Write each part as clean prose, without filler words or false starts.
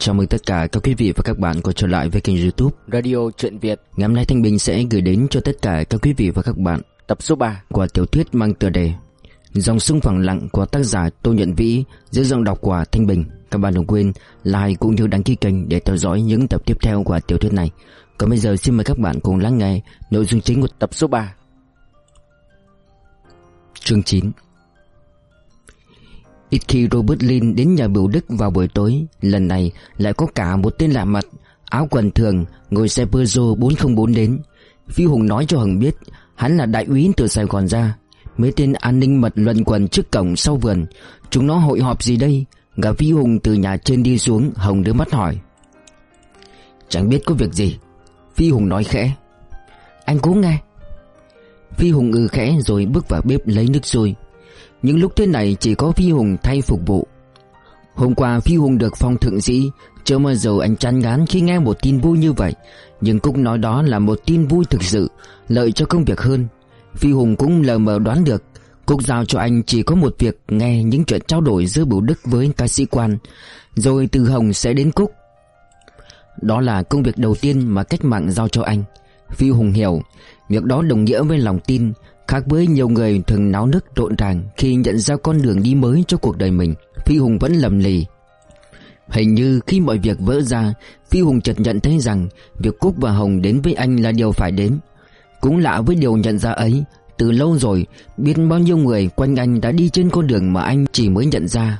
Chào mừng tất cả các quý vị và các bạn quay trở lại với kênh YouTube Radio Truyện Việt. Ngày hôm nay Thanh Bình sẽ gửi đến cho tất cả các quý vị và các bạn Tập số 3 của tiểu thuyết mang tựa đề Dòng sông phẳng lặng của tác giả Tô Nhuận Vĩ dưới giọng đọc của Thanh Bình. Các bạn đừng quên like cũng như đăng ký kênh để theo dõi những tập tiếp theo của tiểu thuyết này. Còn bây giờ xin mời các bạn cùng lắng nghe nội dung chính của tập số 3. Chương 9. Ít khi Robert Lin đến nhà Bửu Đức vào buổi tối, lần này lại có cả một tên lạ mặt, áo quần thường, ngồi xe Peugeot 404 đến. Phi Hùng nói cho Hồng biết hắn là đại úy từ Sài Gòn ra. Mấy tên an ninh mật luẩn quẩn trước cổng sau vườn. Chúng nó hội họp gì đây? Gặp Phi Hùng từ nhà trên đi xuống, Hồng đưa mắt hỏi. Chẳng biết có việc gì, Phi Hùng nói khẽ. Anh cố nghe. Phi Hùng khẽ rồi bước vào bếp lấy nước sôi. Những lúc thế này chỉ có Phi Hùng thay phục vụ. Hôm qua Phi Hùng được phong thượng sĩ, chưa bao giờ anh chán ngán khi nghe một tin vui như vậy. Nhưng Cúc nói đó là một tin vui thực sự, lợi cho công việc hơn. Phi Hùng cũng lờ mờ đoán được Cúc giao cho anh chỉ có một việc, nghe những chuyện trao đổi giữa Bửu Đức với ca sĩ quan, rồi từ Hồng sẽ đến Cúc. Đó là công việc đầu tiên mà cách mạng giao cho anh. Phi Hùng hiểu việc đó đồng nghĩa với lòng tin, khác với nhiều người thường náo nức rộn ràng khi nhận ra con đường đi mới cho cuộc đời mình. Phi Hùng vẫn lầm lì. Hình như khi mọi việc vỡ ra, Phi Hùng chợt nhận thấy rằng việc Cúc và Hồng đến với anh là điều phải đến. Cũng lạ với điều nhận ra ấy, từ lâu rồi biết bao nhiêu người quanh anh đã đi trên con đường mà anh chỉ mới nhận ra.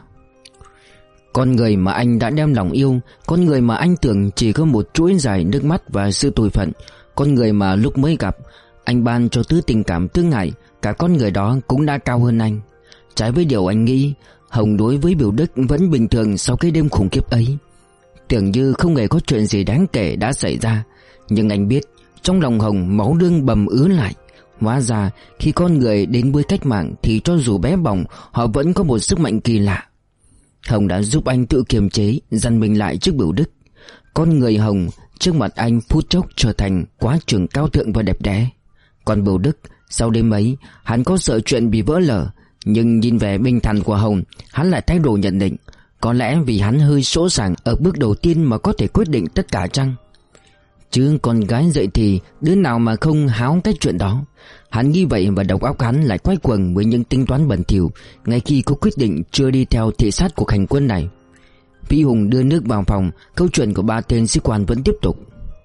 Con người mà anh đã đem lòng yêu, con người mà anh tưởng chỉ có một chuỗi dài nước mắt và sự tủi phận, con người mà lúc mới gặp anh ban cho thứ tình cảm tương ngại, cả con người đó cũng đã cao hơn anh. Trái với điều anh nghĩ, Hồng đối với Bửu Đức vẫn bình thường sau cái đêm khủng khiếp ấy. Tưởng như không hề có chuyện gì đáng kể đã xảy ra. Nhưng anh biết trong lòng Hồng máu đương bầm ứ lại. Hóa ra khi con người đến với cách mạng thì cho dù bé bỏng, họ vẫn có một sức mạnh kỳ lạ. Hồng đã giúp anh tự kiềm chế, dằn mình lại trước Bửu Đức. Con người Hồng trước mặt anh phút chốc trở thành quá trưởng cao thượng và đẹp đẽ. Còn Bửu Đức, sau đêm ấy, hắn có sợ chuyện bị vỡ lở, nhưng nhìn vẻ bình thản của Hồng, hắn lại thay đổi nhận định. Có lẽ vì hắn hơi sỗ sàng ở bước đầu tiên mà có thể quyết định tất cả chăng? Chứ con gái dậy thì đứa nào mà không háo cái chuyện đó. Hắn nghĩ vậy và đầu óc hắn lại quay quần với những tính toán bẩn thỉu ngay khi có quyết định chưa đi theo thị sát cuộc hành quân này. Phi Hùng đưa nước vào phòng, câu chuyện của ba tên sĩ quan vẫn tiếp tục.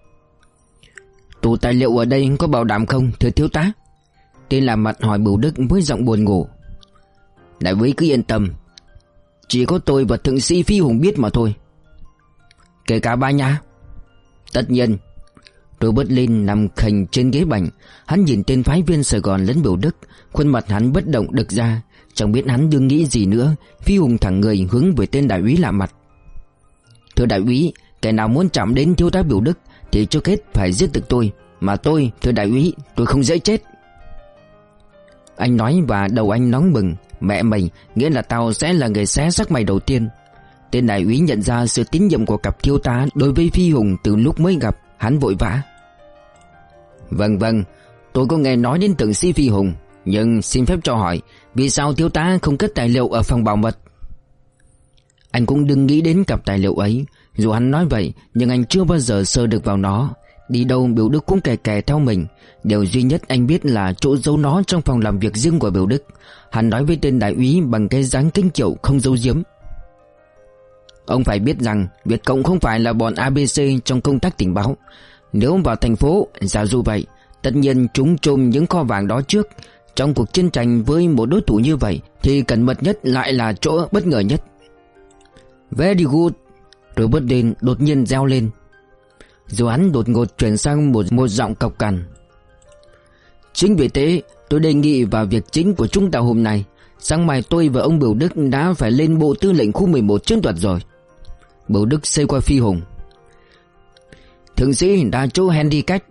Tủ tài liệu ở đây có bảo đảm không, thưa thiếu tá? Tên làm mặt hỏi Bửu Đức với giọng buồn ngủ. Đại úy cứ yên tâm, chỉ có tôi và thượng sĩ Phi Hùng biết mà thôi. Kể cả ba nhà? Tất nhiên. Robert Lin nằm khềnh trên ghế bành. Hắn nhìn tên phái viên Sài Gòn lẫn Bửu Đức, khuôn mặt hắn bất động đực ra. Chẳng biết hắn đương nghĩ gì nữa. Phi Hùng thẳng người hướng về tên đại úy lạ mặt. Thưa đại úy, kẻ nào muốn chạm đến thiếu tá Bửu Đức thì trước hết phải giết được tôi. Mà tôi, thưa đại úy, tôi không dễ chết. Anh nói và đầu anh nóng bừng. Mẹ mày, nghĩa là tao sẽ là người xé xác mày đầu tiên. Tên đại úy nhận ra sự tín nhiệm của cặp thiếu tá đối với Phi Hùng từ lúc mới gặp. Hắn vội vã. Vâng, tôi có nghe nói đến thượng sĩ Phi Hùng, nhưng xin phép cho hỏi, vì sao thiếu tá không cất tài liệu ở phòng bảo mật? Anh cũng đừng nghĩ đến cặp tài liệu ấy. Dù hắn nói vậy, nhưng anh chưa bao giờ sờ được vào nó. Đi đâu Bửu Đức cũng kè kè theo mình. Điều duy nhất anh biết là chỗ giấu nó trong phòng làm việc riêng của Bửu Đức. Hắn nói với tên đại úy bằng cái dáng kính chịu không giấu giếm. Ông phải biết rằng Việt Cộng không phải là bọn ABC trong công tác tình báo. Nếu vào thành phố, giả dụ vậy, tất nhiên chúng trộm những kho vàng đó trước. Trong cuộc chiến tranh với một đối thủ như vậy thì cẩn mật nhất lại là chỗ bất ngờ nhất. Very good. Robert Lin đột nhiên reo lên. Rồi hắn đột ngột chuyển sang một giọng cộc cằn. Chính vì thế tôi đề nghị vào việc chính của chúng ta hôm nay. Sáng mai tôi và ông Bửu Đức đã phải lên bộ tư lệnh khu 11 chiến thuật rồi. Bửu Đức xoay qua Phi Hùng. Thượng sĩ đã chỗ Henry cách.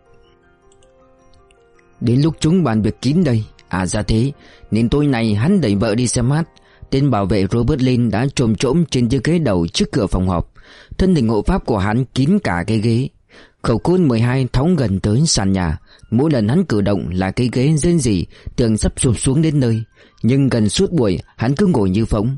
Đến lúc chúng bàn việc kín đây. À ra thế, nên tối nay hắn đẩy vợ đi xem hát. Tên bảo vệ Robert Lin đã trồm trỗm trên chiếc ghế đầu trước cửa phòng họp. Thân hình hộ pháp của hắn kín cả cái ghế. Khẩu côn 12 thóng gần tới sàn nhà. Mỗi lần hắn cử động là cái ghế rên rỉ, tưởng sắp sụp xuống đến nơi. Nhưng gần suốt buổi hắn cứ ngồi như phỗng.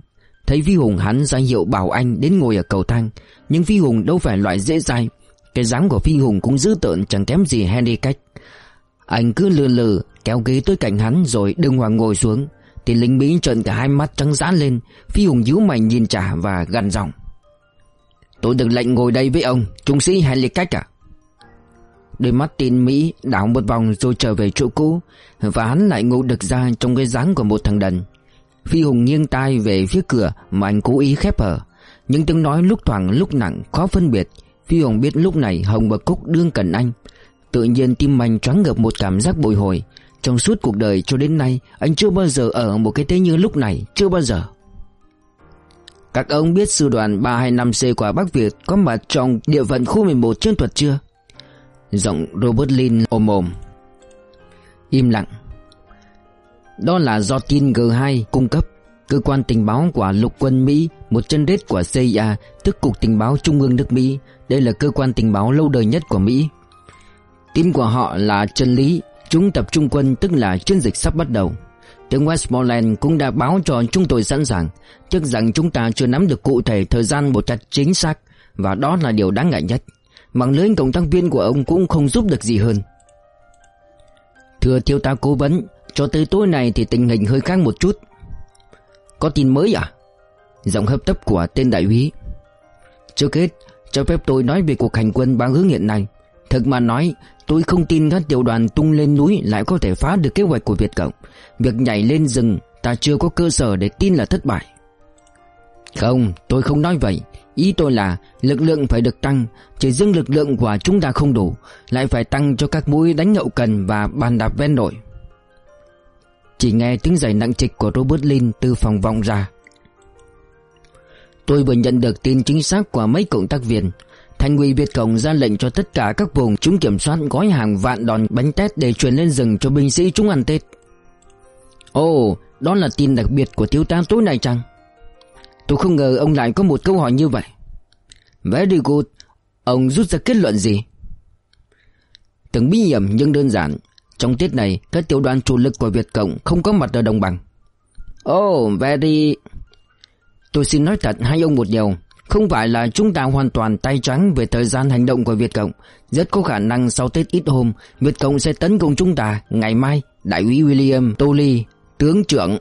Thấy Phi Hùng hắn ra hiệu bảo anh đến ngồi ở cầu thang. Nhưng Phi Hùng đâu phải loại dễ dãi. Cái dáng của Phi Hùng cũng dữ tợn chẳng kém gì Henry Cách. Anh cứ lừ lừ kéo ghế tới cạnh hắn rồi đừng hoàng ngồi xuống. Thì lính Mỹ trợn cả hai mắt trắng dã lên. Phi Hùng nhíu mày nhìn trả và gằn giọng: "Tôi được lệnh ngồi đây với ông, trung sĩ Henry Cách à?" Đôi mắt tin Mỹ đảo một vòng rồi trở về chỗ cũ, và hắn lại ngủ được ra trong cái dáng của một thằng đần. Phi Hùng nghiêng tai về phía cửa mà anh cố ý khép hở. Những tiếng nói lúc thoảng lúc nặng khó phân biệt. Phi Hùng biết lúc này Hồng và Cúc đương cần anh. Tự nhiên tim anh choáng ngợp một cảm giác bồi hồi. Trong suốt cuộc đời cho đến nay, anh chưa bao giờ ở một cái thế như lúc này, chưa bao giờ. "Các ông biết sư đoàn 325C của Bắc Việt có mặt trong địa phận khu 11 chiến thuật chưa?" Giọng Robert Lin ồm ồm. Im lặng. "Đó là do tin G2 cung cấp. Cơ quan tình báo của lục quân Mỹ, một chân rết của CIA, tức Cục Tình báo Trung ương nước Mỹ. Đây là cơ quan tình báo lâu đời nhất của Mỹ. Tin của họ là chân lý. Chúng tập trung quân, tức là chiến dịch sắp bắt đầu. Tướng Westmoreland cũng đã báo cho chúng tôi sẵn sàng, tiếc rằng chúng ta chưa nắm được cụ thể thời gian một cách chính xác, và đó là điều đáng ngại nhất. Mạng lưới cộng tác viên của ông cũng không giúp được gì hơn." "Thưa thiếu tá cố vấn, cho tới tối nay thì tình hình hơi khác một chút." "Có tin mới à?" Giọng hấp tấp của tên đại úy. "Trước hết, cho phép tôi nói về cuộc hành quân ba hướng hiện nay. Thực mà nói, tôi không tin các tiểu đoàn tung lên núi lại có thể phá được kế hoạch của Việt Cộng. Việc nhảy lên rừng ta chưa có cơ sở để tin là thất bại." "Không, tôi không nói vậy. Ý tôi là lực lượng phải được tăng. Chỉ riêng lực lượng của chúng ta không đủ, lại phải tăng cho các mũi đánh hậu cần và bàn đạp ven nội." Chỉ nghe tiếng giày nặng trịch của Robert Lin từ phòng vọng ra. "Tôi vừa nhận được tin chính xác của mấy cộng tác viên. Thành ủy Việt Cộng ra lệnh cho tất cả các vùng chúng kiểm soát gói hàng vạn đòn bánh tét để chuyển lên rừng cho binh sĩ chúng ăn Tết." "Ồ, đó là tin đặc biệt của thiếu tá tối nay chăng? Tôi không ngờ ông lại có một câu hỏi như vậy." "Very good. Ông rút ra kết luận gì?" "Từng bí hiểm nhưng đơn giản. Trong Tết này, các tiểu đoàn chủ lực của Việt Cộng không có mặt ở đồng bằng." "Oh, very..." "Tôi xin nói thật hai ông một điều. Không phải là chúng ta hoàn toàn tay trắng về thời gian hành động của Việt Cộng. Rất có khả năng sau Tết ít hôm, Việt Cộng sẽ tấn công chúng ta. Ngày mai, Đại úy William Tolley, tướng trưởng."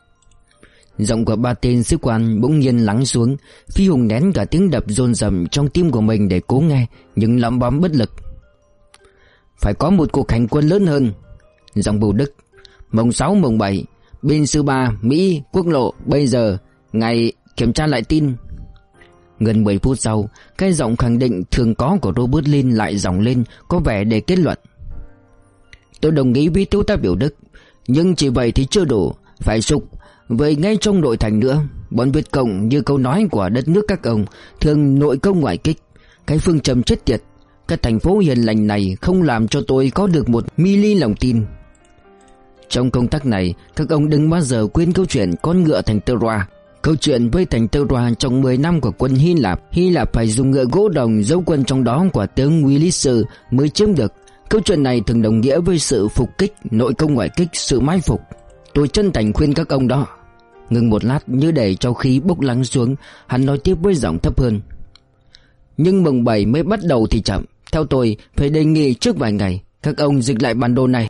Giọng của ba tên sĩ quan bỗng nhiên lắng xuống. Phi Hùng nén cả tiếng đập dồn dập trong tim của mình để cố nghe, nhưng lắm bóm bất lực. "Phải có một cuộc hành quân lớn hơn." Giọng Bưu Đức. "Mồng 6 mồng 7 bên sư 3 Mỹ quốc lộ. Bây giờ ngày kiểm tra lại tin." Gần 10 phút sau, cái giọng khẳng định thường có của Robert Lin lại giọng lên, có vẻ để kết luận. "Tôi đồng ý với thiếu tá Biểu Đức, nhưng chỉ vậy thì chưa đủ. Phải sục vậy ngay trong nội thành nữa. Bọn Việt Cộng như câu nói của đất nước các ông, thường nội công ngoại kích. Cái phương châm chết tiệt. Các thành phố hiền lành này không làm cho tôi có được một mili lòng tin. Trong công tác này, các ông đừng bao giờ quên câu chuyện con ngựa thành Troa. Câu chuyện với thành Troa trong 10 năm của quân Hy Lạp. Hy Lạp phải dùng ngựa gỗ đồng giấu quân trong đó của tướng Ulysses mới chiếm được. Câu chuyện này thường đồng nghĩa với sự phục kích, nội công ngoại kích, sự mai phục. Tôi chân thành khuyên các ông đó." Ngừng một lát như để cho khí bốc lắng xuống, hắn nói tiếp với giọng thấp hơn. "Nhưng mùng 7 mới bắt đầu thì chậm. Theo tôi phải đề nghị trước vài ngày các ông dịch lại bản đồ này."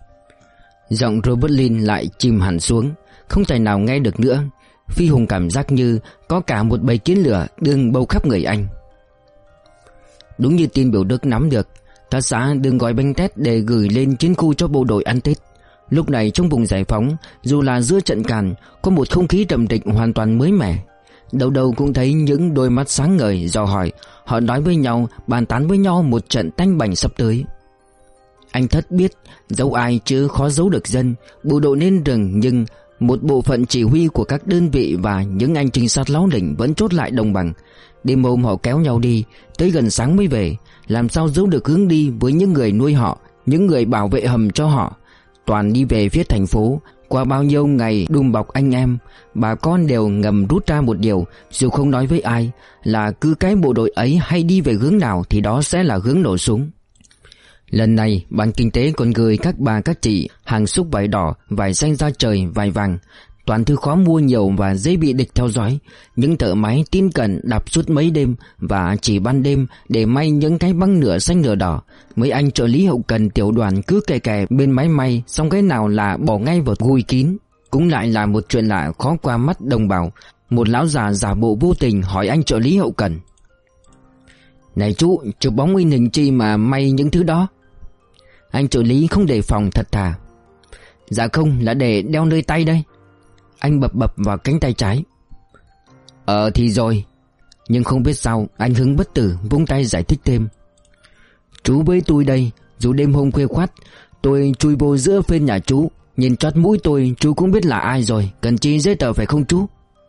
Giọng Robert Lin lại chìm hẳn xuống, không thể nào nghe được nữa. Phi Hùng cảm giác như có cả một bầy kiến lửa đương bầu khắp người anh. Đúng như tin Biểu Đức nắm được, các xã đừng gói bánh tét để gửi lên chiến khu cho bộ đội ăn Tết. Lúc này trong vùng giải phóng, dù là giữa trận càn, có một không khí trầm tĩnh hoàn toàn mới mẻ. Đầu đầu cũng thấy những đôi mắt sáng ngời dò hỏi. Họ nói với nhau, bàn tán với nhau một trận tanh bành sắp tới. Anh Thất biết giấu ai chứ khó giấu được dân. Bộ đội lên rừng, nhưng một bộ phận chỉ huy của các đơn vị và những anh trinh sát láo lỉnh vẫn chốt lại đồng bằng. Đêm hôm họ kéo nhau đi, tới gần sáng mới về. Làm sao giấu được hướng đi với những người nuôi họ, những người bảo vệ hầm cho họ. Toàn đi về phía thành phố. Qua bao nhiêu ngày đùm bọc anh em, bà con đều ngầm rút ra một điều, dù không nói với ai, là cứ cái bộ đội ấy hay đi về hướng nào thì đó sẽ là hướng nổ súng. Lần này Ban Kinh tế còn gửi các bà các chị hàng xúc vải đỏ, vải xanh da trời, vải vàng. toàn thứ khó mua nhiều và dễ bị địch theo dõi. Những thợ máy tin cẩn đạp suốt mấy đêm và chỉ ban đêm để may những cái băng nửa xanh nửa đỏ. Mấy anh trợ lý hậu cần tiểu đoàn cứ kè kè bên máy may, xong cái nào là bỏ ngay vào gùi kín. Cũng lại là một chuyện lạ khó qua mắt đồng bào. Một lão già giả bộ vô tình hỏi anh trợ lý hậu cần: "Này chú, chụp bóng in hình chi mà may những thứ đó?" Anh trợ lý không đề phòng thật thà: "Dạ không, là để đeo nơi tay đây." Anh bập bập vào cánh tay trái. Thì rồi." Nhưng không biết sao anh hứng bất tử vung tay giải thích thêm: "Chú với tôi đây, dù đêm hôm khuya khoắt tôi chui vô giữa phên nhà chú, nhìn chót mũi tôi chú cũng biết là ai rồi, cần chi giấy tờ phải không chú?"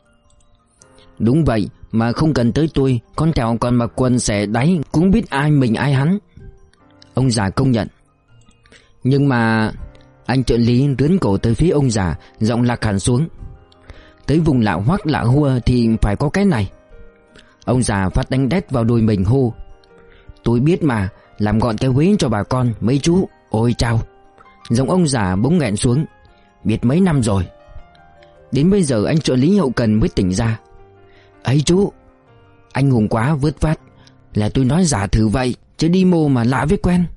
"Đúng vậy, mà không cần tới tôi, con thèo còn mặc quần xẻ đáy cũng biết ai mình ai hắn." Ông già công nhận. "Nhưng mà..." Anh trợ lý rướn cổ tới phía ông già, giọng lạc hẳn xuống: "Tới vùng lạ hoắc lạ hua thì phải có cái này." Ông già phát đánh đét vào đùi mình hô: "Tôi biết mà, làm gọn cái Huế cho bà con mấy chú." Ôi chao! Giọng ông già bỗng nghẹn xuống: "Biết mấy năm rồi." Đến bây giờ anh trợ lý hậu cần mới tỉnh ra: "Ấy chú!" Anh hùng quá vớt vát: "Là tôi nói giả thử vậy, chứ đi mô mà lạ với quen."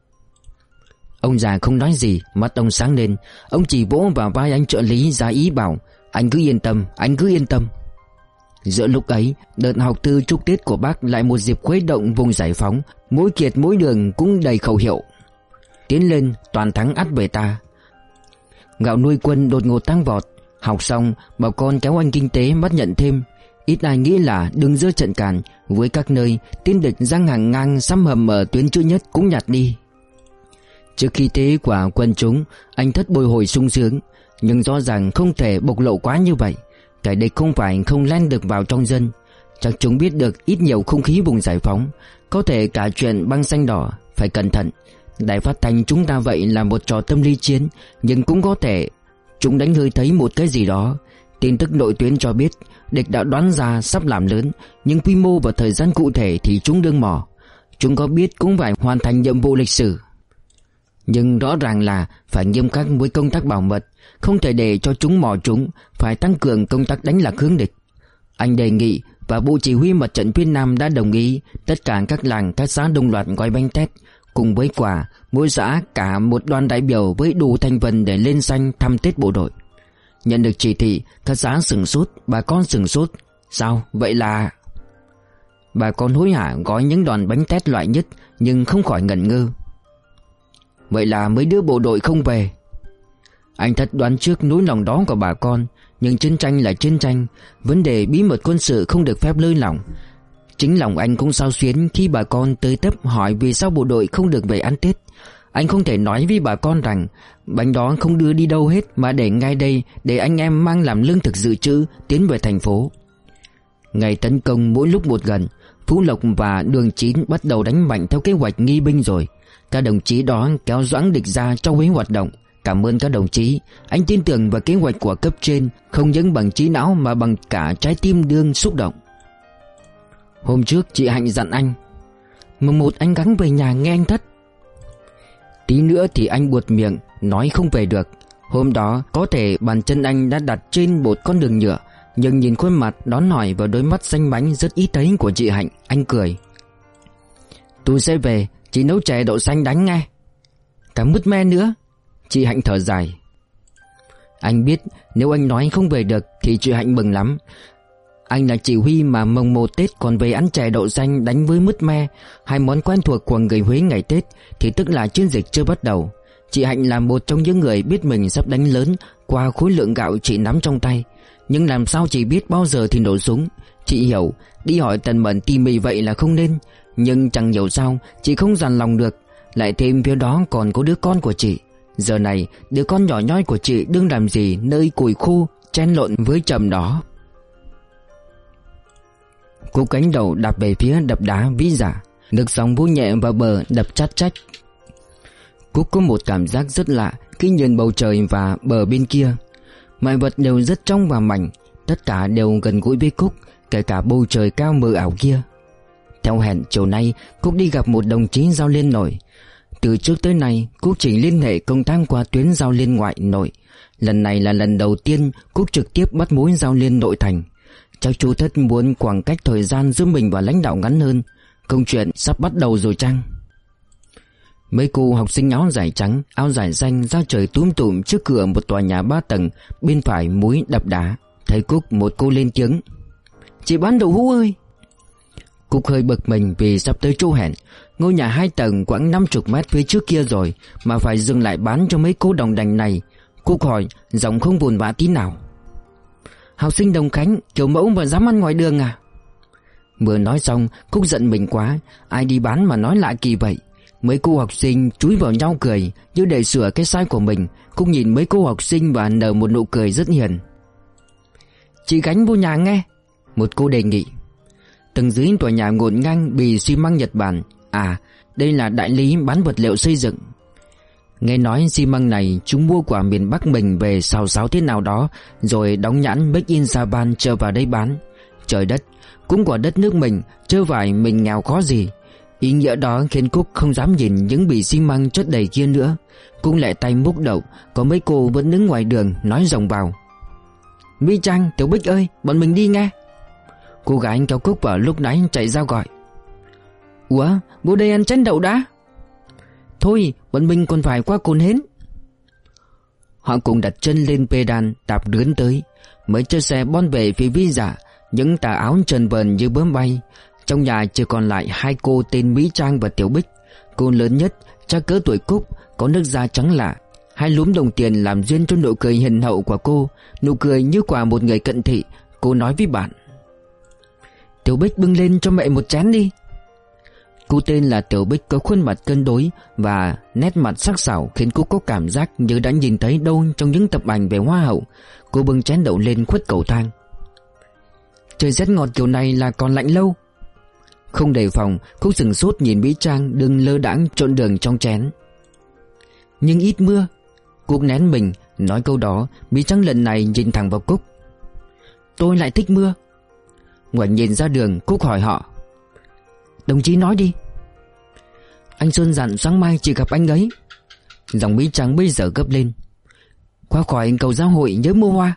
Ông già không nói gì, mắt ông sáng lên. Ông chỉ vỗ vào vai anh trợ lý ra ý bảo: "Anh cứ yên tâm, anh cứ yên tâm." Giữa lúc ấy, đợt học thư chúc Tết của bác lại một dịp khuấy động vùng giải phóng. Mỗi kiệt mỗi đường cũng đầy khẩu hiệu: "Tiến lên, toàn thắng ắt về ta." Gạo nuôi quân đột ngột tăng vọt. Học xong, bà con kéo anh kinh tế bắt nhận thêm. Ít ai nghĩ là đứng giữa trận càn với các nơi tiên địch giăng hàng ngang xăm hầm ở tuyến chữ nhất cũng nhạt đi. Trước khi thế của quân chúng, anh Thất bồi hồi sung sướng. Nhưng rõ ràng không thể bộc lộ quá như vậy. Kẻ địch không phải không len được vào trong dân. Chắc chúng biết được ít nhiều không khí vùng giải phóng. Có thể cả chuyện băng xanh đỏ. Phải cẩn thận. Đài phát thanh chúng ta vậy là một trò tâm lý chiến. Nhưng cũng có thể chúng đánh hơi thấy một cái gì đó. Tin tức nội tuyến cho biết địch đã đoán ra sắp làm lớn, nhưng quy mô và thời gian cụ thể thì chúng đương mò. Chúng có biết cũng phải hoàn thành nhiệm vụ lịch sử. Nhưng rõ ràng là phải nghiêm khắc với công tác bảo mật, không thể để cho chúng mò chúng, phải tăng cường công tác đánh lạc hướng địch. Anh đề nghị và Bộ Chỉ huy Mặt trận phía Nam đã đồng ý tất cả các làng các xã đồng loạt gói bánh tét, cùng với quà, mỗi xã cả một đoàn đại biểu với đủ thành phần để lên xanh thăm Tết bộ đội. Nhận được chỉ thị, các xã sửng sốt, bà con sửng sốt. Sao? Vậy là... Bà con hối hả gói những đòn bánh tét loại nhất, nhưng không khỏi ngẩn ngơ. Vậy là mấy đứa bộ đội không về. Anh Thất đoán trước nỗi lòng đó của bà con, nhưng chiến tranh là chiến tranh, vấn đề bí mật quân sự không được phép lơi lỏng. Chính lòng anh cũng xao xuyến khi bà con tới tấp hỏi vì sao bộ đội không được về ăn Tết. Anh không thể nói với bà con rằng bánh đó không đưa đi đâu hết, mà để ngay đây để anh em mang làm lương thực dự trữ tiến về thành phố. Ngày tấn công mỗi lúc một gần, Phú Lộc và Đường 9 bắt đầu đánh mạnh theo kế hoạch nghi binh rồi. Các đồng chí đó kéo doãn địch ra cho Huế hoạt động. Cảm ơn các đồng chí. Anh tin tưởng vào kế hoạch của cấp trên, không những bằng trí não mà bằng cả trái tim đương xúc động. Hôm trước chị Hạnh dặn anh: "Mùng 1 anh gắng về nhà nghe anh Thất." Tí nữa thì anh buột miệng nói không về được. Hôm đó có thể bàn chân anh đã đặt trên một con đường nhựa, nhưng nhìn khuôn mặt đón hỏi và đôi mắt xanh bánh rất ít thấy của chị Hạnh, anh cười: "Tôi sẽ về, chị nấu chè đậu xanh đánh nghe." "Cả mứt me nữa." Chị Hạnh thở dài. Anh biết nếu anh nói không về được thì chị Hạnh mừng lắm. Anh là chỉ huy mà mồng 1 Tết còn về ăn chè đậu xanh đánh với mứt me, hai món quen thuộc của người Huế ngày Tết, thì tức là chiến dịch chưa bắt đầu. Chị Hạnh là một trong những người biết mình sắp đánh lớn qua khối lượng gạo chị nắm trong tay. Nhưng làm sao chị biết bao giờ thì nổ súng. Chị hiểu đi hỏi Tần Mẫn tỉ mỉ vậy là không nên, nhưng chẳng hiểu sao chị không dằn lòng được. Lại thêm phía đó còn có đứa con của chị. Giờ này đứa con nhỏ nhoi của chị đương làm gì nơi củi khô chen lộn với trầm đó. Cô cánh đầu đạp về phía đập đá vĩ giả, nước sóng vỗ nhẹ vào bờ đập chát chách. Cúc có một cảm giác rất lạ khi nhìn bầu trời và bờ bên kia. Mọi vật đều rất trong và mảnh, tất cả đều gần gũi với Cúc, kể cả bầu trời cao mờ ảo kia. Theo hẹn chiều nay Cúc đi gặp một đồng chí giao liên nổi. Từ trước tới nay Cúc chỉ liên hệ công tác qua tuyến giao liên ngoại nội. Lần này là lần đầu tiên Cúc trực tiếp bắt mối giao liên nội thành. Chắc chú Thất muốn khoảng cách thời gian giữa mình và lãnh đạo ngắn hơn. Công chuyện sắp bắt đầu rồi chăng? Mấy cô học sinh áo dài trắng, áo dài xanh ra trời túm tụm trước cửa một tòa nhà 3 tầng, bên phải múi đập đá. Thấy Cúc, một cô lên tiếng: "Chị bán đậu hũ ơi!" Cúc hơi bực mình vì sắp tới chỗ hẹn. Ngôi nhà 2 tầng khoảng 50 mét phía trước kia rồi mà phải dừng lại bán cho mấy cô đồng đành này. Cúc hỏi, giọng không vồn vã tí nào: "Học sinh Đồng Khánh kiểu mẫu mà dám ăn ngoài đường à?" Vừa nói xong Cúc giận mình quá. Ai đi bán mà nói lạ kỳ vậy. Mấy cô học sinh chúi vào nhau cười như để sửa cái sai của mình. Cúc nhìn mấy cô học sinh và nở một nụ cười rất hiền. "Chị gánh vô nhà nghe," một cô đề nghị. Tầng dưới tòa nhà ngổn ngang bì xi măng Nhật Bản. À, đây là đại lý bán vật liệu xây dựng. Nghe nói xi măng này chúng mua của miền Bắc mình về xào xáo thế nào đó, rồi đóng nhãn Made in Japan chờ vào đây bán. Trời đất, cũng của đất nước mình, chứ phải mình nghèo khó gì. Ý nghĩa đó khiến Cúc không dám nhìn những bì xi măng chất đầy kia nữa. Cúc lẹ tay múc đậu. Có mấy cô vẫn đứng ngoài đường nói ròng vào: "Mỹ Trang, Tiểu Bích ơi, bọn mình đi nghe." Cô gái kéo Cúc vào lúc nãy chạy ra gọi: "Ủa, vô đây ăn chén đậu đã." "Thôi, bọn mình còn phải qua Cồn Hến." Họ cùng đặt chân lên pedal đạp lướn tới. Mấy chiếc xe bon về phía Vi Dạ, những tà áo trần vờn như bướm bay. Trong nhà chỉ còn lại 2 cô tên Mỹ Trang và Tiểu Bích. Cô lớn nhất chắc cỡ tuổi Cúc, có nước da trắng lạ. 2 lúm đồng tiền làm duyên cho nụ cười hiền hậu của cô, nụ cười như quả một người cận thị. Cô nói với bạn: "Tiểu Bích bưng lên cho mẹ một chén đi." Cô tên là Tiểu Bích có khuôn mặt cân đối và nét mặt sắc sảo khiến cô có cảm giác như đã nhìn thấy đâu trong những tập ảnh về hoa hậu. Cô bưng chén đậu lên khuất cầu thang. Trời rét ngọt kiểu này là còn lạnh lâu. Không đề phòng, Cúc sửng sốt nhìn Mỹ Trang đứng lơ đãng trộn đường trong chén. "Nhưng ít mưa." Cúc nén mình nói câu đó. Mỹ Trang lần này nhìn thẳng vào Cúc: "Tôi lại thích mưa." Ngoảnh nhìn ra đường, Cúc hỏi họ: "Đồng chí nói đi." "Anh Sơn dặn sáng mai chỉ gặp anh ấy." Giọng Mỹ Trang bây giờ gấp lên: "Qua khỏi cầu Giáo hội nhớ mua hoa."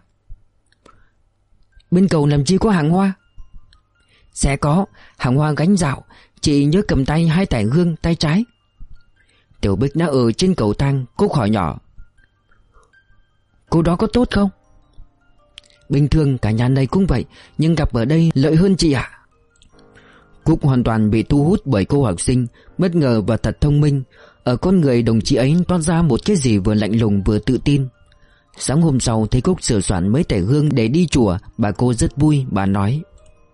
"Bên cầu làm chi có hàng hoa?" "Sẽ có hàng hoa gánh dạo. Chị nhớ cầm tay 2 tải hương tay trái." Tiểu Bích đã ở trên cầu thang. Cúc hỏi nhỏ: "Cô đó có tốt không?" "Bình thường, cả nhà này cũng vậy, nhưng gặp ở đây lợi hơn chị ạ." Cúc hoàn toàn bị thu hút bởi cô học sinh, bất ngờ và thật thông minh. Ở con người đồng chí ấy toát ra một cái gì vừa lạnh lùng vừa tự tin. Sáng hôm sau thấy Cúc sửa soạn mấy tẻ hương để đi chùa, bà cô rất vui. Bà nói: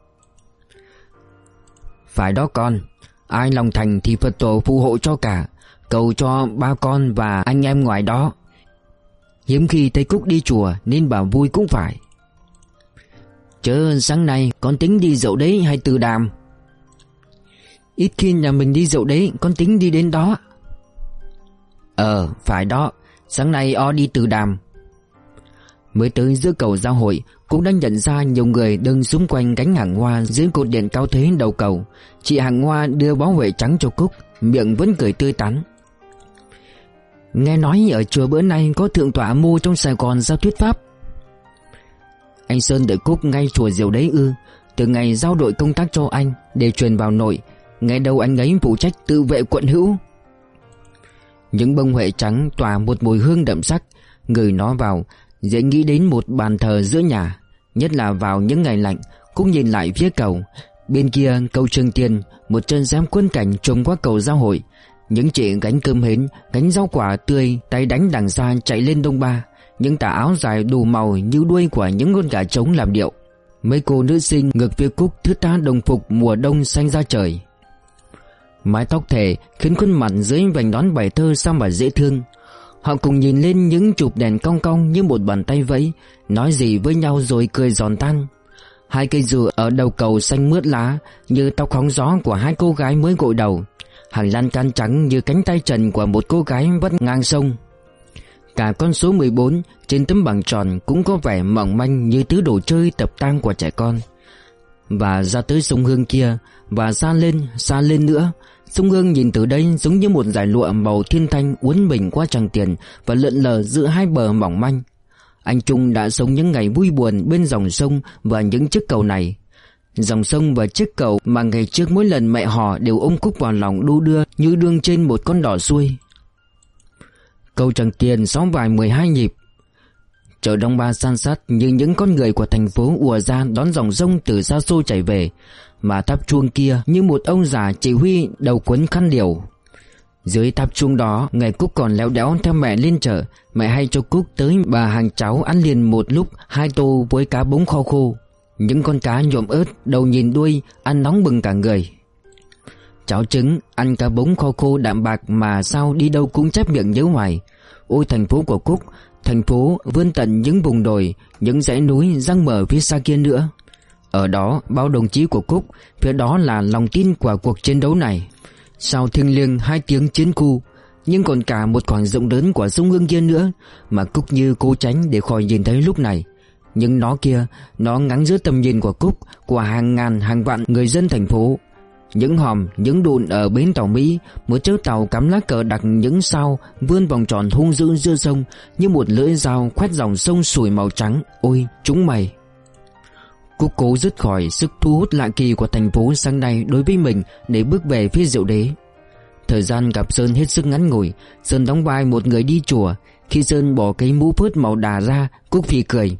"Phải đó con, ai lòng thành thì Phật tổ phù hộ cho cả. Cầu cho ba con và anh em ngoài đó. Hiếm khi thấy Cúc đi chùa nên bà vui cũng phải." "Chớ sáng nay con tính đi dậu đấy hay Từ Đàm?" "Ít khi nhà mình đi dậu đấy, con tính đi đến đó." Phải đó, sáng nay đi Từ Đàm." Mới tới giữa cầu Giao hội, cũng đã nhận ra nhiều người đứng xung quanh cánh hàng hoa dưới cột điện cao thế đầu cầu. Chị hàng hoa đưa bó huệ trắng cho Cúc, miệng vẫn cười tươi tắn: "Nghe nói ở chùa bữa nay có thượng tọa Mu trong Sài Gòn ra thuyết pháp." Anh Sơn đợi Cúc ngay chùa Diều đấy ư? Từ ngày giao đội công tác cho anh để truyền vào nội, ngày đầu anh ấy phụ trách tự vệ quận hữu. Những bông huệ trắng tỏa một mùi hương đậm sắc. Ngửi nó vào dễ nghĩ đến một bàn thờ giữa nhà. Nhất là vào những ngày lạnh. Cúc nhìn lại phía cầu. Bên kia cầu Trường Tiền, một chân giám quân cảnh trông qua cầu Giao hội. Những chị gánh cơm hến, gánh rau quả tươi, tay đánh đằng xa chạy lên Đông Ba. Những tà áo dài đủ màu như đuôi của những con gà trống làm điệu. Mấy cô nữ sinh ngược phía Cúc thướt tha đồng phục mùa đông xanh da trời. Mái tóc thề khiến khuôn mặt dưới vành nón bài thơ sao mà dễ thương. Họ cùng nhìn lên những chụp đèn cong cong như một bàn tay vẫy, nói gì với nhau rồi cười giòn tan. 2 cây dừa ở đầu cầu xanh mướt lá như tóc hóng gió của 2 cô gái mới gội đầu. Hàng lan can trắng như cánh tay trần của một cô gái vắt ngang sông. Cả con số 14 trên tấm bảng tròn cũng có vẻ mỏng manh như thứ đồ chơi tập tang của trẻ con. và ra tới sông Hương kia, và xa lên nữa. Sông Hương nhìn từ đây giống như một dải lụa màu thiên thanh uốn mình qua Tràng Tiền và lượn lờ giữa hai bờ mỏng manh. Anh Trung đã sống những ngày vui buồn bên dòng sông và những chiếc cầu này. Dòng sông và chiếc cầu mà ngày trước mỗi lần mẹ họ đều ôm Cúc vào lòng đu đưa như đương trên một con đò xuôi. Cầu Tràng Tiền xóm vải 12 nhịp. Chợ Đông Ba san sát như những con người của thành phố ùa ra đón dòng sông từ xa xôi chảy về, mà tháp chuông kia như một ông già chỉ huy đầu quấn khăn điều. Dưới tháp chuông đó, ngày Cúc còn léo đéo theo mẹ lên chợ. Mẹ hay cho Cúc tới bà hàng cháo ăn liền một lúc 2 tô với cá bống kho khô. Những con cá nhuộm ớt, đầu nhìn đuôi, ăn nóng bừng cả người. Cháo trứng, ăn cá bống kho khô đạm bạc mà sao đi đâu cũng chép miệng nhớ hoài. Ôi thành phố của Cúc, thành phố vươn tận những vùng đồi, những dãy núi giăng mở phía xa kia nữa. Ở đó bao đồng chí của Cúc, phía đó là lòng tin của cuộc chiến đấu này. Sao thiêng liêng 2 tiếng chiến khu, nhưng còn cả một khoảng rộng lớn của sông Hương kia nữa mà Cúc như cố tránh để khỏi nhìn thấy lúc này. Nhưng nó kia, nó ngắn giữa tầm nhìn của Cúc, của hàng ngàn hàng vạn người dân thành phố. Những hòm, những đụn ở bến tàu Mỹ, một chiếc tàu cắm lá cờ đặc những sao vươn vòng tròn hung dữ giữa sông như một lưỡi dao khoét dòng sông sủi màu trắng. Ôi chúng mày! Cúc cố dứt khỏi sức thu hút lạ kỳ của thành phố sáng nay đối với mình để bước về phía Diệu Đế. Thời gian gặp Sơn hết sức ngắn ngủi. Sơn đóng vai một người đi chùa. Khi Sơn bỏ cái mũ phớt màu đà ra, Cúc phì cười.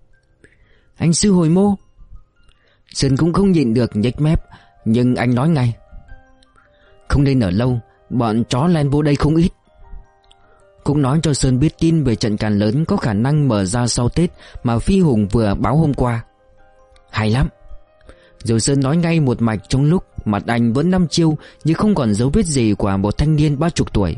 Anh sư hồi mô. Sơn cũng không nhịn được nhếch mép, nhưng anh nói ngay. Không nên ở lâu, bọn chó len vô đây không ít. Cũng nói cho Sơn biết tin về trận càn lớn có khả năng mở ra sau Tết mà Phi Hùng vừa báo hôm qua. Hay lắm. Rồi Sơn nói ngay một mạch trong lúc mặt anh vẫn năm chiêu nhưng không còn dấu vết gì của một thanh niên 30 tuổi.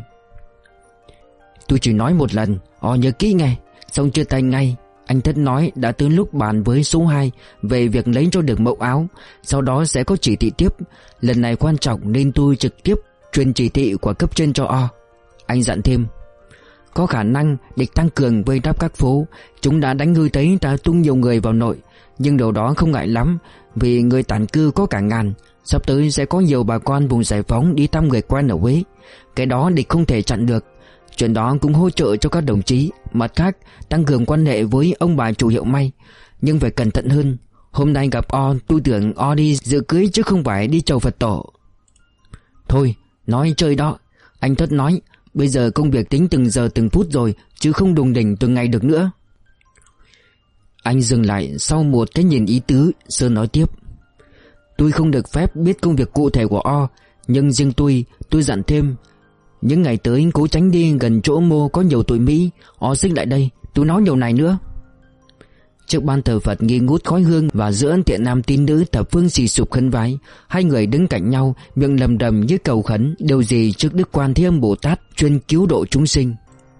Tôi chỉ nói một lần, nhớ kỹ nghe. Xong chia tay ngay. Anh Thất nói đã tới lúc bàn với số 2 về việc lấy cho được mẫu áo. Sau đó sẽ có chỉ thị tiếp. Lần này quan trọng nên tôi trực tiếp truyền chỉ thị của cấp trên cho Anh dặn thêm. Có khả năng địch tăng cường vây đáp các phố. Chúng đã đánh ngươi thấy ta tung nhiều người vào nội. Nhưng điều đó không ngại lắm, vì người tản cư có cả ngàn. Sắp tới sẽ có nhiều bà con vùng giải phóng đi thăm người quen ở Huế. Cái đó địch không thể chặn được. Chuyện đó cũng hỗ trợ cho các đồng chí. Mặt khác tăng cường quan hệ với ông bà chủ hiệu may. Nhưng phải cẩn thận hơn. Hôm nay gặp tôi tưởng đi dự cưới chứ không phải đi chầu Phật tổ. Thôi nói chơi đó. Anh Thất nói bây giờ công việc tính từng giờ từng phút rồi, chứ không đùng đỉnh từng ngày được nữa. Anh dừng lại sau một cái nhìn ý tứ. Sơn nói tiếp. Tôi không được phép biết công việc cụ thể của nhưng riêng tôi dặn thêm. Những ngày tới cố tránh đi gần chỗ mô có nhiều tụi Mỹ. Xích lại đây, tôi nói điều này nữa. Trước ban thờ Phật nghi ngút khói hương và giữa tiện nam tín nữ thập phương xì sụp khấn vái, hai người đứng cạnh nhau miệng lầm đầm như cầu khấn điều gì trước Đức Quan Thế Âm Bồ Tát chuyên cứu độ chúng sinh.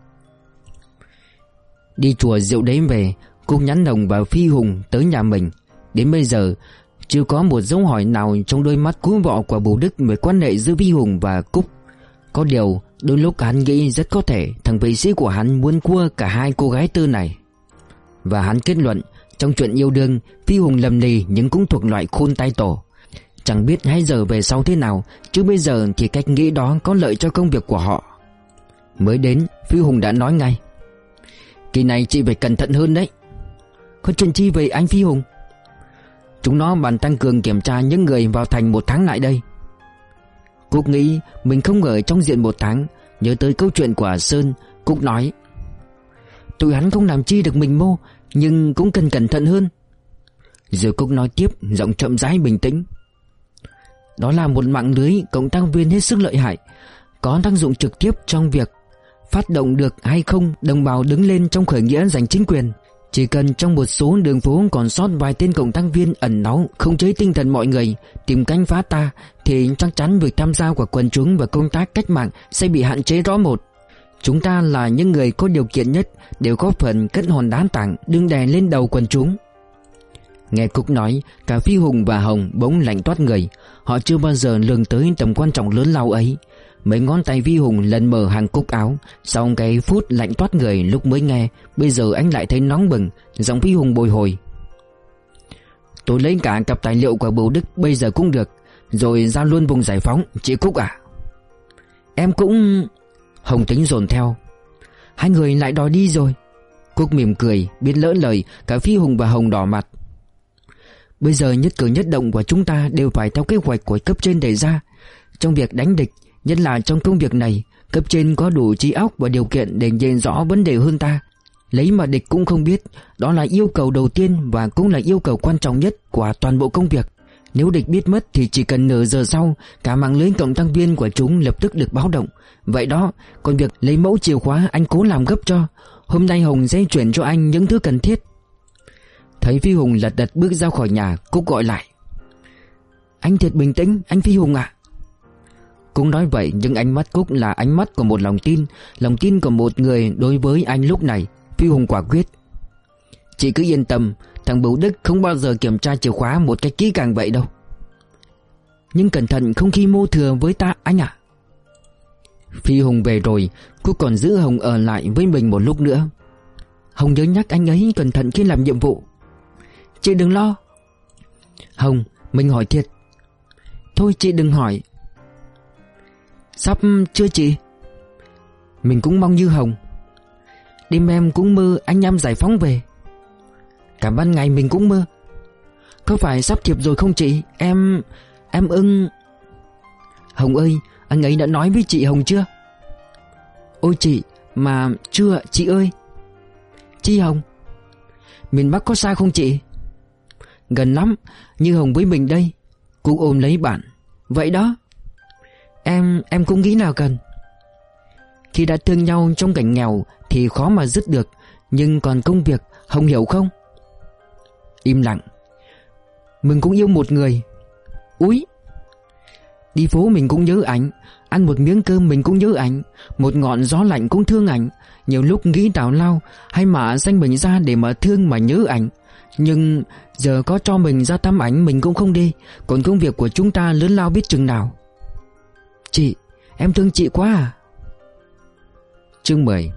Đi chùa Diệu Đế về, Cúc nhắn Đồng và Phi Hùng tới nhà mình. Đến bây giờ chưa có một dấu hỏi nào trong đôi mắt cú vọ của Bồ Đức về quan hệ giữa Phi Hùng và Cúc. Có điều đôi lúc hắn nghĩ rất có thể thằng vệ sĩ của hắn muốn cua cả hai cô gái tư này. Và hắn kết luận trong chuyện yêu đương Phi Hùng lầm lì nhưng cũng thuộc loại khôn tay tổ. Chẳng biết hay giờ về sau thế nào, chứ bây giờ thì cách nghĩ đó có lợi cho công việc của họ. Mới đến Phi Hùng đã nói ngay. Kỳ này chị phải cẩn thận hơn đấy. Có chuyện chi về anh Phi Hùng? Chúng nó bàn tăng cường kiểm tra những người vào thành 1 tháng lại đây. Cúc nghĩ mình không ở trong diện 1 tháng. Nhớ tới câu chuyện của Sơn, Cúc nói. Tụi hắn không làm chi được mình mô, nhưng cũng cần cẩn thận hơn. Rồi Cúc nói tiếp, giọng chậm rãi bình tĩnh. Đó là một mạng lưới cộng tác viên hết sức lợi hại, có tác dụng trực tiếp trong việc phát động được hay không đồng bào đứng lên trong khởi nghĩa giành chính quyền. Chỉ cần trong một số đường phố còn sót vài tên cộng tác viên ẩn náu khống chế tinh thần mọi người, tìm cánh phá ta, thì chắc chắn việc tham gia của quần chúng và công tác cách mạng sẽ bị hạn chế rõ một. Chúng ta là những người có điều kiện nhất, đều góp phần cất hòn đá tảng đương đè lên đầu quần chúng. Nghe Cúc nói, cả Phi Hùng và Hồng bỗng lạnh toát người. Họ chưa bao giờ lường tới tầm quan trọng lớn lao ấy. Mấy ngón tay Phi Hùng lần mở hàng cúc áo. Sau cái phút lạnh toát người lúc mới nghe, bây giờ anh lại thấy nóng bừng. Giọng Phi Hùng bồi hồi. Tôi lấy cả cặp tài liệu của Bưu Đức bây giờ cũng được, rồi giao luôn vùng giải phóng. Chị Cúc à? Em cũng... Hồng tính dồn theo. Hai người lại đòi đi rồi. Cúc mỉm cười, biết lỡ lời. Cả Phi Hùng và Hồng đỏ mặt. Bây giờ nhất cử nhất động của chúng ta đều phải theo kế hoạch của cấp trên đề ra. Trong việc đánh địch, nhất là trong công việc này, cấp trên có đủ trí óc và điều kiện để nhìn rõ vấn đề hơn ta. Lấy mà địch cũng không biết. Đó là yêu cầu đầu tiên và cũng là yêu cầu quan trọng nhất của toàn bộ công việc. Nếu địch biết mất thì chỉ cần nửa giờ sau, cả mạng lưới cộng tác viên của chúng lập tức được báo động. Vậy đó, còn việc lấy mẫu chìa khóa anh cố làm gấp cho. Hôm nay Hồng sẽ chuyển cho anh những thứ cần thiết. Thấy Phi Hùng lật đật bước ra khỏi nhà, Cúc gọi lại. Anh thật bình tĩnh, anh Phi Hùng ạ. Cũng nói vậy nhưng ánh mắt Cúc là ánh mắt của một lòng tin của một người đối với anh lúc này. Phi Hùng quả quyết. Chị cứ yên tâm, thằng Bưu Đức không bao giờ kiểm tra chìa khóa một cách kỹ càng vậy đâu. Nhưng cẩn thận không khi mô thừa với ta anh ạ. Phi Hùng về rồi, Cúc còn giữ Hồng ở lại với mình một lúc nữa. Hồng nhớ nhắc anh ấy cẩn thận khi làm nhiệm vụ. Chị đừng lo. Hồng, mình hỏi thiệt. Thôi chị đừng hỏi. Sắp chưa chị? Mình cũng mong như Hồng. Đêm em cũng mơ anh em giải phóng về. Cả ban ngày mình cũng mơ. Có phải sắp thiệp rồi không chị? Em ưng. Hồng ơi, anh ấy đã nói với chị Hồng chưa? Ôi chị, mà chưa chị ơi. Chi Hồng? Miền Bắc có xa không chị? Gần lắm, như Hồng với mình đây. Cũng ôm lấy bạn. Vậy đó. Em cũng nghĩ nào cần. Khi đã thương nhau trong cảnh nghèo thì khó mà dứt được. Nhưng còn công việc, Hồng hiểu không? Im lặng. Mình cũng yêu một người. Úi. Đi phố mình cũng nhớ ảnh. Ăn một miếng cơm mình cũng nhớ ảnh. Một ngọn gió lạnh cũng thương ảnh. Nhiều lúc nghĩ tào lao hay mà xanh mình ra để mà thương mà nhớ ảnh. Nhưng giờ có cho mình ra thăm ảnh mình cũng không đi. Còn công việc của chúng ta lớn lao biết chừng nào. Chị, em thương chị quá à. Chương 10.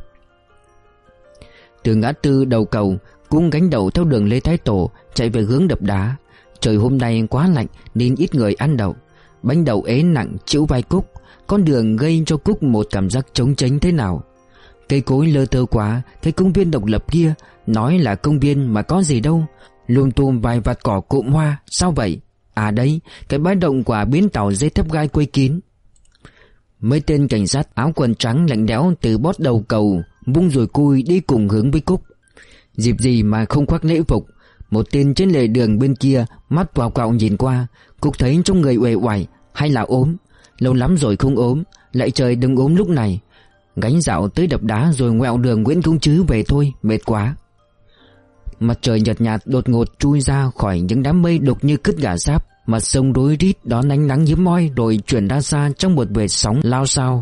Từ ngã tư đầu cầu, Cung gánh đầu theo đường Lê Thái Tổ chạy về hướng đập đá. Trời hôm nay quá lạnh nên ít người ăn đậu. Bánh đậu ế nặng chịu vai Cúc. Con đường gây cho Cúc một cảm giác trống tránh thế nào. Cây cối lơ tơ quá. Cái công viên độc lập kia, nói là công viên mà có gì đâu. Lùm tùm vài vạt cỏ cụm hoa. Sao vậy? À đấy, cái bãi động của bến tàu dây thép gai quây kín. Mấy tên cảnh sát áo quần trắng lạnh lẽo từ bót đầu cầu vung dùi cui đi cùng hướng với Cúc. Dịp gì mà không khoác lễ phục. Một tên trên lề đường bên kia mắt quào quào nhìn qua. Cúc thấy trong người uể oải. Hay là ốm? Lâu lắm rồi không ốm. Lại trời đừng ốm lúc này. Gánh dạo tới đập đá rồi ngoẹo đường Nguyễn Công Trứ về thôi. Mệt quá. Mặt trời nhợt nhạt đột ngột chui ra khỏi những đám mây đục như cứt gà sáp. Mặt sông rối rít đón ánh nắng hiếm moi rồi chuyển ra xa trong một vệt sóng lao xao.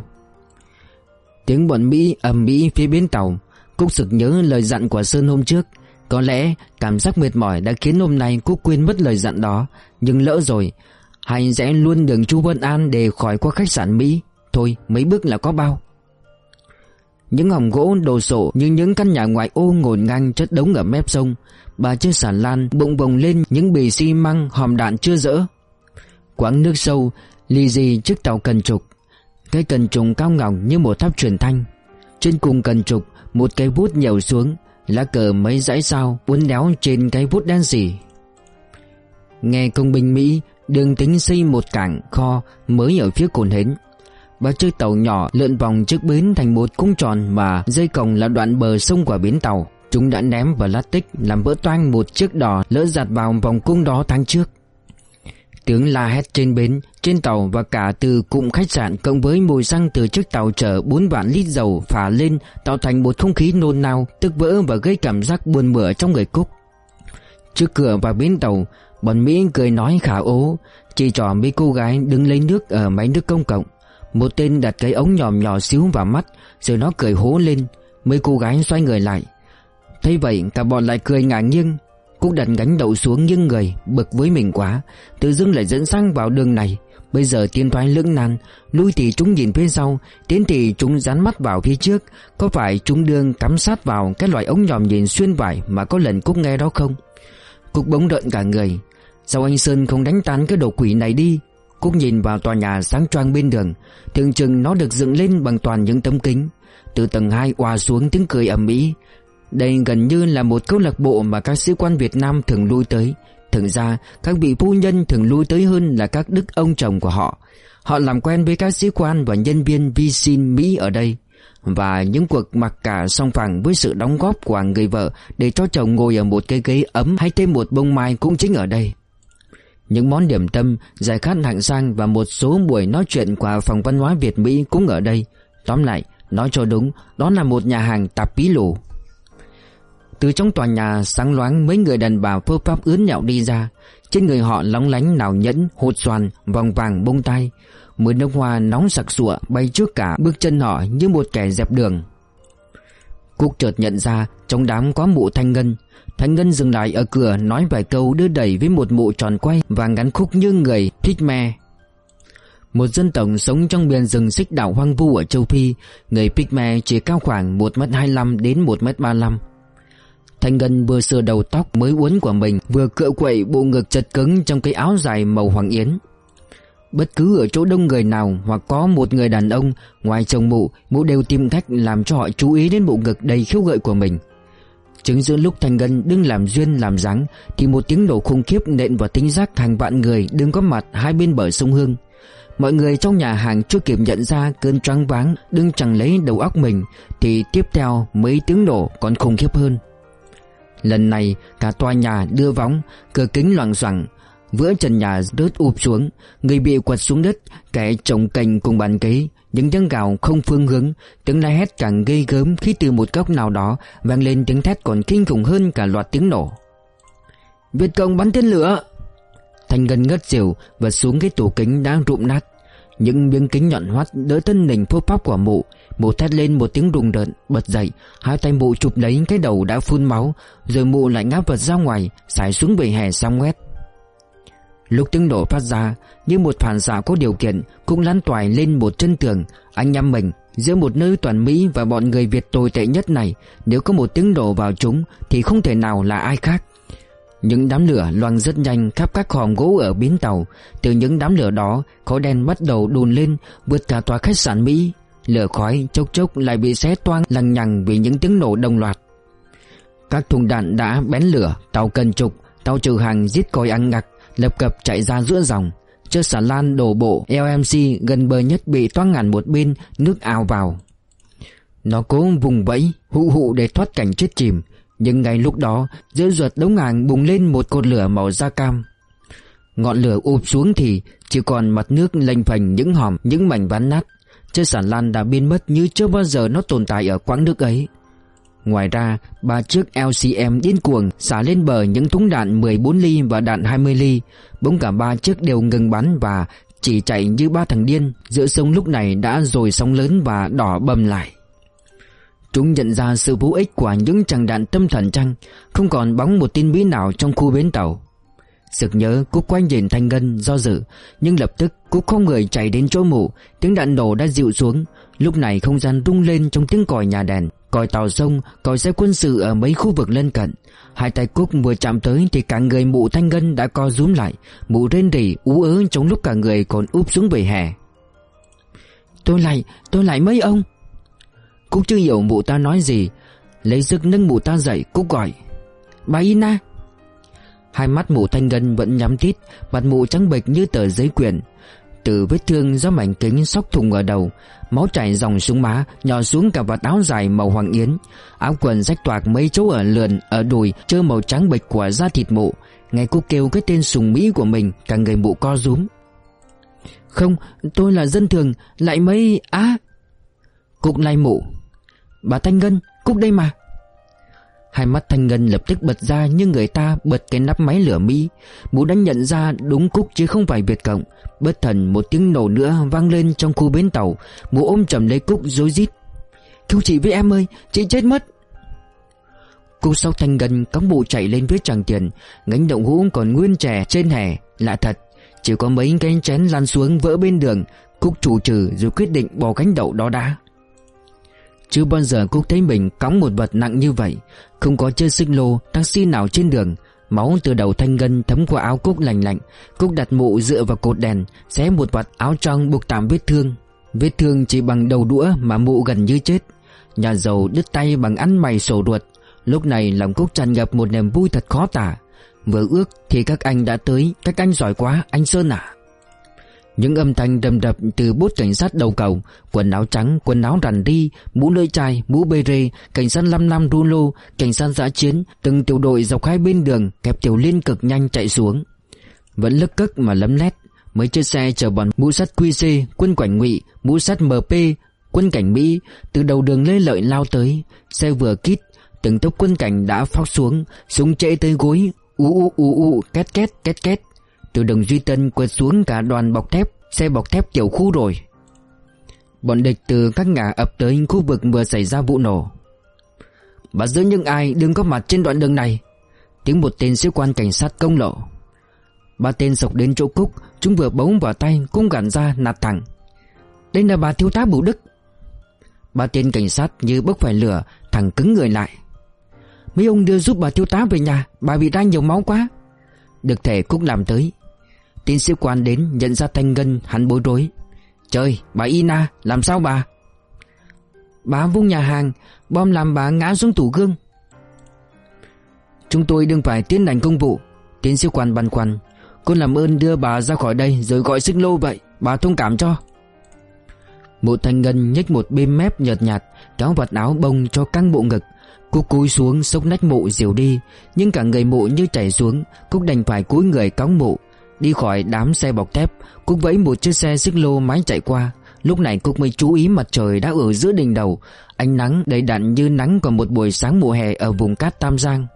Tiếng bọn Mỹ ầm ĩ phía bến tàu. Cúc sực nhớ lời dặn của Sơn hôm trước. Có lẽ cảm giác mệt mỏi đã khiến hôm nay Cúc quên mất lời dặn đó. Nhưng lỡ rồi. Hay rẽ luôn đường Chu Văn An để khỏi qua khách sạn Mỹ. Thôi mấy bước là có bao. Những hòm gỗ đồ sộ như những căn nhà ngoại ô ngổn ngang chất đống ở mép sông. Bà trên sàn lan bụng bồng lên những bì xi măng hòm đạn chưa dỡ. Quãng nước sâu lì dì chiếc tàu cần trục. Cái cần trục cao ngỏng như một tháp truyền thanh. Trên cùng cần trục một cây bút nhèo xuống. Lá cờ mấy dãy sao uốn éo trên cái bút đen sì. Nghe công binh Mỹ đường tính xây một cảng kho mới ở phía Cồn Hến. Ba chiếc tàu nhỏ lượn vòng trước bến thành một cung tròn mà dây còng là đoạn bờ sông của bến tàu. Chúng đã ném vào lát tích làm vỡ toang một chiếc đò lỡ dạt vào vòng cung đó tháng trước. Tiếng la hét trên bến, trên tàu và cả từ cụm khách sạn cộng với mùi xăng từ chiếc tàu chở 4 vạn lít dầu phả lên tạo thành một không khí nôn nao, tức vỡ và gây cảm giác buồn mửa trong người Cúc. Trước cửa vào bến tàu, bọn Mỹ cười nói khả ố, chỉ trỏ mấy cô gái đứng lấy nước ở máy nước công cộng. Một tên đặt cái ống nhòm nhỏ xíu vào mắt, rồi nó cười hố lên. Mấy cô gái xoay người lại. Thấy vậy cả bọn lại cười ngả nghiêng. Cúc đặt gánh đậu xuống nghiêng người, bực với mình quá, tự dưng lại dẫn sang vào đường này. Bây giờ tiến thoái lưỡng nan, lui thì chúng nhìn phía sau, tiến thì chúng dán mắt vào phía trước. Có phải chúng đương cắm sát vào cái loại ống nhòm nhìn xuyên vải mà có lần Cúc nghe đó không? Cúc bỗng rợn cả người. Sao anh Sơn không đánh tan cái đồ quỷ này đi? Cúc nhìn vào tòa nhà sáng choang bên đường. Tưởng chừng nó được dựng lên bằng toàn những tấm kính. Từ tầng 2 òa xuống tiếng cười ầm ĩ. Đây gần như là một câu lạc bộ mà các sĩ quan Việt Nam thường lui tới. Thực ra các vị phu nhân thường lui tới hơn là các đức ông chồng của họ. Họ làm quen với các sĩ quan và nhân viên vi sinh Mỹ ở đây. Và những cuộc mặc cả song phẳng với sự đóng góp của người vợ để cho chồng ngồi ở một cái ghế ấm hay thêm một bông mai cũng chính ở đây. Những món điểm tâm, giải khát hạng sang và một số buổi nói chuyện của phòng văn hóa Việt Mỹ cũng ở đây. Tóm lại, nói cho đúng, đó là một nhà hàng tạp pí lù. Từ trong tòa nhà sáng loáng, mấy người đàn bà phơ pháp ướn nhạo đi ra. Trên người họ lóng lánh nào nhẫn, hột xoàn, vòng vàng bông tai. Mùi nước hoa nóng sặc sụa bay trước cả bước chân họ như một kẻ dẹp đường. Cúc chợt nhận ra trong đám có mụ Thanh Ngân. Thanh Ngân dừng lại ở cửa nói vài câu đưa đẩy với một mụ tròn quay và ngắn khúc như người Pygmy. Một dân tộc sống trong miền rừng xích đảo hoang vu ở châu Phi. Người Pygmy chỉ cao khoảng 1m25 đến 1m35. Thanh Ngân vừa sửa đầu tóc mới uốn của mình, vừa cựa quậy bộ ngực chật cứng trong cái áo dài màu hoàng yến. Bất cứ ở chỗ đông người nào hoặc có một người đàn ông ngoài chồng mụ đều tìm cách làm cho họ chú ý đến bộ ngực đầy khiêu gợi của mình. Chính giữa lúc Thanh Ngân đứng làm duyên làm dáng thì một tiếng nổ khủng khiếp nện vào tính giác hàng vạn người đứng có mặt hai bên bờ sông Hương. Mọi người trong nhà hàng chưa kịp nhận ra cơn choáng váng đứng chẳng lấy đầu óc mình thì tiếp theo mấy tiếng nổ còn khủng khiếp hơn. Lần này cả tòa nhà đưa vóng, cửa kính loằng xoằng, vữa trần nhà rớt ụp xuống, người bị quật xuống đất, kẻ chồng cành cùng bàn ghế. Những tiếng gào không phương hướng, tiếng la hét càng ghê gớm khi từ một góc nào đó vang lên tiếng thét còn kinh khủng hơn cả loạt tiếng nổ. Việt Cộng bắn tên lửa! Thanh Ngân ngất xỉu và xuống cái tủ kính đã rụm nát. Những miếng kính nhọn hoắt đỡ thân hình phô phóc của mụ thét lên một tiếng rùng rợn, bật dậy, hai tay mụ chụp lấy cái đầu đã phun máu, rồi mụ lại ngã vật ra ngoài, sải xuống vỉa hè xăm ngoét. Lúc tiếng nổ phát ra, như một phản xạ có điều kiện, cũng lan toài lên một chân tường. Anh nhắm mình, giữa một nơi toàn Mỹ và bọn người Việt tồi tệ nhất này, nếu có một tiếng nổ vào chúng thì không thể nào là ai khác. Những đám lửa loang rất nhanh khắp các hòm gỗ ở bến tàu. Từ những đám lửa đó, khói đen bắt đầu đùn lên, vượt cả tòa khách sạn Mỹ. Lửa khói chốc chốc lại bị xé toang lằng nhằng vì những tiếng nổ đồng loạt. Các thùng đạn đã bén lửa, tàu cần trục, tàu chở hàng rít còi ăn ngặc, lập cập chạy ra giữa dòng. Chiếc xà lan đổ bộ LMC gần bờ nhất bị toang ngàn một bên, nước ào vào. Nó cố vùng vẫy hụ hụ để thoát cảnh chết chìm, nhưng ngay lúc đó giữa ruột đống hàng bùng lên một cột lửa màu da cam. Ngọn lửa ụp xuống thì chỉ còn mặt nước lênh phềnh những hòm, những mảnh ván nát. Chiếc xà lan đã biến mất như chưa bao giờ nó tồn tại ở quãng nước ấy. Ngoài ra, 3 chiếc LCM điên cuồng xả lên bờ những thúng đạn 14 ly và đạn 20 ly. Bỗng cả 3 chiếc đều ngừng bắn và chỉ chạy như 3 thằng điên. Giữa sông lúc này đã dồi sóng lớn và đỏ bầm lại. Chúng nhận ra sự vô ích của những tràng đạn tâm thần chăng. Không còn bóng một tên Mỹ nào trong khu bến tàu. Sực nhớ, Cúc quay nhìn Thanh Ngân do dự, nhưng lập tức Cúc không người chạy đến chỗ mụ. Tiếng đạn nổ đã dịu xuống. Lúc này không gian rung lên trong tiếng còi nhà đèn, còi tàu sông, còi xe quân sự ở mấy khu vực lân cận. Hai tay Cúc vừa chạm tới thì cả người mụ Thanh Ngân đã co rúm lại. Mụ rên rỉ ú ớ trong lúc cả người còn úp xuống vỉa hè. Tôi lại mấy ông. Cúc chưa hiểu mụ ta nói gì, lấy sức nâng mụ ta dậy. Cúc gọi: Bà Ina. Hai mắt mụ Thanh Ngân vẫn nhắm tít, mặt mụ trắng bệch như tờ giấy quyển. Từ vết thương do mảnh kính xóc thủng ở đầu, máu chảy ròng xuống má, nhỏ xuống cả vạt áo dài màu hoàng yến. Áo quần rách toạc mấy chỗ ở lườn, ở đùi trơ màu trắng bệch của da thịt mụ. Nghe cô kêu cái tên sùng Mỹ của mình, cả người mụ co rúm. Không, tôi là dân thường, lại mấy... Cúc lay mụ: Bà Thanh Ngân, Cúc đây mà. Hai mắt Thanh Ngân lập tức bật ra như người ta bật cái nắp máy lửa Mỹ. Mụ đã nhận ra đúng Cúc chứ không phải Việt Cộng. Bất thần một tiếng nổ nữa vang lên trong khu bến tàu. Mụ ôm chầm lấy Cúc rối rít: Cứu chị với em ơi, chị chết mất. Cúc sau Thanh Ngân cõng mụ chạy lên phía Tràng Tiền. Gánh đậu hũ còn nguyên trẻ trên hè. Lạ thật, chỉ có mấy cái chén lăn xuống vỡ bên đường. Cúc chủ trừ rồi quyết định bỏ gánh đậu đó đã. Chưa bao giờ Cúc thấy mình cõng một vật nặng như vậy. Không có chơi xích lô, taxi nào trên đường. Máu từ đầu Thanh Ngân thấm qua áo Cúc lành lạnh. Cúc đặt mụ dựa vào cột đèn, xé một vạt áo trong buộc tạm vết thương. Vết thương chỉ bằng đầu đũa mà mụ gần như chết. Nhà giàu đứt tay bằng ăn mày sổ ruột. Lúc này lòng Cúc tràn ngập một niềm vui thật khó tả. Vừa ước thì các anh đã tới. Các anh giỏi quá, anh Sơn à. Những âm thanh rầm rập từ bốt cảnh sát đầu cầu. Quần áo trắng, quần áo rằn ri, mũ lưỡi chai, mũ bê rê, cảnh sát 5 năm rulo, cảnh sát dã chiến. Từng tiểu đội dọc hai bên đường kẹp tiểu liên cực nhanh chạy xuống. Vẫn lấc cấc mà lấm lét. Mấy chiếc xe chở bọn mũ sắt QC, quân cảnh Ngụy, mũ sắt MP, quân cảnh Mỹ từ đầu đường Lê Lợi lao tới. Xe vừa kít, từng tốp quân cảnh đã phóc xuống, súng chễ tới gối, két két két két. Từ đường Duy Tân quật xuống cả đoàn bọc thép, xe bọc thép kiểu khu rồi. Bọn địch từ các ngã ập tới khu vực vừa xảy ra vụ nổ. Bắt giữ những ai đừng có mặt trên đoạn đường này. Tiếng một tên sĩ quan cảnh sát công lộ. 3 tên sộc đến chỗ Cúc, chúng vừa bấu vào tay, cũng gạt ra nạt thẳng. Đây là bà thiếu tá Bửu Đức. 3 tên cảnh sát như bốc phải lửa, thẳng cứng người lại. Mấy ông đưa giúp bà thiếu tá về nhà, bà bị ra nhiều máu quá. Được thể Cúc làm tới. Tên sĩ quan đến nhận ra Thanh Ngân, hắn bối rối. Trời, bà Ina, làm sao bà? Bà vung nhà hàng, bom làm bà ngã xuống tủ gương. Chúng tôi đừng phải tiến hành công vụ. Tên sĩ quan băn khoăn. Cô làm ơn đưa bà ra khỏi đây rồi gọi xích lô vậy, bà thông cảm cho. Mụ Thanh Ngân nhếch một bên mép nhợt nhạt, kéo vạt áo bông cho căng bộ ngực. Cúc cúi xuống xốc nách mụ dìu đi, nhưng cả người mụ như chảy xuống. Cúc đành phải cúi người cõng mụ đi khỏi đám xe bọc thép. Cúc vẫy một chiếc xe xích lô máy chạy qua. Lúc này Cúc mới chú ý mặt trời đã ở giữa đỉnh đầu, ánh nắng đầy đặn như nắng của một buổi sáng mùa hè ở vùng cát Tam Giang.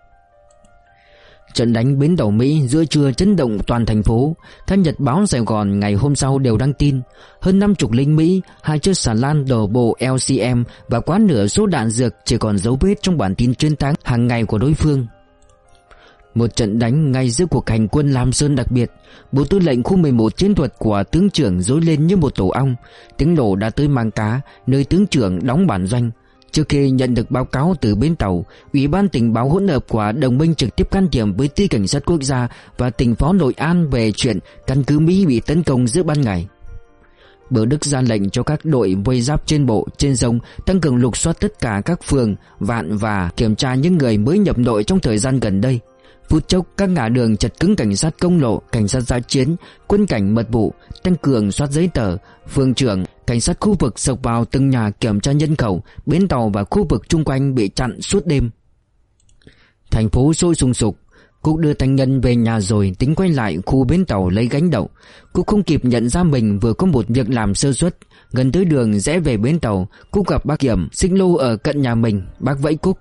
Trận đánh bến tàu Mỹ giữa trưa chấn động toàn thành phố. Các nhật báo Sài Gòn ngày hôm sau đều đăng tin hơn 50 lính Mỹ, 2 chiếc xà lan đổ bộ LCM và quá nửa số đạn dược chỉ còn dấu vết trong bản tin chiến thắng hàng ngày của đối phương. Một trận đánh ngay giữa cuộc hành quân Lam Sơn đặc biệt. Bộ tư lệnh khu 11 chiến thuật của tướng trưởng rối lên như một tổ ong. Tiếng nổ đã tới Mang Cá, nơi tướng trưởng đóng bản doanh. Trước khi nhận được báo cáo từ bến tàu, Ủy ban tình báo hỗn hợp của đồng minh trực tiếp can thiệp với Ty cảnh sát quốc gia và tỉnh phó Nội An về chuyện căn cứ Mỹ bị tấn công giữa ban ngày. Bửu Đức ra lệnh cho các đội vây giáp trên bộ, trên sông tăng cường lục soát tất cả các phường, vạn và kiểm tra những người mới nhập đội trong thời gian gần đây. Phút chốc các ngã đường chật cứng cảnh sát công lộ, cảnh sát dã chiến, quân cảnh mật vụ, tăng cường soát giấy tờ. Phường trưởng, cảnh sát khu vực sộc vào từng nhà kiểm tra nhân khẩu, bến tàu và khu vực chung quanh bị chặn suốt đêm. Thành phố sôi sùng sục. Cúc đưa Thanh Ngân về nhà rồi tính quay lại khu bến tàu lấy gánh đậu. Cúc không kịp nhận ra mình vừa có một việc làm sơ suất. Gần tới đường rẽ về bến tàu, Cúc gặp bác Kiểm xích lô ở cận nhà mình. Bác vẫy Cúc.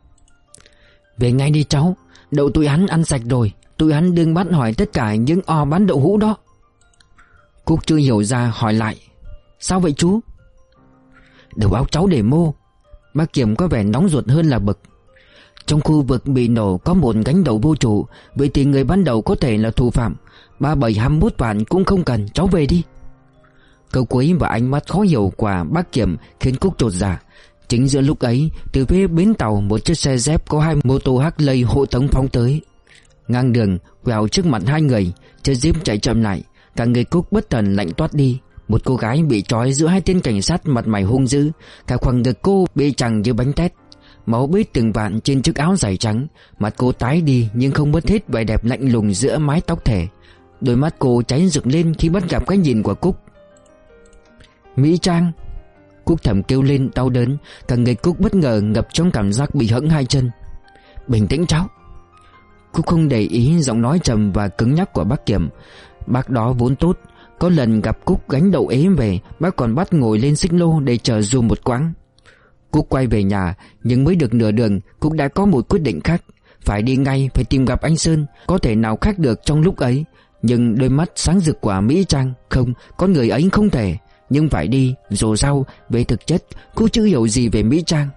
Về ngay đi cháu, đậu tụi hắn ăn sạch rồi. Tụi hắn đừng bắt hỏi tất cả những o bán đậu hũ đó. Cúc chưa hiểu ra hỏi lại. Sao vậy chú? Đầu óc cháu để mô. Bác Kiểm có vẻ nóng ruột hơn là bực. Trong khu vực bị nổ có một gánh đậu vô chủ. Vậy thì người bán đậu có thể là thủ phạm. 3721 vạn cũng không cần, cháu về đi. Câu cuối và ánh mắt khó hiểu của bác Kiểm khiến Cúc chột dạ. Chính giữa lúc ấy, từ phía bến tàu một chiếc xe dép có 2 mô tô Harley hộ tống phóng tới. Ngang đường quẹo trước mặt 2 người, chiếc Jeep chạy chậm lại. Cả người Cúc bất thần lạnh toát đi. Một cô gái bị trói giữa 2 tên cảnh sát mặt mày hung dữ. Cả khoang ngực cô bị chằng như bánh tét. Máu bết từng vạn trên chiếc áo dài trắng. Mặt cô tái đi nhưng không mất hết vẻ đẹp lạnh lùng giữa mái tóc thề. Đôi mắt cô cháy rực lên khi bắt gặp cái nhìn của Cúc. Mỹ Trang. Cúc thầm kêu lên đau đớn. Cả người Cúc bất ngờ ngập trong cảm giác bị hẫng 2 chân. Bình tĩnh cháu. Cúc không để ý giọng nói trầm và cứng nhắc của bác Kiểm. Bác đó vốn tốt. Có lần gặp Cúc gánh đậu ế về, bác còn bắt ngồi lên xích lô để chờ dù một quãng. Cúc quay về nhà, nhưng mới được nửa đường Cúc đã có một quyết định khác. Phải đi ngay, phải tìm gặp anh Sơn. Có thể nào khác được trong lúc ấy. Nhưng đôi mắt sáng rực của Mỹ Trang. Không, con người ấy không thể. Nhưng phải đi, dù sao về thực chất Cúc chưa hiểu gì về Mỹ Trang.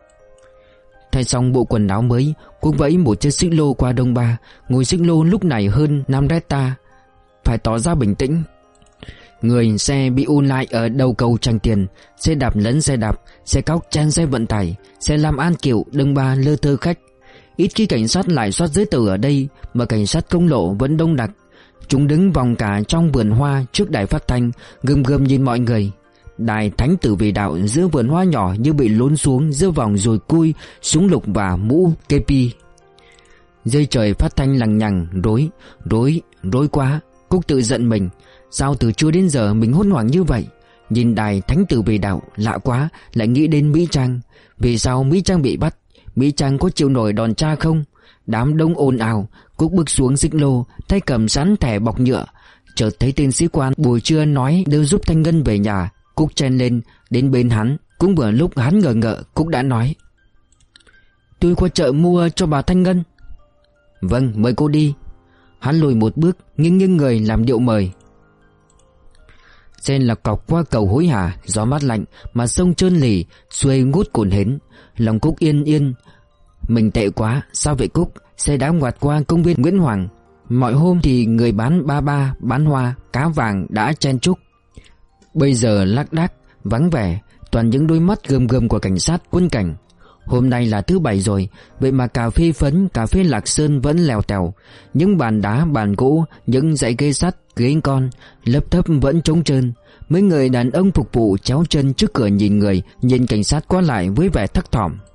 Thay xong bộ quần áo mới, Cúc vẫy một chiếc xích lô qua Đông Ba. Ngồi xích lô lúc này hơn 5 hecta. Phải tỏ ra bình tĩnh. Người xe bị ùn lại ở đầu cầu Tràng Tiền. Xe đạp lấn xe đạp, xe cóc chen xe vận tải, xe làm an kiểu Đông Ba lơ thơ khách. Ít khi cảnh sát lại soát giấy tờ ở đây, mà cảnh sát công lộ vẫn đông đặc. Chúng đứng vòng cả trong vườn hoa trước đài phát thanh, gườm gườm nhìn mọi người. Đài Thánh Tử Vì Đạo giữa vườn hoa nhỏ như bị lún xuống giữa vòng dồi cui, súng lục và mũ kepi. Dây trời phát thanh lằng nhằng, rối quá. Cúc tự giận mình, sao từ trưa đến giờ mình hốt hoảng như vậy. Nhìn đài Thánh Tử Vì Đạo lạ quá, lại nghĩ đến Mỹ Trang. Vì sao Mỹ Trang bị bắt? Mỹ Trang có chịu nổi đòn tra không? Đám đông ồn ào. Cúc bước xuống xích lô, tay cầm sẵn thẻ bọc nhựa. Chợt thấy tên sĩ quan buổi trưa nói đưa giúp Thanh Ngân về nhà. Cúc chen lên đến bên hắn. Cũng vừa lúc hắn ngờ ngợ, Cúc đã nói: "Tôi qua chợ mua cho bà Thanh Ngân." "Vâng, mời cô đi." Hắn lùi một bước, nghiêng người làm điệu mời. Sen là cọc qua cầu hối hả, gió mát lạnh mà sông trơn lì xuôi ngút cồn hến. Lòng Cúc yên. Mình tệ quá, sao vậy Cúc? Xe đã ngoặt qua công viên Nguyễn Hoàng. Mọi hôm thì người bán ba bán hoa, cá vàng đã chen chúc. Bây giờ lác đác, vắng vẻ, toàn những đôi mắt gườm gườm của cảnh sát quân cảnh. Hôm nay là thứ Bảy rồi, vậy mà cà phê Phấn, cà phê Lạc Sơn vẫn lèo tèo. Những bàn đá, bàn gỗ, những dãy ghế sắt, ghế con, lớp thấp vẫn trống trơn. Mấy người đàn ông phục vụ chéo chân trước cửa nhìn cảnh sát qua lại với vẻ thấp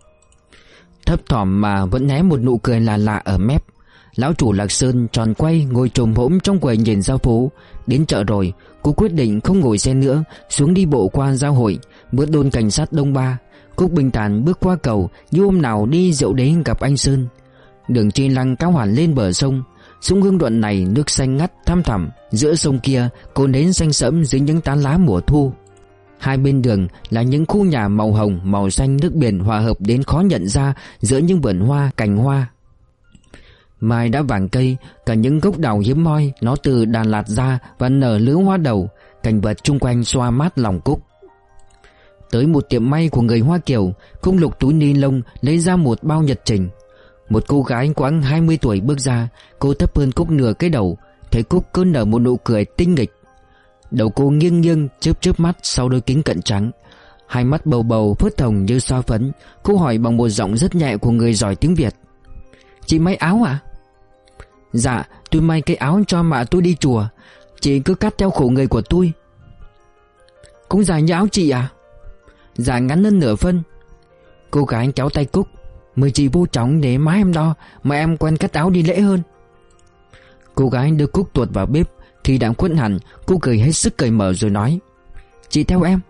thỏm mà vẫn hé một nụ cười lạ ở mép. Lão chủ Lạc Sơn tròn quay ngồi chồm hổm trong quầy nhìn ra phố. Đến chợ rồi, cô quyết định không ngồi xe nữa, xuống đi bộ qua giao hội, bước đồn cảnh sát Đông Ba. Cúc bình thản bước qua cầu như hôm nào đi rượu đế gặp anh Sơn. Đường Chi Lăng cao hẳn lên bờ sông. Sông Hương đoạn này nước xanh ngắt thăm thẳm, giữa sông kia cồn nến xanh sẫm dưới những tán lá mùa thu. Hai bên đường là những khu nhà màu hồng, màu xanh nước biển hòa hợp đến khó nhận ra giữa những vườn hoa, cành hoa. Mai đã vàng cây, cả những gốc đào hiếm hoi nó từ Đà Lạt ra và nở lứa hoa đầu. Cảnh vật chung quanh xoa mát lòng Cúc. Tới một tiệm may của người Hoa Kiều, Cúc lục túi ni lông lấy ra một bao nhật trình. Một cô gái khoảng 20 tuổi bước ra. Cô thấp hơn Cúc nửa cái đầu. Thấy Cúc cứ nở một nụ cười tinh nghịch. Đầu cô nghiêng chớp mắt sau đôi kính cận trắng, hai mắt bầu phớt hồng như xoa phấn. Cô hỏi bằng một giọng rất nhẹ của người giỏi tiếng Việt: "Chị may áo à?" "Dạ, tôi may cái áo cho mẹ tôi đi chùa. Chị cứ cắt theo khổ người của tôi." "Cũng dài như áo chị à?" "Dạ, ngắn hơn nửa phân." Cô gái kéo tay Cúc: "Mời chị vô trỏng để má em đo, mà em quen cắt áo đi lễ hơn." Cô gái đưa Cúc tuột vào bếp. Khi đã khuất hẳn, cô cười hết sức cởi mở rồi nói: "Chị theo em."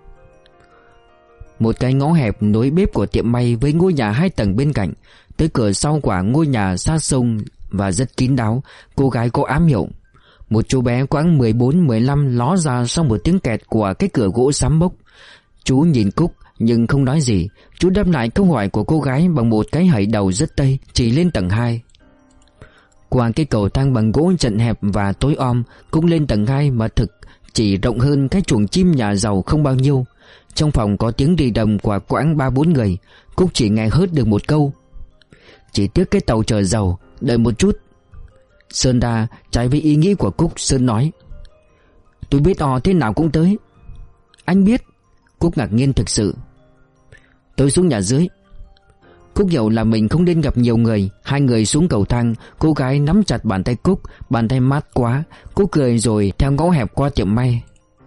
Một cái ngõ hẹp nối bếp của tiệm may với ngôi nhà 2 tầng bên cạnh. Tới cửa sau của ngôi nhà xa sông và rất kín đáo. Cô gái có ám hiệu. Một chú bé khoảng 14-15 ló ra sau một tiếng kẹt của cái cửa gỗ sám mốc. Chú nhìn Cúc nhưng không nói gì. Chú đáp lại câu hỏi của cô gái bằng một cái hẩy đầu rất tây, chỉ lên tầng 2. Qua cái cầu thang bằng gỗ chật hẹp và tối om, Cúc lên tầng 2 mà thực chỉ rộng hơn cái chuồng chim nhà giàu không bao nhiêu. Trong phòng có tiếng rì đồng của quãng 3-4 người. Cúc chỉ nghe hớt được một câu: "Chỉ tiếc cái tàu chở dầu, đợi một chút." Sơn ra trái với ý nghĩ của Cúc. Sơn nói: "Tôi biết thế nào cũng tới." "Anh biết?" Cúc ngạc nhiên thực sự. "Tôi xuống nhà dưới." Cúc hiểu là mình không nên gặp nhiều người. 2 người xuống cầu thang. Cô gái nắm chặt bàn tay Cúc. Bàn tay mát quá. Cô cười rồi theo ngõ hẹp qua tiệm may.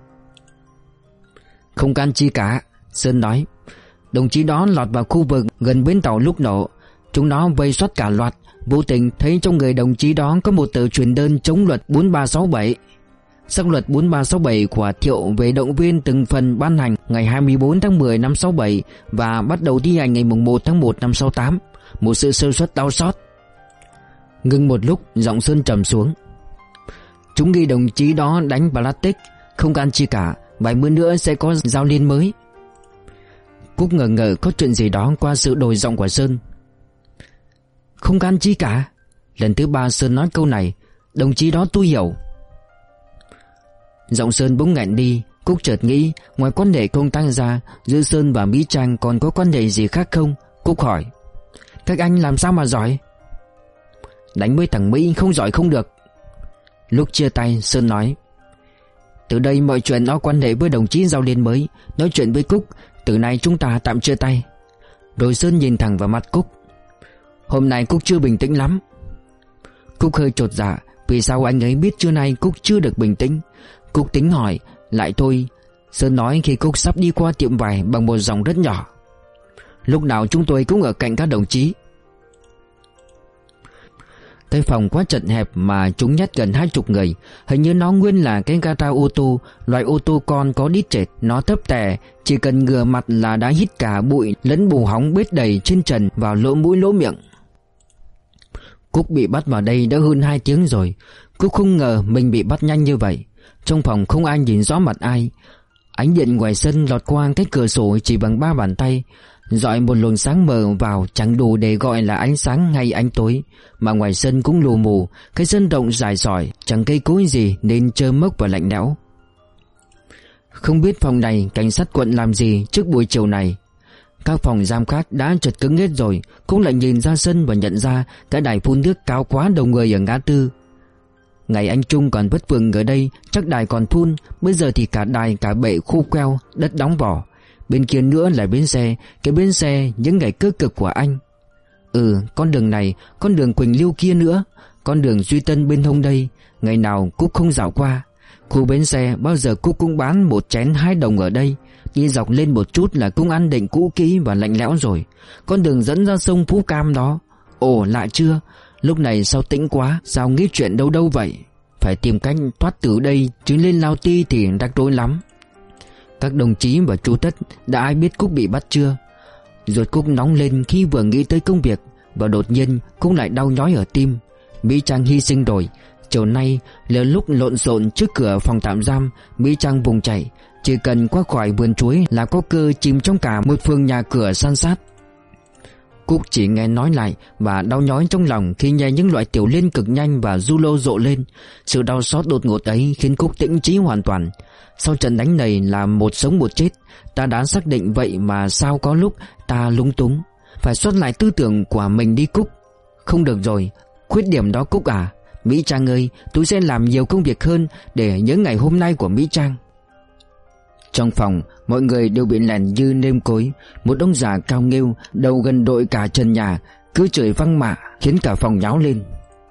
"Không can chi cả," Sơn nói. "Đồng chí đó lọt vào khu vực gần bến tàu lúc nổ. Chúng nó vây soát cả loạt. Vô tình thấy trong người đồng chí đó có một tờ truyền đơn chống luật 4367. Sắc luật 4367 của Thiệu về động viên từng phần ban hành ngày 24 tháng 10 năm 67 và bắt đầu thi hành ngày 1 tháng 1 năm 68. Một sự sơ suất đau xót." Ngừng một lúc, giọng Sơn trầm xuống: "Chúng nghi đồng chí đó đánh plastic. Không can chi cả. Vài bữa nữa sẽ có giao liên mới." Cúc ngờ ngợ có chuyện gì đó qua sự đổi giọng của Sơn. "Không can chi cả." Lần thứ 3 Sơn nói câu này. "Đồng chí đó tôi hiểu." Giọng Sơn bỗng nghẹn đi. Cúc chợt nghĩ ngoài quan hệ công tác ra, giữa Sơn và Mỹ Trang còn có quan hệ gì khác không. Cúc hỏi: "Các anh làm sao mà giỏi?" "Đánh với thằng Mỹ không giỏi không được." Lúc chia tay, Sơn nói: "Từ đây mọi chuyện nó quan hệ với đồng chí giao liên mới. Nói chuyện với Cúc, từ nay chúng ta tạm chia tay." Rồi Sơn nhìn thẳng vào mặt Cúc: Hôm nay Cúc chưa bình tĩnh lắm. Cúc hơi chột dạ. Vì sao anh ấy biết trưa nay Cúc chưa được bình tĩnh? Cúc tính hỏi lại thôi. Sơn nói khi Cúc sắp đi qua tiệm vải bằng một giọng rất nhỏ: lúc nào chúng tôi cũng ở cạnh các đồng chí. Cái phòng quá chật hẹp mà chúng nhét gần 20 người. Hình như nó nguyên là cái gara ô tô, loại ô tô con có đít trệt. Nó thấp tè, chỉ cần ngửa mặt là đã hít cả bụi lẫn bù hóng bết đầy trên trần vào lỗ mũi lỗ miệng. Cúc bị bắt vào đây đã hơn 2 tiếng rồi. Cúc không ngờ mình bị bắt nhanh như vậy. Trong phòng không ai nhìn rõ mặt ai. Ánh điện ngoài sân lọt qua cái cửa sổ chỉ bằng 3 bàn tay, rọi một luồng sáng mờ vào chẳng đủ để gọi là ánh sáng hay ánh tối. Mà ngoài sân cũng lù mù, cái sân rộng dài sỏi, chẳng cây cối gì nên trơ mốc và lạnh lẽo. Không biết phòng này cảnh sát quận làm gì trước buổi chiều này. Các phòng giam khác đã chật cứng hết rồi. Cũng lại nhìn ra sân và nhận ra cái đài phun nước cao quá đầu người ở ngã tư. Ngày anh Trung còn vất vưởng ở đây chắc đài còn phun. Bây giờ thì cả đài cả bệ khô queo, đất đóng vỏ. Bên kia nữa là bến xe. Cái bến xe những ngày cơ cực của anh. Con đường này, con đường Quỳnh Lưu kia nữa, con đường Duy Tân bên hông đây. Ngày nào Cúc không dạo qua. Khu bến xe bao giờ Cúc cũng bán một chén 2 đồng ở đây. Đi dọc lên một chút là cũng ăn định cũ kỹ và lạnh lẽo rồi. Con đường dẫn ra sông Phú Cam đó. Ồ lạ chưa? Lúc này sao tĩnh quá? Sao nghĩ chuyện đâu đâu vậy? Phải tìm cách thoát từ đây, chứ lên Lao Ti thì rắc rối lắm. Các đồng chí và chú Tất đã ai biết Cúc bị bắt chưa? Ruột Cúc nóng lên khi vừa nghĩ tới công việc. Và đột nhiên Cúc lại đau nhói ở tim. Mỹ Trang hy sinh rồi. Chiều nay là lúc lộn xộn trước cửa phòng tạm giam. Mỹ Trang vùng chạy. Chỉ cần qua khỏi vườn chuối là có cơ chìm trong cả một phường nhà cửa san sát. Cúc chỉ nghe nói lại và đau nhói trong lòng khi nghe những loại tiểu liên cực nhanh và du lô rộ lên. Sự đau xót đột ngột ấy khiến Cúc tĩnh trí hoàn toàn. Sau trận đánh này là một sống một chết. Ta đã xác định vậy mà sao có lúc ta lúng túng. Phải xoát lại tư tưởng của mình đi Cúc. Không được rồi, khuyết điểm đó Cúc à. Mỹ Trang ơi, tôi sẽ làm nhiều công việc hơn để nhớ ngày hôm nay của Mỹ Trang. Trong phòng mọi người đều bị lèn như nêm cối. Một ông già cao nghêu, đầu gần đội cả trần nhà, cứ chửi văng mạ khiến cả phòng nháo lên.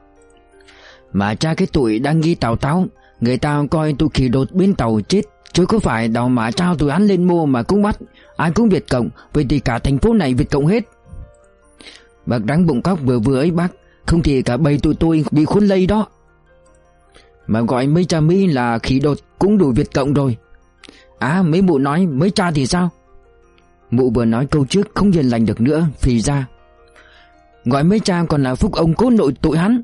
Mà cha cái tụi đang nghi Tào Táo, người ta coi tụi khỉ đột bên tàu chết, chứ có phải đào mã trao tụi án lên mô mà cũng bắt. Ai cũng Việt Cộng, vậy thì cả thành phố này Việt Cộng hết. Bác đáng bụng cóc vừa vừa ấy bác, không thì cả bầy tụi tôi bị khốn lây đó. Mà gọi mấy cha Mỹ là khỉ đột cũng đủ Việt Cộng rồi. À, mấy mụ nói mấy cha thì sao? Mụ vừa nói câu trước không hiền lành được nữa, phì ra. Gọi mấy cha còn là phúc ông cố nội tụi hắn.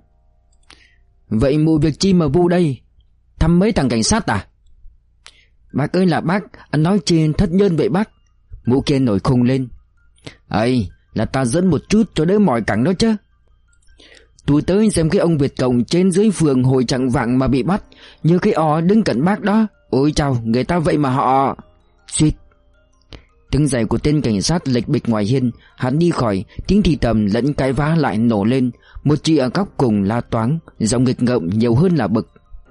Vậy mụ việc chi mà vu đây? Thăm mấy thằng cảnh sát à? Bác ơi là bác, anh nói trên thất nhân vậy bác. Mụ kia nổi khùng lên. Ấy, là ta dẫn một chút cho đỡ mỏi cẳng đó chứ. Tôi tới xem cái ông Việt Cộng trên dưới phường hồi chặng vạng mà bị bắt, như cái ó đứng cạnh bác đó. Ôi chào, người ta vậy mà họ... Suýt. Tiếng giày của tên cảnh sát lệch bịch ngoài hiên. Hắn đi khỏi, tiếng thì thầm lẫn cái vá lại nổ lên. Một chị ở góc cùng la toáng, giọng nghịch ngợm nhiều hơn là bực.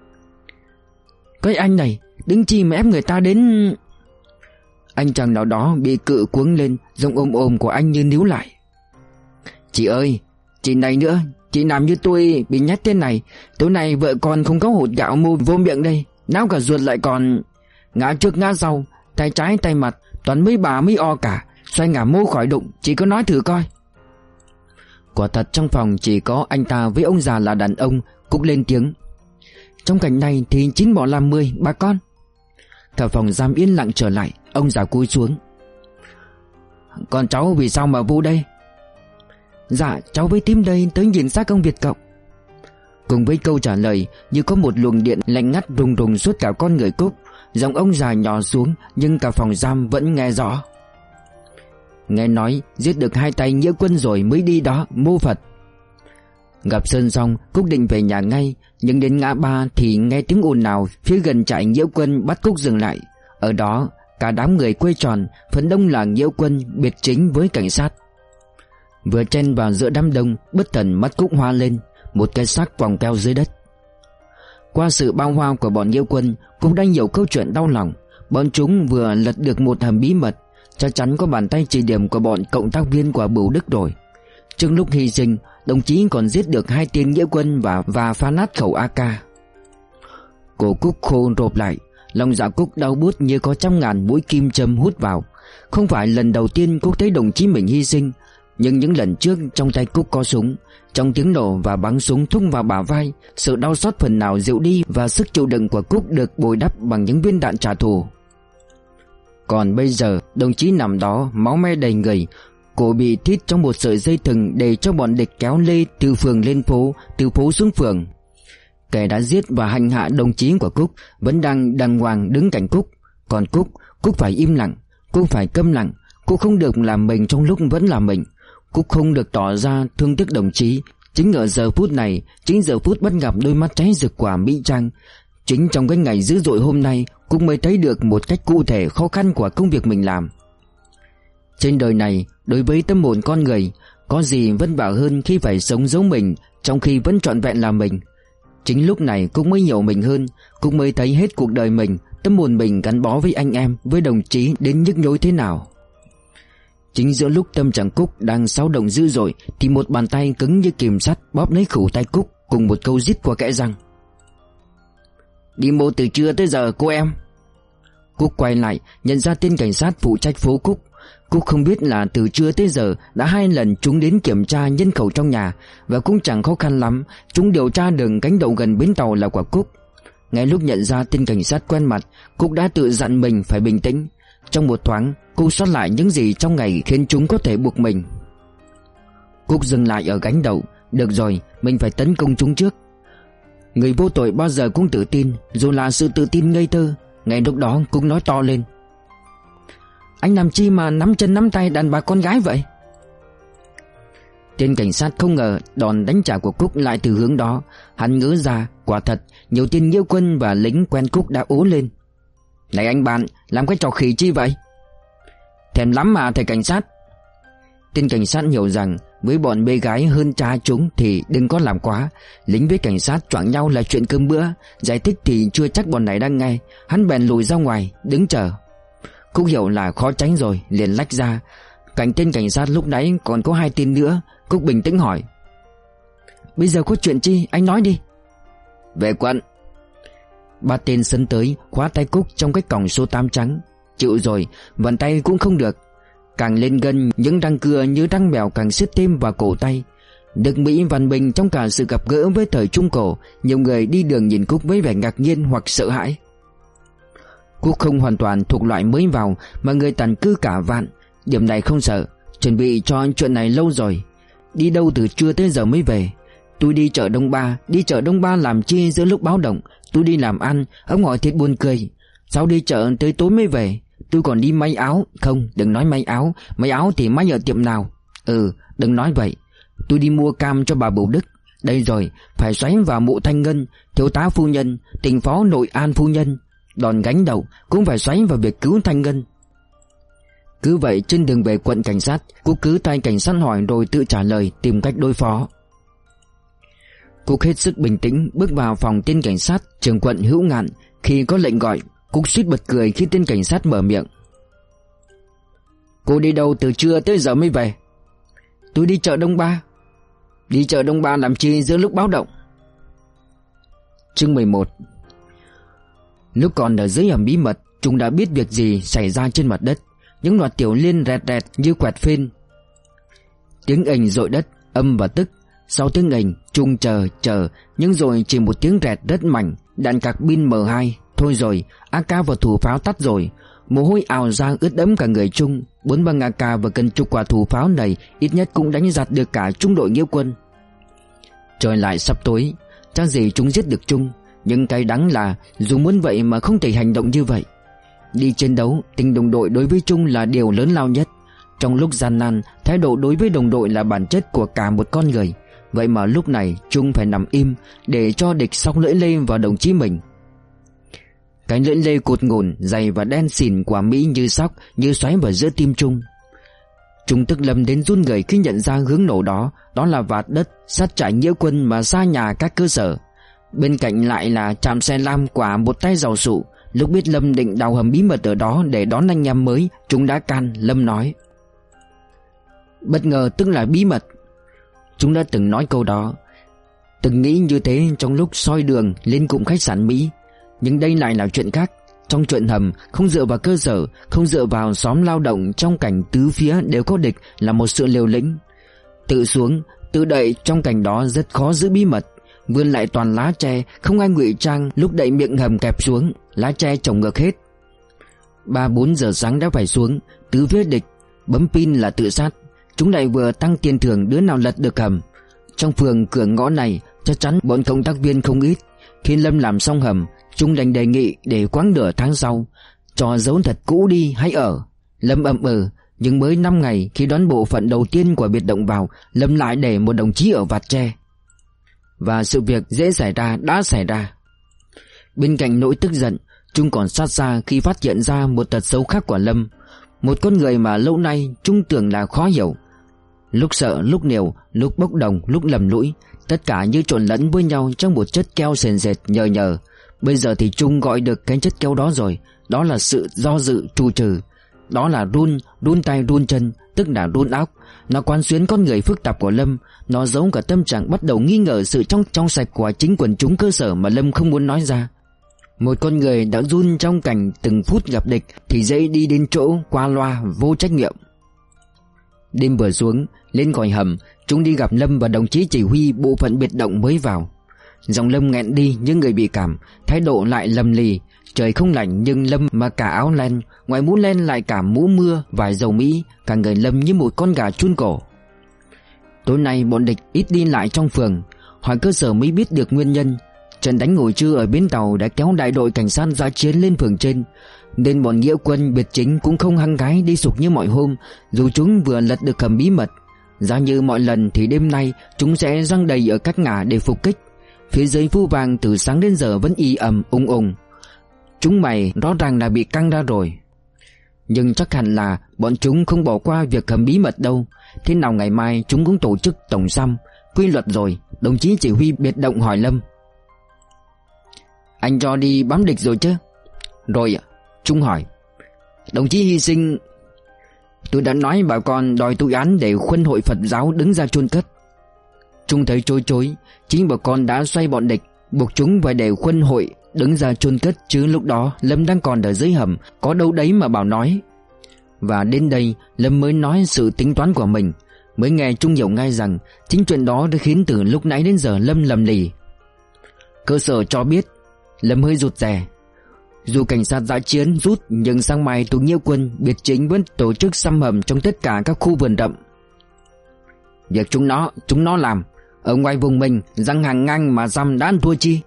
Cái anh này, đứng chi mà ép người ta đến... Anh chàng nào đó bị cự cuống lên, giọng ôm ôm của anh như níu lại. Chị ơi, chị này nữa, chị làm như tôi bị nhát thế này. Tối nay vợ con không có hột gạo mua vô miệng đây. Náo cả ruột lại còn... Ngã trước ngã sau, tay trái tay mặt, toàn mấy bà mấy o cả. Xoay ngả mô khỏi đụng, chị có nói thử coi. Quả thật trong phòng chỉ có anh ta với ông già là đàn ông. Cũng lên tiếng. Trong cảnh này thì 9 bỏ làm 10 bà con. Cả phòng giam yên lặng trở lại. Ông già cúi xuống. Còn cháu vì sao mà vu đây? Dạ cháu với tím đây tới nhìn xác ông Việt Cộng. Cùng với câu trả lời như có một luồng điện lạnh ngắt rùng rùng suốt cả con người Cúc. Giọng ông già nhỏ xuống nhưng cả phòng giam vẫn nghe rõ. Nghe nói giết được 2 tay nghĩa quân rồi mới đi đó, mô Phật. Gặp Sơn xong Cúc định về nhà ngay. Nhưng đến ngã ba thì nghe tiếng ồn ào phía gần trại nghĩa quân bắt Cúc dừng lại. Ở đó cả đám người quây tròn, phần đông là nghĩa quân biệt chính với cảnh sát. Vừa chen vào giữa đám đông, bất thần mắt Cúc hoa lên. Một cái xác vòng keo dưới đất. Qua sự bao hoa của bọn nghĩa quân, Cúc đã nhiều câu chuyện đau lòng. Bọn chúng vừa lật được một hầm bí mật, chắc chắn có bàn tay chỉ điểm của bọn cộng tác viên của Bửu Đức rồi. Trước lúc hy sinh, đồng chí còn giết được 2 tên nghĩa quân và phá nát khẩu AK. Cổ Cúc khô rộp lại, lòng dạ Cúc đau buốt như có trăm ngàn mũi kim châm hút vào. Không phải lần đầu tiên Cúc thấy đồng chí mình hy sinh, nhưng những lần trước trong tay Cúc có súng. Trong tiếng nổ và bắn súng thúc vào bả vai, sự đau xót phần nào dịu đi và sức chịu đựng của Cúc được bồi đắp bằng những viên đạn trả thù. Còn bây giờ, đồng chí nằm đó máu me đầy người, cổ bị thít trong một sợi dây thừng để cho bọn địch kéo lê từ phường lên phố, từ phố xuống phường. Kẻ đã giết và hành hạ đồng chí của Cúc vẫn đang đàng hoàng đứng cạnh Cúc. Còn Cúc phải im lặng, Cúc phải câm lặng. Cúc không được làm mình trong lúc vẫn là mình. Cúc không được tỏ ra thương tiếc đồng chí. Chính ở giờ phút này, chính giờ phút bắt gặp đôi mắt cháy rực của Mỹ Trang, chính trong cái ngày dữ dội hôm nay, Cúc mới thấy được một cách cụ thể khó khăn của công việc mình làm. Trên đời này, đối với tâm hồn con người, có gì vất vả hơn khi phải sống giấu mình trong khi vẫn trọn vẹn là mình. Chính lúc này Cúc mới hiểu mình hơn. Cúc mới thấy hết cuộc đời mình, tâm hồn mình gắn bó với anh em, với đồng chí đến nhức nhối thế nào. Chính giữa lúc tâm trạng Cúc đang xáo động dữ dội thì một bàn tay cứng như kìm sắt bóp lấy khủ tay Cúc cùng một câu rít qua kẽ răng: "Đi mô từ trưa tới giờ cô em." Cúc quay lại nhận ra tên cảnh sát phụ trách phố Cúc. Cúc không biết là từ trưa tới giờ đã 2 lần chúng đến kiểm tra nhân khẩu trong nhà, và cũng chẳng khó khăn lắm, chúng điều tra đường cánh đầu gần bến tàu là của Cúc. Ngay lúc nhận ra tên cảnh sát quen mặt, Cúc đã tự dặn mình phải bình tĩnh. Trong một thoáng, Cúc soát lại những gì trong ngày khiến chúng có thể buộc mình. Cúc dừng lại ở gánh đầu. Được rồi, mình phải tấn công chúng trước. Người vô tội bao giờ cũng tự tin, dù là sự tự tin ngây thơ. Ngay lúc đó Cúc nói to lên: "Anh làm chi mà nắm chân nắm tay đàn bà con gái vậy?" Tên cảnh sát không ngờ đòn đánh trả của Cúc lại từ hướng đó. Hắn ngỡ ra, quả thật, nhiều tên nghĩa quân và lính quen Cúc đã ố lên: "Này anh bạn, làm cái trò khỉ chi vậy?" "Thèm lắm mà thầy cảnh sát." Tên cảnh sát hiểu rằng với bọn bê gái hơn cha chúng thì đừng có làm quá. Lính với cảnh sát choảng nhau là chuyện cơm bữa. Giải thích thì chưa chắc bọn này đang nghe. Hắn bèn lùi ra ngoài đứng chờ. Cúc hiểu là khó tránh rồi, liền lách ra. Cạnh tên cảnh sát lúc nãy còn có 2 tên nữa. Cúc bình tĩnh hỏi: "Bây giờ có chuyện chi, anh nói đi." "Về quận." 3 tên sấn tới khóa tay Cúc trong cái còng số 8 trắng. Chịu rồi, vặn tay cũng không được. Càng lên gân, những răng cưa như răng mèo càng siết thêm vào cổ tay. Nước Mỹ văn minh trong cả sự gặp gỡ với thời Trung Cổ. Nhiều người đi đường nhìn Cúc với vẻ ngạc nhiên hoặc sợ hãi. Cúc không hoàn toàn thuộc loại mới vào, mà người tàn cư cả vạn. Điểm này không sợ, chuẩn bị cho chuyện này lâu rồi. Đi đâu từ trưa tới giờ mới về. Tôi đi chợ Đông Ba. Đi chợ Đông Ba làm chi giữa lúc báo động? Tôi đi làm ăn. Ông hỏi thiệt buồn cười. Sao đi chợ tới tối mới về? Tôi còn đi may áo. Không, đừng nói may áo. May áo thì may ở tiệm nào? Đừng nói vậy. Tôi đi mua cam cho bà Bửu Đức. Đây rồi, phải xoáy vào mộ Thanh Ngân, thiếu tá phu nhân, tỉnh phó nội an phu nhân. Đòn gánh đầu cũng phải xoáy vào việc cứu Thanh Ngân. Cứ vậy trên đường về quận cảnh sát, Cúc cứ tay cảnh sát hỏi rồi tự trả lời, tìm cách đối phó. Cúc hết sức bình tĩnh bước vào phòng tên cảnh sát trưởng quận Hữu Ngạn. Khi có lệnh gọi, Cúc suýt bật cười khi tên cảnh sát mở miệng: "Cô đi đâu từ trưa tới giờ mới về?" "Tôi đi chợ Đông Ba." "Đi chợ Đông Ba làm chi giữa lúc báo động?" Chương 11. Lúc còn ở dưới hầm bí mật, chúng đã biết việc gì xảy ra trên mặt đất. Những loạt tiểu liên rẹt rẹt như quẹt phên. Tiếng ình dội đất, âm và tức. Sau tiếng ình, chúng chờ, nhưng rồi chỉ một tiếng rẹt rất mạnh. Đạn cạc pin M2. Thôi rồi, AK và thủ pháo tắt rồi. Mồ hôi ào ra ướt đẫm cả người Trung. 4 băng AK và gần chục quả thủ pháo này ít nhất cũng đánh giặt được cả trung đội nghĩa quân. Trời lại sắp tối, chắc gì chúng giết được Trung. Nhưng cái đắng là dù muốn vậy mà không thể hành động như vậy. Đi chiến đấu, tình đồng đội đối với Trung là điều lớn lao nhất. Trong lúc gian nan, thái độ đối với đồng đội là bản chất của cả một con người. Vậy mà lúc này Trung phải nằm im để cho địch xóc lưỡi lê vào đồng chí mình. Cái lưỡi lê cột ngùn, dày và đen xỉn của Mỹ như sóc, như xoáy vào giữa tim Trung. Trung tức lâm đến run người khi nhận ra hướng nổ đó là vạt đất sát trại nghĩa quân mà xa nhà các cơ sở. Bên cạnh lại là trạm xe lam của một tay giàu sụ. Lúc biết Lâm định đào hầm bí mật ở đó để đón anh em mới, chúng đã can. Lâm nói: "Bất ngờ tức là bí mật." Chúng đã từng nói câu đó, từng nghĩ như thế trong lúc soi đường lên cụm khách sạn Mỹ. Nhưng đây lại là chuyện khác. Trong chuyện hầm, không dựa vào cơ sở, không dựa vào xóm lao động trong cảnh tứ phía đều có địch là một sự liều lĩnh. Tự xuống, tự đậy trong cảnh đó rất khó giữ bí mật. Vươn lại toàn lá tre, không ai ngụy trang, lúc đậy miệng hầm kẹp xuống, lá tre trồng ngược hết. 3-4 giờ sáng đã phải xuống, tứ phía địch, bấm pin là tự sát. Chúng lại vừa tăng tiền thưởng đứa nào lật được hầm. Trong phường cửa ngõ này chắc chắn bọn cộng tác viên không ít. Khi Lâm làm xong hầm, chúng đành đề nghị để quãng nửa tháng sau cho dấu thật cũ đi hãy ở. Lâm ậm nhưng mới 5 ngày khi đón bộ phận đầu tiên của biệt động vào, Lâm lại để một đồng chí ở vạt tre. Và sự việc dễ xảy ra đã xảy ra. Bên cạnh nỗi tức giận, chúng còn xót xa khi phát hiện ra một tật xấu khác của Lâm. Một con người mà lâu nay chúng tưởng là khó hiểu, lúc sợ, lúc niều, lúc bốc đồng, lúc lầm lũi, tất cả như trộn lẫn với nhau trong một chất keo sền sệt nhờ nhờ. Bây giờ thì chúng gọi được cái chất keo đó rồi. Đó là sự do dự trù trừ. Đó là run tay run chân, tức là run óc. Nó quán xuyến con người phức tạp của Lâm. Nó giấu cả tâm trạng bắt đầu nghi ngờ sự trong sạch của chính quần chúng cơ sở mà Lâm không muốn nói ra. Một con người đã run trong cảnh từng phút gặp địch thì dễ đi đến chỗ qua loa vô trách nhiệm. Đêm vừa xuống, lên khỏi hầm, chúng đi gặp Lâm và đồng chí chỉ huy bộ phận biệt động mới vào. Giọng Lâm nghẹn đi như người bị cảm, thái độ lại lầm lì. Trời không lạnh nhưng Lâm mặc cả áo len, ngoài mũ len lại cả mũ mưa, vải dầu Mỹ, cả người Lâm như một con gà chun cổ. Tối nay bọn địch ít đi lại trong phường, hỏi cơ sở mới biết được nguyên nhân. Trận đánh ngồi trưa ở bến tàu đã kéo đại đội cảnh sát ra chiến lên phường trên, nên bọn nghĩa quân biệt chính cũng không hăng hái đi sục như mọi hôm, dù chúng vừa lật được hầm bí mật. Giá như mọi lần thì đêm nay chúng sẽ giăng đầy ở các ngả để phục kích. Phía dưới Phu Vàng từ sáng đến giờ vẫn ì ầm ùng ùng. Chúng mày rõ ràng là bị căng ra rồi. Nhưng chắc hẳn là bọn chúng không bỏ qua việc hầm bí mật đâu. Thế nào ngày mai chúng cũng tổ chức tổng xăm. Quy luật rồi. Đồng chí chỉ huy biệt động hỏi Lâm: Anh cho đi bám địch rồi chứ? Rồi ạ. Trung hỏi: Đồng chí hy sinh. Tôi đã nói bà con đòi tụi án để Khuân hội Phật giáo đứng ra chôn cất. Trung thấy chối. Chính bà con đã xoay bọn địch, buộc chúng phải để Khuân hội đứng ra chôn cất, chứ lúc đó Lâm đang còn ở dưới hầm, có đâu đấy mà bảo nói. Và đến đây Lâm mới nói sự tính toán của mình. Mới nghe Trung hiểu ngay rằng chính chuyện đó đã khiến từ lúc nãy đến giờ Lâm lầm lì. Cơ sở cho biết. Lâm hơi rụt rè. Dù cảnh sát dã chiến rút, nhưng sáng mai tụi nghĩa quân biệt chính vẫn tổ chức xăm hầm trong tất cả các khu vườn rậm. Việc chúng nó làm ở ngoài vùng mình, răng hàng ngang mà xăm đã ăn thua chi.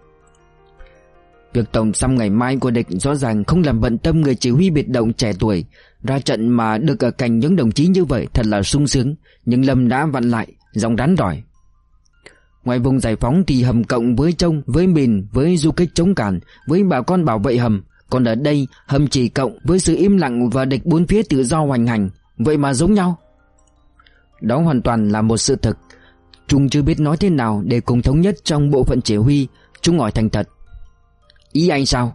Việc tổng xăm ngày mai của địch rõ ràng không làm bận tâm người chỉ huy biệt động trẻ tuổi. Ra trận mà được ở cạnh những đồng chí như vậy thật là sung sướng. Nhưng Lâm đã vặn lại, giọng rắn đỏi: Ngoài vùng giải phóng thì hầm cộng với trông, với mìn, với du kích chống cản, với bà con bảo vệ hầm. Còn ở đây hầm chỉ cộng với sự im lặng và địch bốn phía tự do hoành hành. Vậy mà giống nhau. Đó hoàn toàn là một sự thực. Trung chưa biết nói thế nào để cùng thống nhất trong bộ phận chỉ huy. Trung hỏi thành thật: Ý anh sao?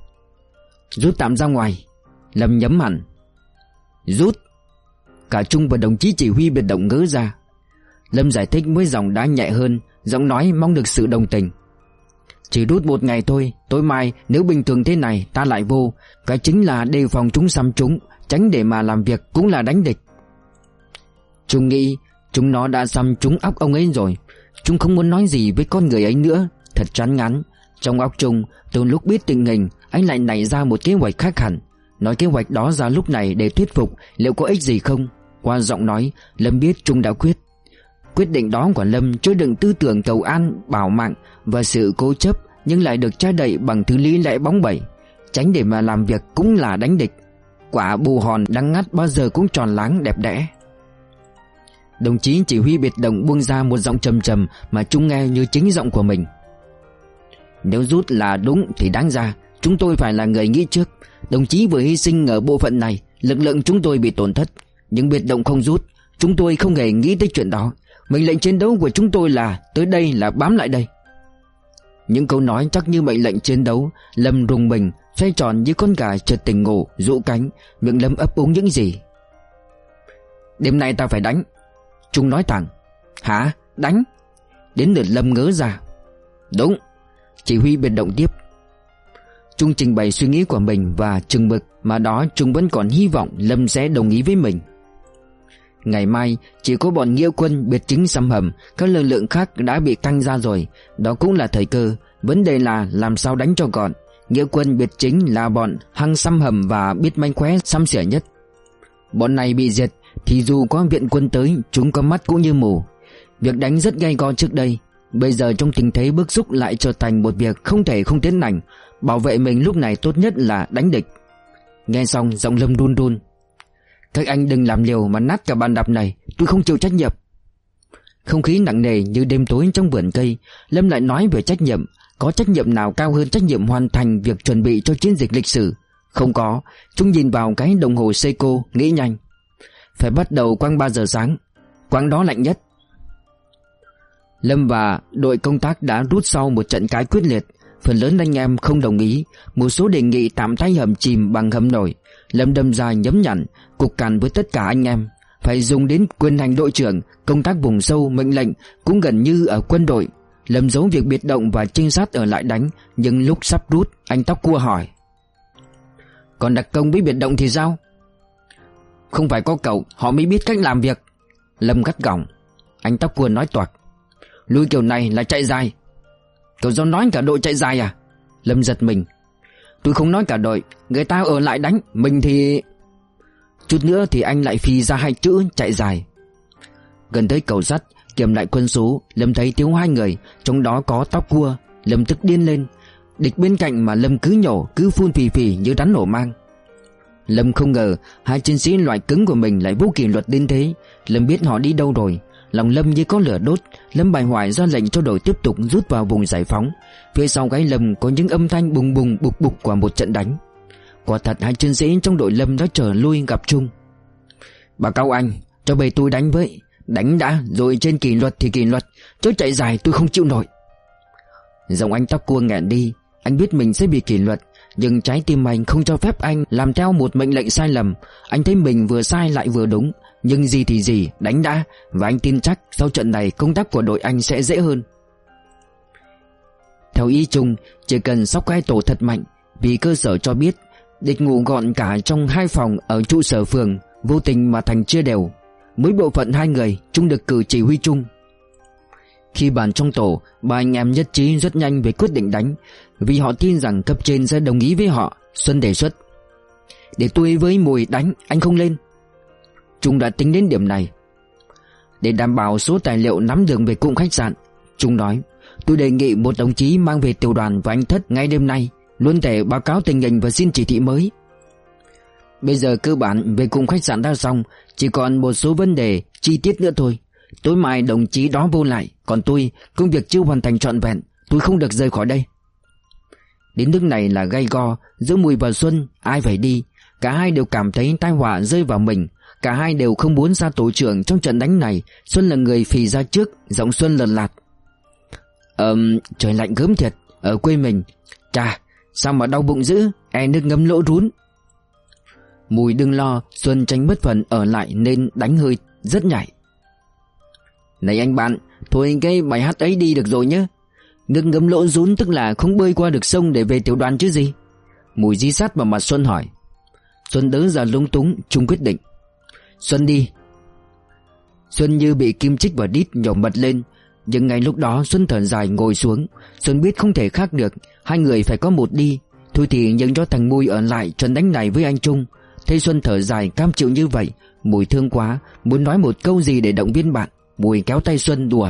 Rút tạm ra ngoài. Lâm nhấn hẳn. Rút? Cả Trung và đồng chí chỉ huy biệt động ngớ ra. Lâm giải thích với giọng đã nhẹ hơn, giọng nói mong được sự đồng tình. Chỉ rút 1 ngày thôi. Tối mai nếu bình thường thế này ta lại vô. Cái chính là đề phòng chúng xăm chúng, tránh để mà làm việc cũng là đánh địch. Trung nghĩ chúng nó đã xăm trúng óc ông ấy rồi. Trung không muốn nói gì với con người ấy nữa. Thật chán ngán. Trong óc Trung, từ lúc biết tình hình, anh lại nảy ra một kế hoạch khác hẳn. Nói kế hoạch đó ra lúc này để thuyết phục liệu có ích gì không. Qua giọng nói, Lâm biết Trung đã quyết. Quyết định đó của Lâm chứa đựng tư tưởng cầu an, bảo mạng và sự cố chấp, nhưng lại được che đậy bằng thứ lý lẽ bóng bẩy. Tránh để mà làm việc cũng là đánh địch. Quả bù hòn đắng ngắt bao giờ cũng tròn láng đẹp đẽ. Đồng chí chỉ huy biệt động buông ra một giọng trầm trầm mà Trung nghe như chính giọng của mình. Nếu rút là đúng thì đáng ra chúng tôi phải là người nghĩ trước. Đồng chí vừa hy sinh ở bộ phận này, lực lượng chúng tôi bị tổn thất. Nhưng biệt động không rút, chúng tôi không hề nghĩ tới chuyện đó. Mệnh lệnh chiến đấu của chúng tôi là tới đây là bám lại đây. Những câu nói chắc như mệnh lệnh chiến đấu. Lâm rùng mình, xoay tròn như con gà chợt tỉnh ngủ, rũ cánh, miệng Lâm ấp úng những gì. Đêm nay ta phải đánh. Trung nói thẳng. Hả? Đánh. Đến lượt Lâm ngớ ra. Đúng. Chỉ huy biệt động tiếp. Trung trình bày suy nghĩ của mình và chừng mực mà đó Trung vẫn còn hy vọng Lâm sẽ đồng ý với mình. Ngày mai chỉ có bọn nghĩa quân biệt chính xăm hầm, các lực lượng khác đã bị căng ra rồi. Đó cũng là thời cơ. Vấn đề là làm sao đánh cho gọn. Nghĩa quân biệt chính là bọn hăng xăm hầm và biết mánh khóe xăm xỉa nhất. Bọn này bị diệt thì dù có viện quân tới, chúng có mắt cũng như mù. Việc đánh rất gay go trước đây, bây giờ trong tình thế bức xúc lại trở thành một việc không thể không tiến hành. Bảo vệ mình lúc này tốt nhất là đánh địch. Nghe xong giọng Lâm run run. Các anh đừng làm liều mà nát cả bàn đạp này, tôi không chịu trách nhiệm. Không khí nặng nề như đêm tối trong vườn cây. Lâm lại nói về trách nhiệm. Có trách nhiệm nào cao hơn trách nhiệm hoàn thành việc chuẩn bị cho chiến dịch lịch sử? Không có. Chúng nhìn vào cái đồng hồ Seiko, nghĩ nhanh. Phải bắt đầu quang 3 giờ sáng. Quang đó lạnh nhất. Lâm và đội công tác đã rút sau một trận cãi quyết liệt. Phần lớn anh em không đồng ý. Một số đề nghị tạm thay hầm chìm bằng hầm nổi. Lâm đâm ra nhấm nhặn, cục cằn với tất cả anh em. Phải dùng đến quyền hành đội trưởng. Công tác vùng sâu, mệnh lệnh cũng gần như ở quân đội. Lâm giấu việc biệt động và trinh sát ở lại đánh. Nhưng lúc sắp rút, anh tóc cua hỏi: còn đặc công với biệt động thì sao? Không phải có cậu họ mới biết cách làm việc. Lâm gắt gỏng. Anh tóc cua nói toạc: lui kiểu này là chạy dài. Cậu do nói cả đội chạy dài à? Lâm giật mình. Tôi không nói cả đội. Người ta ở lại đánh, mình thì... Chút nữa thì anh lại phi ra 2 chữ chạy dài. Gần tới cầu sắt, kiểm lại quân số, Lâm thấy thiếu 2 người, trong đó có tóc cua. Lâm tức điên lên. Địch bên cạnh mà Lâm cứ nhổ, cứ phun phì phì như rắn nổ mang. Lâm không ngờ 2 chiến sĩ loại cứng của mình lại vô kỷ luật đến thế. Lâm biết họ đi đâu rồi. Lòng Lâm như có lửa đốt. Lâm bài hoài ra lệnh cho đội tiếp tục rút vào vùng giải phóng. Phía sau gáy Lâm có những âm thanh bùng bùng bục bục của một trận đánh. Quả thật 2 chiến sĩ trong đội Lâm đã trở lui gặp Trung. Báo cáo anh, cho bầy tôi đánh với. Đánh đã, rồi trên kỷ luật thì kỷ luật, chứ chạy dài tôi không chịu nổi. Giọng anh tóc cua nghẹn đi. Anh biết mình sẽ bị kỷ luật, nhưng trái tim anh không cho phép anh làm theo một mệnh lệnh sai lầm. Anh thấy mình vừa sai lại vừa đúng. Nhưng gì thì gì, đánh đã. Và anh tin chắc sau trận này công tác của đội anh sẽ dễ hơn. Theo ý Trung, chỉ cần sóc cái tổ thật mạnh. Vì cơ sở cho biết địch ngủ gọn cả trong 2 phòng ở trụ sở phường. Vô tình mà thành chia đều. Mỗi bộ phận 2 người, Trung được cử chỉ huy chung. Khi bàn trong tổ, 3 anh em nhất trí rất nhanh về quyết định đánh. Vì họ tin rằng cấp trên sẽ đồng ý với họ. Xuân đề xuất: để tôi với Mùi đánh, anh không lên. Trung đã tính đến điểm này. Để đảm bảo số tài liệu nắm được về cụm khách sạn, Trung nói: tôi đề nghị một đồng chí mang về tiểu đoàn và anh Thất ngay đêm nay, luôn thể báo cáo tình hình và xin chỉ thị mới. Bây giờ cơ bản về cụm khách sạn đã xong, chỉ còn một số vấn đề chi tiết nữa thôi. Tối mai đồng chí đó vô lại. Còn tôi, công việc chưa hoàn thành trọn vẹn, tôi không được rời khỏi đây. Đến nước này là gay go. Giữa Mùi và Xuân, ai phải đi. Cả hai đều cảm thấy tai họa rơi vào mình. Cả hai đều không muốn ra tổ trưởng trong trận đánh này. Xuân là người phì ra trước. Giọng Xuân lật lạt: trời lạnh gớm thiệt. Ở quê mình, chà, sao mà đau bụng dữ, nước ngấm lỗ rún. Mùi đừng lo, Xuân tránh bất phần ở lại nên đánh hơi rất nhảy. Này anh bạn, thôi cái bài hát ấy đi được rồi nhé. Nước ngấm lỗ rún tức là không bơi qua được sông để về tiểu đoàn chứ gì. Mùi dí sát vào mặt Xuân hỏi. Xuân đỡ ra lúng túng. Trung quyết định: Xuân đi. Xuân như bị kim chích vào đít, nhổ mật lên. Nhưng ngay lúc đó Xuân thở dài ngồi xuống. Xuân biết không thể khác được, 2 người phải có một đi. Thôi thì nhường cho thằng Mùi ở lại trận đánh này với anh Trung. Thấy Xuân thở dài cam chịu như vậy, Mùi thương quá, muốn nói một câu gì để động viên bạn. Mùi kéo tay Xuân đùa: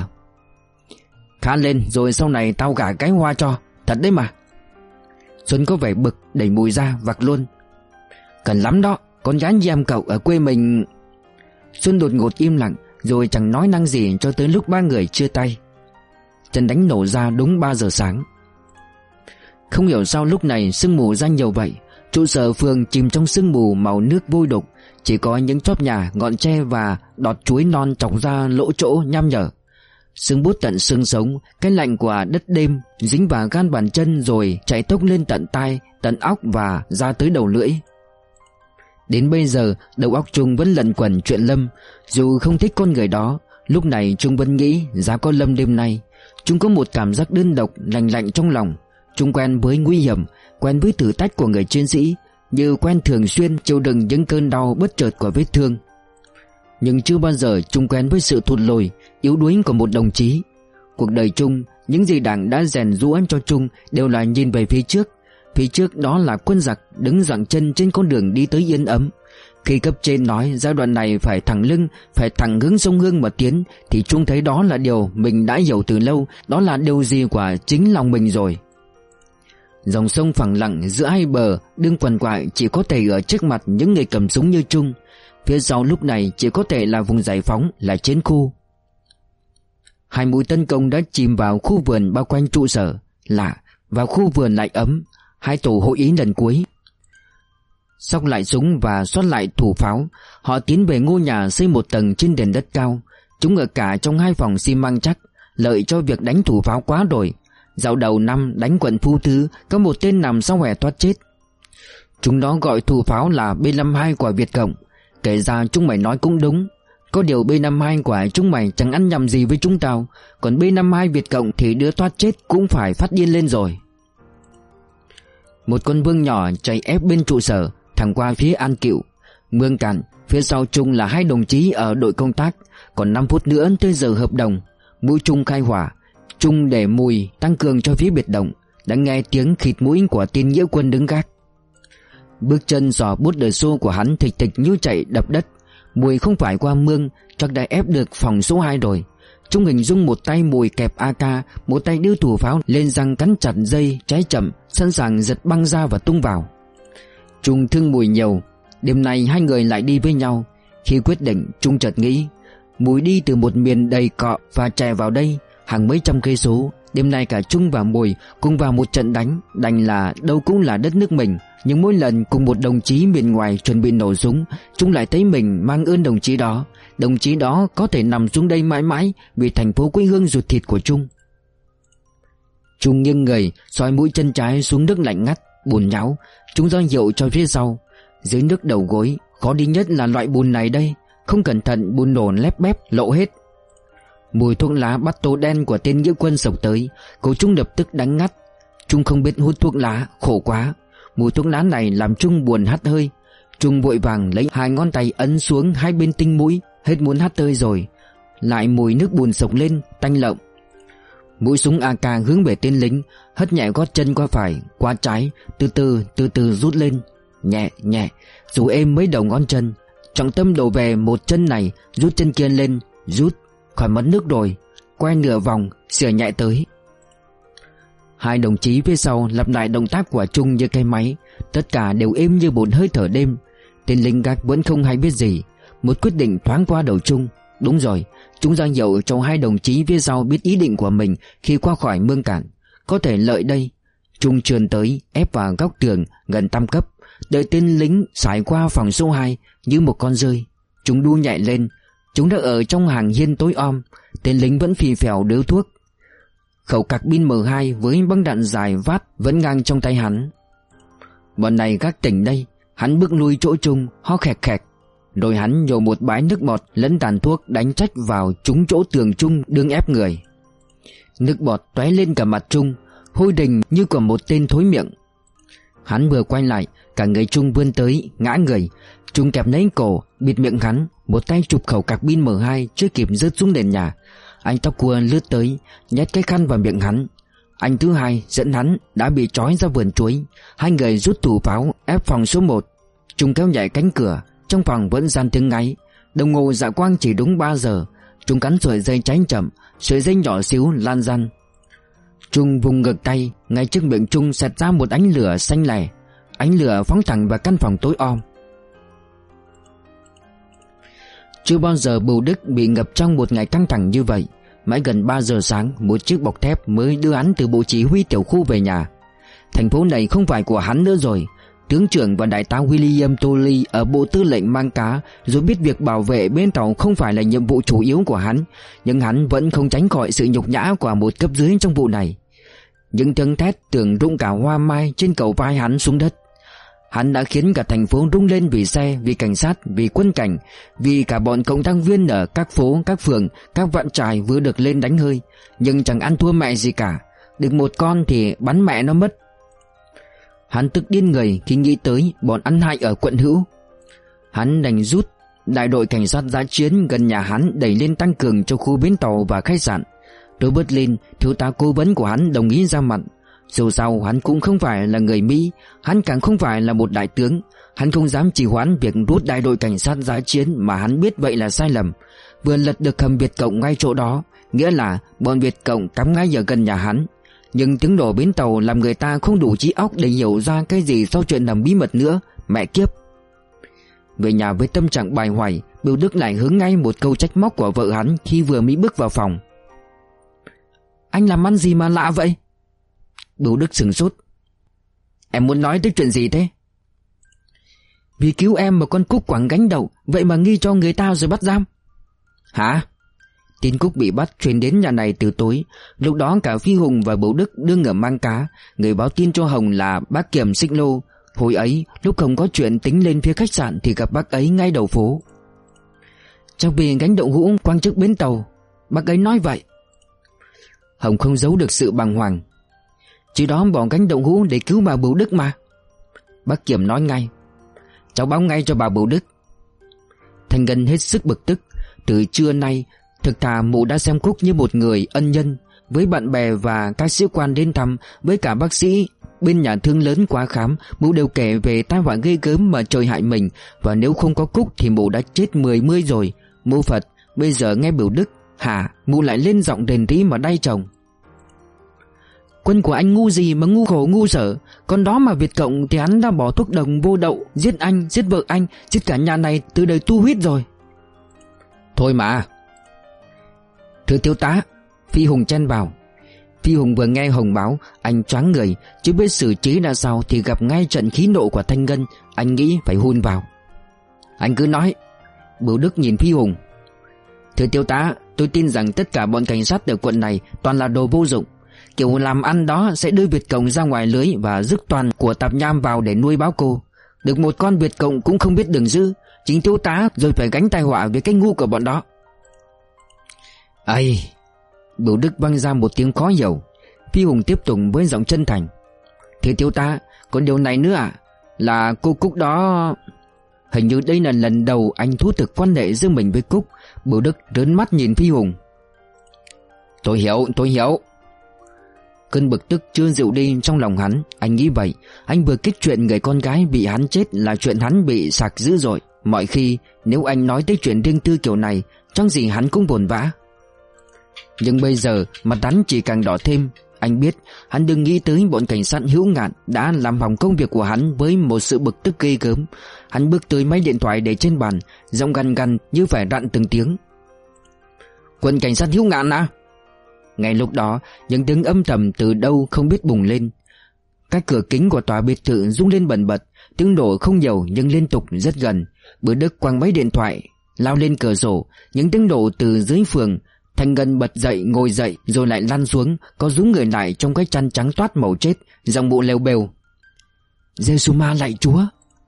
khá lên rồi sau này tao gả cái Hoa cho. Thật đấy mà. Xuân có vẻ bực, đẩy Mùi ra vặc luôn: cần lắm đó, con gái như em cậu ở quê mình. Xuân đột ngột im lặng, rồi chẳng nói năng gì cho tới lúc 3 người chia tay. Trận đánh nổ ra đúng 3 giờ sáng. Không hiểu sao lúc này sương mù ra nhiều vậy. Trụ sở phường chìm trong sương mù màu nước vôi đục. Chỉ có những chóp nhà, ngọn tre và đọt chuối non chọc ra lỗ chỗ nham nhở. Sương buốt tận xương sống. Cái lạnh của đất đêm dính vào gan bàn chân rồi chạy tốc lên tận tai, tận óc và ra tới đầu lưỡi. Đến bây giờ đầu óc Trung vẫn lẩn quẩn chuyện Lâm. Dù không thích con người đó, Lúc này Trung vẫn nghĩ giá có lâm đêm nay. Trung có một cảm giác đơn độc lạnh lạnh trong lòng. Trung quen với nguy hiểm, quen với thử thách của người chiến sĩ, như quen thường xuyên chịu đựng những cơn đau bất chợt của vết thương. Nhưng chưa bao giờ Trung quen với sự thụt lùi, yếu đuối của một đồng chí. Cuộc đời Trung, những gì Đảng đã rèn giũa cho Trung đều là nhìn về phía trước. Phía trước đó là quân giặc đứng dậm chân trên con đường đi tới yên ấm. Khi cấp trên nói giai đoạn này phải thẳng lưng, phải thẳng hướng sông Hương mà tiến, thì Trung thấy đó là điều mình đã hiểu từ lâu, đó là điều gì của chính lòng mình rồi. Dòng sông phẳng lặng giữa hai bờ đương quằn quại chỉ có thể ở trước mặt những người cầm súng như Trung. Phía sau lúc này chỉ có thể là vùng giải phóng, là chiến khu. Hai mũi tấn công đã chìm vào khu vườn bao quanh trụ sở. Lạ, vào khu vườn lại ấm. Hai tổ hội ý lần cuối. Xóc lại súng và xoát lại thủ pháo, họ tiến về ngôi nhà xây một tầng trên nền đất cao. Chúng ở cả trong hai phòng xi măng chắc, lợi cho việc đánh thủ pháo quá rồi. Dạo đầu năm đánh quận Phu Thứ, có một tên nằm sau hè thoát chết. Chúng nó gọi thủ pháo là B-52 của Việt Cộng. Kể ra chúng mày nói cũng đúng. Có điều B-52 của chúng mày chẳng ăn nhầm gì với chúng tao, còn B-52 Việt Cộng thì đứa thoát chết cũng phải phát điên lên rồi. Một con vương nhỏ chạy ép bên trụ sở, thẳng qua phía An Cựu, Mương Cạn. Phía sau Trung là hai đồng chí ở đội công tác. Còn 5 phút nữa tới giờ hợp đồng. Mũi Trung khai hỏa. Trung để mùi tăng cường cho phía biệt động. Đã nghe tiếng khịt mũi của tên nghĩa quân đứng gác. Bước chân giò bút đời xô của hắn thịch thịch như chạy đập đất. Mùi không phải qua Mương, chắc đã ép được phòng số 2 rồi. Trung hình dung một tay Mùi kẹp AK, một tay đưa thủ pháo lên răng cắn chặt dây trái chậm, sẵn sàng giật băng ra và tung vào. Trung thương Mùi nhiều. Đêm nay hai người lại đi với nhau. Khi quyết định, Trung chợt nghĩ Mùi đi từ một miền đầy cọ và chạy vào đây hàng mấy trăm cây số. Đêm nay cả Trung và Mùi cùng vào một trận đánh. Đành là đâu cũng là đất nước mình, nhưng mỗi lần cùng một đồng chí miền ngoài chuẩn bị nổ súng, Trung lại thấy mình mang ơn đồng chí đó. Đồng chí đó có thể nằm xuống đây mãi mãi vì thành phố quê hương ruột thịt của Trung. Trung nghiêng người, soi mũi chân trái xuống nước lạnh ngắt, bùn nhão. Trung ra hiệu cho phía sau. Dưới nước đầu gối, khó đi nhất là loại bùn này đây. Không cẩn thận bùn đổ lép bép lộ hết. Mùi thuốc lá bắt tô đen của tên nghĩa quân sộc tới, cô Trung lập tức đánh ngắt. Trung không biết hút thuốc lá, khổ quá. Mùi thuốc lá này làm Trung buồn hắt hơi. Trung vội vàng lấy hai ngón tay ấn xuống hai bên tinh mũi, hết muốn hắt hơi rồi. Lại mùi nước bùn sộc lên, tanh lợm. Mũi súng AK hướng về tên lính, hất nhẹ gót chân qua phải, qua trái, từ từ rút lên, nhẹ nhẹ, dù êm mấy đầu ngón chân. Trọng tâm đổ về một chân này, rút chân kia lên, rút, khỏi mất nước rồi, quay nửa vòng, xỉa nhẹ tới. Hai đồng chí phía sau lặp lại động tác của Trung như cái máy, tất cả đều êm như một hơi thở đêm. Tên lính gác vẫn không hay biết gì. Một quyết định thoáng qua đầu Trung. Đúng rồi, Trung ra hiệu cho hai đồng chí phía sau biết ý định của mình khi qua khỏi Mương Cạn. Có thể lợi đây. Trung trườn tới, ép vào góc tường gần tam cấp, đợi tên lính sải qua phòng số 2 như một con rơi. Chúng đu nhảy lên. Chúng đã ở trong hàng hiên tối om. Tên lính vẫn phì phèo điếu thuốc. Khẩu carbine M2 với băng đạn dài vát vẫn ngang trong tay hắn. Bọn này gác tỉnh đây. Hắn bước lui chỗ Trung, ho khẹt khẹt. Rồi hắn nhổ một bãi nước bọt lẫn tàn thuốc đánh trách vào trúng chỗ tường Trung đương ép người. Nước bọt tóe lên cả mặt Trung, hôi đình như của một tên thối miệng. Hắn vừa quay lại, cả người Trung vươn tới, ngã người. Trung kẹp lấy cổ, bịt miệng hắn, một tay chụp khẩu carbine M2 chưa kịp rớt xuống nền nhà. Anh tóc cua lướt tới, nhét cái khăn vào miệng hắn. Anh thứ hai dẫn hắn đã bị trói ra vườn chuối. Hai người rút thủ pháo ép phòng số 1. Trung kéo nhảy cánh cửa. Trong phòng vẫn gian tiếng ngáy. Đồng hồ dạ quang chỉ đúng 3 giờ. Trung cắn sợi dây cháy chậm, sợi dây nhỏ xíu lan răn. Trung vùng ngược tay, ngay trước miệng Trung xẹt ra một ánh lửa xanh lẻ. Ánh lửa phóng thẳng vào căn phòng tối om. Chưa bao giờ Bưu Đức bị ngập trong một ngày căng thẳng như vậy. Mãi gần 3 giờ sáng, một chiếc bọc thép mới đưa hắn từ bộ chỉ huy tiểu khu về nhà. Thành phố này không phải của hắn nữa rồi. Tướng trưởng và đại tá William Tolley ở bộ tư lệnh mang cá, dù biết việc bảo vệ bên tàu không phải là nhiệm vụ chủ yếu của hắn, nhưng hắn vẫn không tránh khỏi sự nhục nhã của một cấp dưới trong vụ này. Những tiếng thét tưởng rụng cả hoa mai trên cầu vai hắn xuống đất. Hắn đã khiến cả thành phố rung lên vì xe, vì cảnh sát, vì quân cảnh, vì cả bọn cộng tác viên ở các phố, các phường, các vạn trại vừa được lên đánh hơi. Nhưng chẳng ăn thua mẹ gì cả. Được một con thì bắn mẹ nó mất. Hắn tức điên người khi nghĩ tới bọn ăn hại ở quận Hữu. Hắn đành rút đại đội cảnh sát dã chiến gần nhà hắn đẩy lên tăng cường cho khu bến tàu và khách sạn. Robert Lin, thiếu tá cố vấn của hắn, đồng ý ra mặt. Dù sao hắn cũng không phải là người Mỹ, hắn càng không phải là một đại tướng. Hắn không dám trì hoãn việc rút đại đội cảnh sát dã chiến mà hắn biết vậy là sai lầm. Vừa lật được hầm Việt Cộng ngay chỗ đó, nghĩa là bọn Việt Cộng cắm ngay ở gần nhà hắn. Nhưng tiếng nổ bến tàu làm người ta không đủ trí óc để hiểu ra cái gì sau chuyện nằm bí mật nữa. Mẹ kiếp! Về nhà với tâm trạng bài hoài, Bưu Đức lại hướng ngay một câu trách móc của vợ hắn khi vừa mới bước vào phòng. Anh làm ăn gì mà lạ vậy? Bưu Đức sửng sốt. Em muốn nói tới chuyện gì thế? Vì cứu em mà con Cúc quẳng gánh đầu, vậy mà nghi cho người ta rồi bắt giam. Hả? Tin Cúc bị bắt truyền đến nhà này từ tối. Lúc đó cả Phi Hùng và Bưu Đức đương ở mang cá. Người báo tin cho Hồng là bác Kiểm Xích Lô. Hồi ấy lúc Hồng có chuyện tính lên phía khách sạn thì gặp bác ấy ngay đầu phố. Chắc vì gánh đậu hũ quăng trước bến tàu, bác ấy nói vậy. Hồng không giấu được sự bàng hoàng. Chứ đó bỏ gánh đậu hũ để cứu bà Bưu Đức mà. Bác Kiểm nói ngay. Cháu báo ngay cho bà Bưu Đức. Thanh Ngân hết sức bực tức. Từ trưa nay thực thà mụ đã xem Cúc như một người ân nhân. Với bạn bè và các sĩ quan đến thăm, với cả bác sĩ bên nhà thương lớn qua khám, mụ đều kể về tai họa ghê gớm mà trời hại mình. Và nếu không có Cúc thì mụ đã chết 10 rồi. Mụ Phật, bây giờ nghe Bưu Đức hả, mụ lại lên giọng đền tí mà đay chồng. Quân của anh ngu gì mà ngu khổ ngu sở. Còn đó mà Việt Cộng thì hắn đã bỏ thuốc đồng vô đậu, giết anh, giết vợ anh, giết cả nhà này từ đời tu huyết rồi. Thôi mà. Thưa thiếu tá, Phi Hùng chen vào. Phi Hùng vừa nghe Hồng báo, anh choáng người, chứ biết xử trí ra sao thì gặp ngay trận khí nộ của Thanh Ngân. Anh nghĩ phải hun vào. Anh cứ nói. Bưu Đức nhìn Phi Hùng. Thưa thiếu tá, tôi tin rằng tất cả bọn cảnh sát ở quận này toàn là đồ vô dụng. Kiểu làm ăn đó sẽ đưa Việt Cộng ra ngoài lưới và rước toàn của tạp nham vào để nuôi báo cô. Được một con Việt Cộng cũng không biết đường giữ. Chính thiếu tá rồi phải gánh tai họa với cái ngu của bọn đó. Ây! Bưu Đức vang ra một tiếng khó hiểu. Phi Hùng tiếp tục với giọng chân thành. Thưa thiếu tá, còn điều này nữa à? Là cô Cúc đó... Hình như đây là lần đầu anh thú thực quan hệ giữa mình với Cúc. Bưu Đức trợn mắt nhìn Phi Hùng. Tôi hiểu. Cơn bực tức chưa dịu đi trong lòng hắn. Anh nghĩ vậy. Anh vừa kích chuyện người con gái bị hắn chết là chuyện hắn bị sặc dữ rồi. Mọi khi nếu anh nói tới chuyện riêng tư kiểu này, trong gì hắn cũng vồn vã. Nhưng bây giờ mặt hắn chỉ càng đỏ thêm. Anh biết hắn đừng nghĩ tới bọn cảnh sát Hữu Ngạn đã làm hỏng công việc của hắn với một sự bực tức ghê gớm. Hắn bước tới máy điện thoại để trên bàn, giọng gằn gằn như phải rặn từng tiếng. Quân cảnh sát Hữu Ngạn à? Ngay lúc đó những tiếng âm thầm từ đâu không biết bùng lên. Các cửa kính của tòa biệt thự rung lên bần bật. Tiếng nổ không nhiều nhưng liên tục rất gần. Bưu Đức quăng máy điện thoại, lao lên cửa sổ. Những tiếng nổ từ dưới phường. Thanh Ngân bật dậy, ngồi dậy rồi lại lăn xuống, có rúm người lại trong cái chăn trắng toát màu chết, giọng bộ lèo bèo. Giê-xu ma lạy Chúa.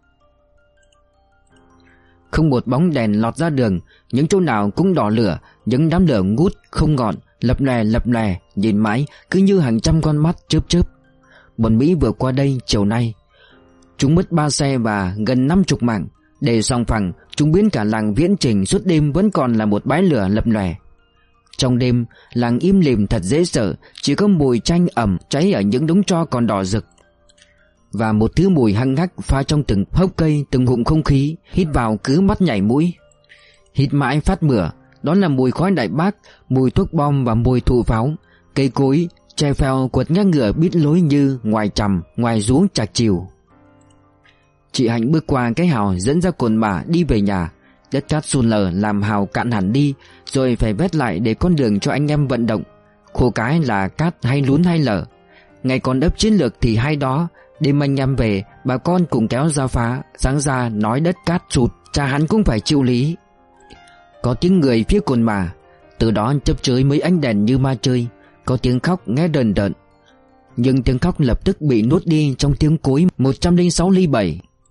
Không một bóng đèn lọt ra đường, những chỗ nào cũng đỏ lửa, những đám lửa ngút không ngọn, lập lè, nhìn mãi cứ như hàng trăm con mắt chớp chớp. Bọn Mỹ vừa qua đây chiều nay. Chúng mất 3 xe và gần 50 mạng. Để sòng phẳng, chúng biến cả làng Viễn Trình suốt đêm vẫn còn là một bãi lửa lập lòe. Trong đêm, làng im lìm thật dễ sợ, chỉ có mùi chanh ẩm cháy ở những đống tro còn đỏ rực. Và một thứ mùi hăng hắc pha trong từng hốc cây, từng ngụm không khí, hít vào cứ mắt nhảy mũi. Hít mãi phát mửa, đó là mùi khói đại bác, mùi thuốc bom và mùi thụ pháo. Cây cối, tre phèo quật ngang ngựa biết lối như ngoài trầm, ngoài rú chạc chiều. Chị Hạnh bước qua cái hào dẫn ra cồn bả đi về nhà. Đất cát sùn lở làm hào cạn hẳn đi, rồi phải vét lại để con đường cho anh em vận động. Khổ cái là cát hay lún hay lở. Ngày còn đắp chiến lược thì hay đó. Đêm anh em về, bà con cùng kéo ra phá. Sáng ra nói đất cát sụt, cha hắn cũng phải chịu lý. Có tiếng người phía cồn bả. Từ đó chớp chới mấy ánh đèn như ma chơi. Có tiếng khóc nghe đờn đợn. Nhưng tiếng khóc lập tức bị nuốt đi trong tiếng cối 106 ly 7.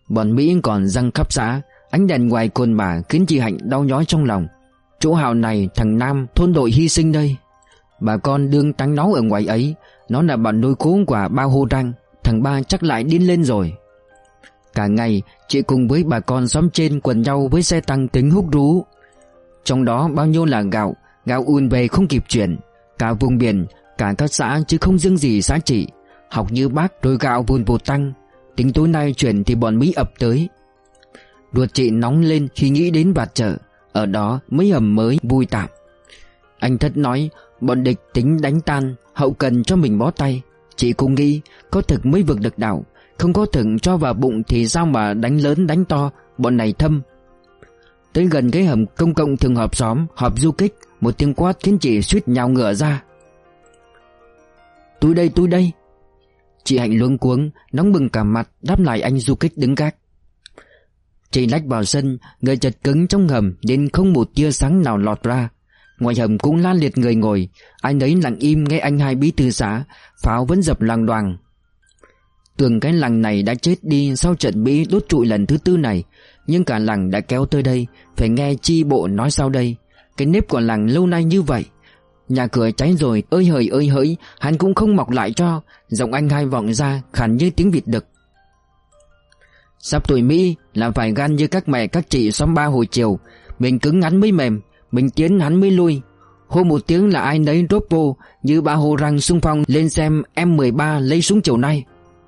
Bọn Mỹ còn giăng khắp xã. Ánh đèn ngoài cồn bả khiến chị Hạnh đau nhói trong lòng. Chỗ Hào này thằng Nam thôn đội hy sinh đây. Bà con đương trắng nó ở ngoài ấy. Nó là bạn nuôi cố của ba Hồ Răng. Thằng Ba chắc lại điên lên rồi. Cả ngày chị cùng với bà con xóm trên quần nhau với xe tăng tính húc rú. Trong đó bao nhiêu là gạo. Gạo ùn về không kịp chuyển. Cả vùng biển, cả các xã chứ không riêng gì xã chị. Học như bác rồi gạo vùn vụt tăng. Tính tối nay chuyển thì bọn Mỹ ập tới. Ruột chị nóng lên khi nghĩ đến Vạt Chợ. Ở đó mấy hầm mới vui tạm. Anh Thất nói bọn địch tính đánh tan, hậu cần cho mình bó tay. Chị cũng nghĩ có thực mới vực được đảo. Không có thực cho vào bụng thì sao mà đánh lớn đánh to. Bọn này thâm. Tới gần cái hầm công cộng thường họp xóm, họp du kích. Một tiếng quát khiến chị suýt nhào ngửa ra. Tôi đây. Chị Hạnh luống cuống, nóng bừng cả mặt đáp lại anh du kích đứng gác. Chị lách vào sân, người chật cứng trong hầm nên không một tia sáng nào lọt ra. Ngoài hầm cũng la liệt người ngồi. Ai nấy lặng im nghe anh hai bí thư xã. Pháo vẫn dập loàng đoàng. Tưởng cái làng này đã chết đi sau trận Mỹ đốt trụi lần thứ tư này. Nhưng cả làng đã kéo tới đây. Phải nghe chi bộ nói sao đây. Cái nếp của làng lâu nay như vậy. Nhà cửa cháy rồi ơi hỡi hắn cũng không mọc lại cho. Giọng anh hai vọng ra khàn như tiếng vịt đực. Sắp tuổi Mỹ là phải gan như các mẹ các chị xóm ba hồi chiều. Mình cứng hắn mới mềm, mình tiến hắn mới lui. Hô một tiếng là ai nấy rốp vô. Như ba Hồ Răng xung phong lên xem M13 lấy súng chiều nay.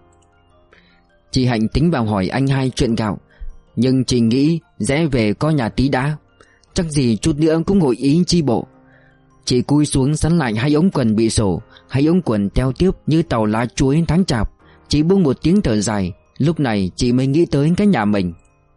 Chị Hạnh tính vào hỏi anh hai chuyện gạo. Nhưng chị nghĩ rẽ về coi nhà tí đã. Chắc gì chút nữa cũng hội ý chi bộ. Chị cúi xuống sắn lại hai ống quần bị sổ. Hai ống quần teo tiếp như tàu lá chuối tháng chạp. Chị buông một tiếng thở dài. Lúc này chị mới nghĩ tới cái nhà mình.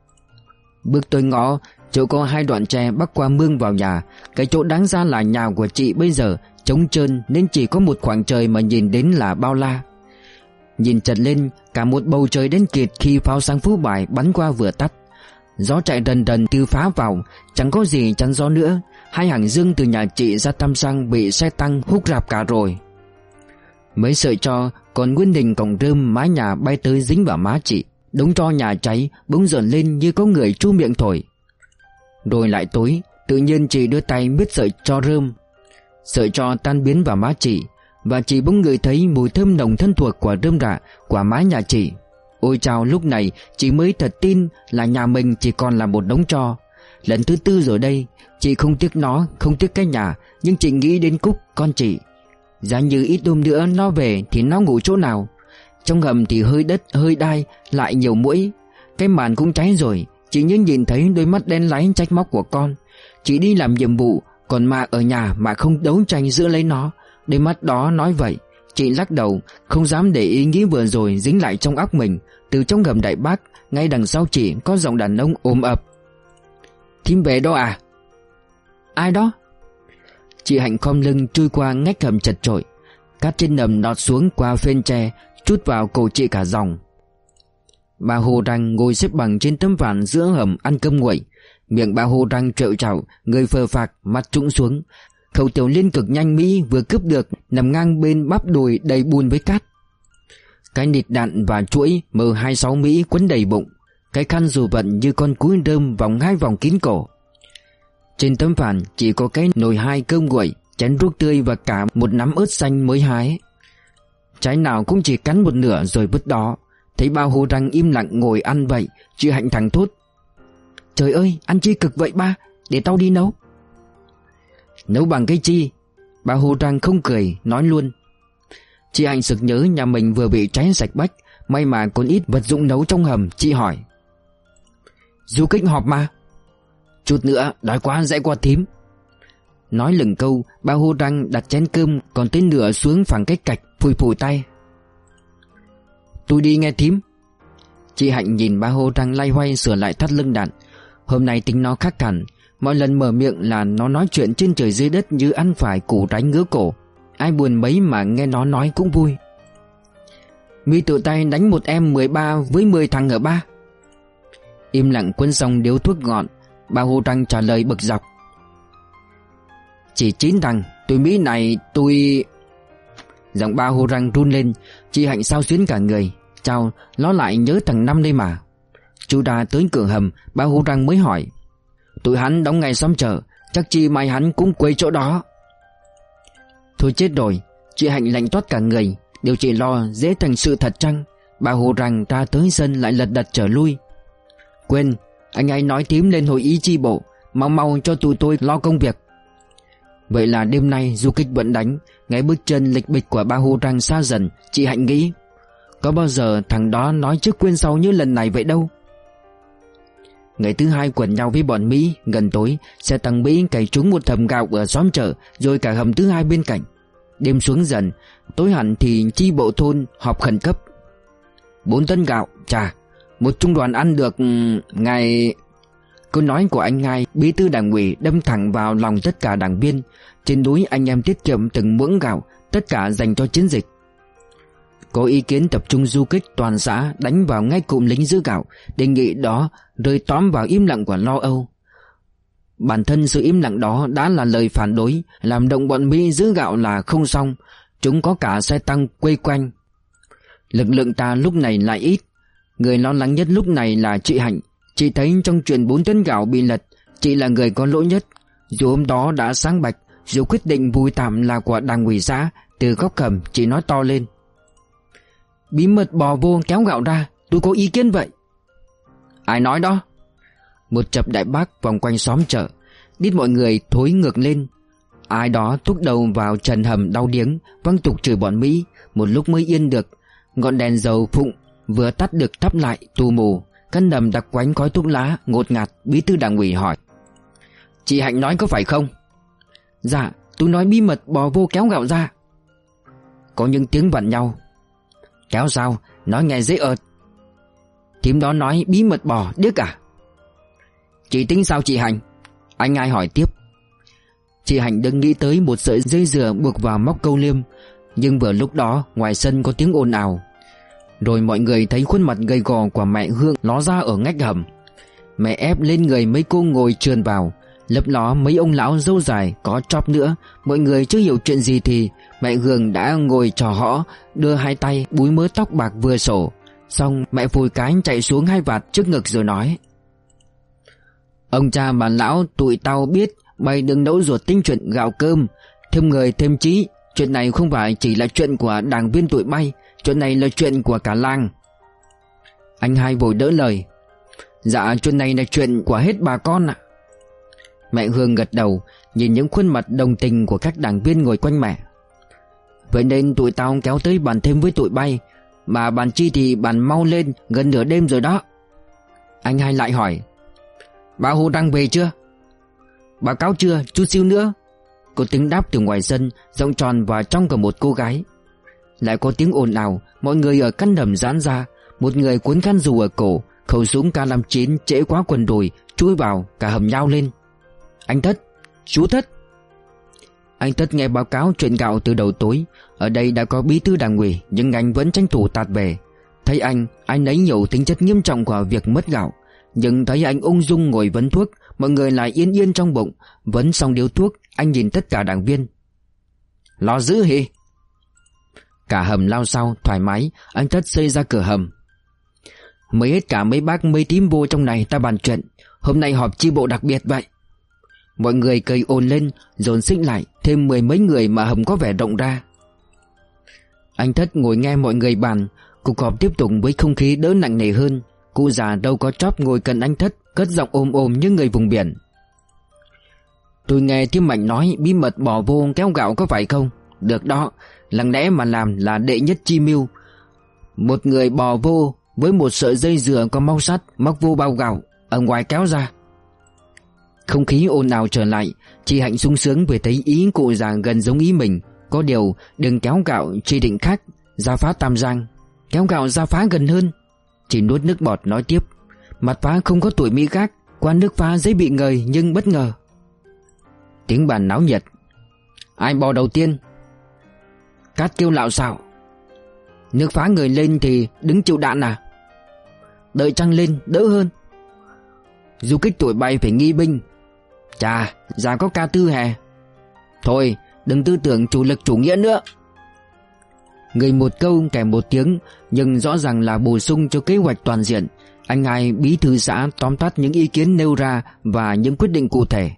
Bước tới ngõ, chỗ có hai đoạn tre bắc qua mương vào nhà. Cái chỗ đáng ra là nhà của chị bây giờ trống trơn nên chỉ có một khoảng trời mà nhìn đến là bao la. Nhìn chật lên, cả một bầu trời đen kịt khi pháo sáng Phú Bài bắn qua vừa tắt. Gió chạy rần rần từ phá vào, chẳng có gì chắn gió nữa. Hai hàng dương từ nhà chị ra Tam Sang bị xe tăng húc rạp cả rồi. Mấy sợi tro còn nguyên hình cổng rơm mái nhà bay tới dính vào má chị. Đống tro nhà cháy bỗng dần lên như có người chu miệng thổi. Rồi lại tối, tự nhiên chị đưa tay miết sợi tro rơm. Sợi tro tan biến vào má chị. Và chị bỗng ngửi thấy mùi thơm nồng thân thuộc của rơm rạ của mái nhà chị. Ôi chao, lúc này chị mới thật tin là nhà mình chỉ còn là một đống tro. Lần thứ tư rồi đây. Chị không tiếc nó, không tiếc cái nhà. Nhưng chị nghĩ đến Cúc, con chị. Giá như ít hôm nữa nó về thì nó ngủ chỗ nào. Trong hầm thì hơi đất, hơi đai, lại nhiều muỗi. Cái màn cũng cháy rồi. Chị như nhìn thấy đôi mắt đen láy trách móc của con. Chị đi làm nhiệm vụ, còn mà ở nhà mà không đấu tranh giữ lấy nó. Đôi mắt đó nói vậy. Chị lắc đầu, không dám để ý nghĩ vừa rồi dính lại trong óc mình. Từ trong hầm Đại Bác, ngay đằng sau chị có giọng đàn ông ôm ập. Thím về đó à? Ai đó? Chị Hạnh khom lưng chui qua ngách hầm chật chội. Cát trên nầm đọt xuống qua phên tre, trút vào cổ chị cả dòng. Bà Hồ Răng ngồi xếp bằng trên tấm ván giữa hầm ăn cơm nguội. Miệng bà Hồ Răng trệu trạo, người phờ phạc, mặt trũng xuống. Khẩu tiểu liên cực nhanh Mỹ vừa cướp được nằm ngang bên bắp đùi đầy bùn với cát. Cái nịt đạn và chuỗi M26 Mỹ quấn đầy bụng. Cái khăn dù vận như con cúi rơm vòng hai vòng kín cổ. Trên tấm phản chỉ có cái nồi hai cơm nguội, chén ruốc tươi và cả một nắm ớt xanh mới hái. Trái nào cũng chỉ cắn một nửa rồi vứt đó. Thấy ba Hồ Răng im lặng ngồi ăn vậy, chị Hạnh thẳng thốt. Trời ơi, ăn chi cực vậy ba, để tao đi nấu. Nấu bằng cái chi? Bà Hồ Răng không cười, nói luôn. Chị Hạnh sực nhớ nhà mình vừa bị cháy sạch bách. May mà còn ít vật dụng nấu trong hầm. Chị hỏi. Du kích họp mà. Chút nữa đói quá dãy qua thím. Nói lừng câu, bà Hồ Răng đặt chén cơm còn tới nửa xuống phẳng cái cạch, phủi phủi tay. Tôi đi nghe thím. Chị Hạnh nhìn bà Hồ Răng lay hoay sửa lại thắt lưng đạn. Hôm nay tính nó khác hẳn. Mọi lần mở miệng là nó nói chuyện trên trời dưới đất như ăn phải củ đánh ngứa cổ. Ai buồn mấy mà nghe nó nói cũng vui. Mi tự tay đánh một em 13 với 10 thằng ở ba. Im lặng quấn xong điếu thuốc gọn, bà Hồ Răng trả lời bực dọc. Chỉ 9 thằng, tụi Mỹ này tôi... Giọng bà Hồ Răng run lên. Chị Hạnh sao xuyến cả người. Chào, nó lại nhớ thằng Năm đây mà. Chú đã tới cửa hầm, bà Hù Răng mới hỏi: Tụi hắn đóng ngay xóm chợ, chắc chi mai hắn cũng quay chỗ đó. Thôi chết rồi, chị Hạnh lạnh toát cả người. Điều chị lo dễ thành sự thật chăng? Bà Hù Răng ra tới sân lại lật đật trở lui. Quên, anh ấy nói tím lên hội ý chi bộ, mau mau cho tụi tôi lo công việc. Vậy là đêm nay du kích vẫn đánh. Nghe bước chân lịch bịch của bà Hù Răng xa dần, chị Hạnh nghĩ: có bao giờ thằng đó nói trước quên sau như lần này vậy đâu. Ngày thứ hai quần nhau với bọn Mỹ. Gần tối, xe tăng Mỹ cày trúng một hầm gạo ở xóm chợ, rồi cả hầm thứ hai bên cạnh. Đêm xuống dần, tối hẳn thì chi bộ thôn họp khẩn cấp. 4 tấn gạo, chà, một trung đoàn ăn được ngày... Câu nói của anh Ngai, bí thư đảng ủy, đâm thẳng vào lòng tất cả đảng viên. Trên núi anh em tiết kiệm từng muỗng gạo, tất cả dành cho chiến dịch. Có ý kiến tập trung du kích toàn xã đánh vào ngay cụm lính giữ gạo. Đề nghị đó rơi tóm vào im lặng của Lo Âu. Bản thân sự im lặng đó đã là lời phản đối, làm động bọn Mỹ giữ gạo là không xong. Chúng có cả xe tăng quây quanh. Lực lượng ta lúc này lại ít. Người lo lắng nhất lúc này là chị Hạnh. Chị thấy trong chuyện 4 tấn gạo bị lật, chị là người có lỗi nhất. Dù hôm đó đã sáng bạch, dù quyết định vùi tạm là của đảng ủy xã, từ góc hầm chị nói to lên: bí mật bò vô kéo gạo ra, tôi có ý kiến vậy. Ai nói đó? Một chập đại bác vòng quanh xóm chợ. Đít mọi người thối ngược lên. Ai đó thúc đầu vào trần hầm đau điếng, văng tục chửi bọn Mỹ. Một lúc mới yên được. Ngọn đèn dầu phụng vừa tắt được thắp lại tù mù. Căn đầm đặc quánh khói thuốc lá ngột ngạt. Bí thư đảng ủy hỏi: chị Hạnh nói có phải không? Dạ, tôi nói bí mật bò vô kéo gạo ra. Có những tiếng vặn nhau. Kéo sao? Nói nghe dễ ợt. Thím đó nói bí mật bò, điếc à? Chị tính sao chị Hạnh? Anh ai hỏi tiếp. Chị Hạnh đừng nghĩ tới một sợi dây dừa buộc vào móc câu liêm. Nhưng vừa lúc đó ngoài sân có tiếng ồn ào. Rồi mọi người thấy khuôn mặt gầy gò của mẹ Hương ló ra ở ngách hầm. Mẹ ép lên người mấy cô ngồi trườn vào, lấp ló mấy ông lão râu dài có chóp nữa. Mọi người chưa hiểu chuyện gì thì mẹ Hương đã ngồi trò hõ, đưa hai tay búi mớ tóc bạc vừa sổ. Xong mẹ phủi cái chạy xuống hai vạt trước ngực rồi nói: ông cha bà lão tụi tao biết mày đừng nấu ruột tính chuyện gạo cơm. Thêm người thêm trí. Chuyện này không phải chỉ là chuyện của đảng viên tụi bay, chuyện này là chuyện của cả làng. Anh hai vội đỡ lời: dạ chuyện này là chuyện của hết bà con ạ. Mẹ Hương gật đầu, nhìn những khuôn mặt đồng tình của các đảng viên ngồi quanh mẹ. Vậy nên tụi tao kéo tới bàn thêm với tụi bay. Mà bàn chi thì bàn mau lên, gần nửa đêm rồi đó. Anh hai lại hỏi: bà Hồ Đăng về chưa? Báo cáo chưa, chút xíu nữa. Có tiếng đáp từ ngoài sân, giọng tròn và trong cả một cô gái. Lại có tiếng ồn ào, mọi người ở căn đầm giãn ra. Một người cuốn khăn dù ở cổ, khẩu súng K59 trễ quá quần đùi, chui vào, cả hầm nhao lên: anh Thất, chú Thất. Anh Thất nghe báo cáo chuyện gạo từ đầu tối. Ở đây đã có bí thư đảng ủy, nhưng anh vẫn tranh thủ tạt về. Thấy anh ấy hiểu tính chất nghiêm trọng của việc mất gạo. Nhưng thấy anh ung dung ngồi vấn thuốc, mọi người lại yên yên trong bụng. Vấn xong điếu thuốc, anh nhìn tất cả đảng viên: lo giữ hì. Cả hầm lao sao thoải mái. Anh Thất xây ra cửa hầm: mới hết cả mấy bác mấy tím vô trong này ta bàn chuyện. Hôm nay họp chi bộ đặc biệt vậy. Mọi người cười ồn lên, dồn xích lại, thêm 10 mấy người mà hầm có vẻ rộng ra. Anh Thất ngồi nghe mọi người bàn. Cuộc họp tiếp tục với không khí đỡ nặng nề hơn. Cụ già đâu có chóp ngồi cạnh anh Thất, cất giọng ôm ôm như người vùng biển: tôi nghe Thiêm Mạnh nói bí mật bỏ vô kéo gạo có phải không? Được đó, lặng lẽ mà làm là đệ nhất chi mưu. Một người bò vô với một sợi dây dừa có móc sắt, móc vô bao gạo, ở ngoài kéo ra. Không khí ồn ào trở lại. Chị Hạnh sung sướng vì thấy ý cụ già gần giống ý mình. Có điều đừng kéo gạo chỉ định khác, Gia Phá Tam Giang. Kéo gạo Gia Phá gần hơn. Chị nuốt nước bọt nói tiếp: mặt Phá không có tuổi Mỹ khác, qua nước Phá dễ bị ngời nhưng bất ngờ. Tiếng bàn náo nhiệt. Ai bò đầu tiên? Cát kêu lạo xạo: nước Phá người lên thì đứng chịu đạn à? Đợi trăng lên đỡ hơn. Du kích tụi bay phải nghi binh. Chà, già có ca tư hè. Thôi, đừng tư tưởng chủ lực chủ nghĩa nữa. Người một câu kẻ một tiếng, nhưng rõ ràng là bổ sung cho kế hoạch toàn diện. Anh Hai bí thư xã tóm tắt những ý kiến nêu ra và những quyết định cụ thể.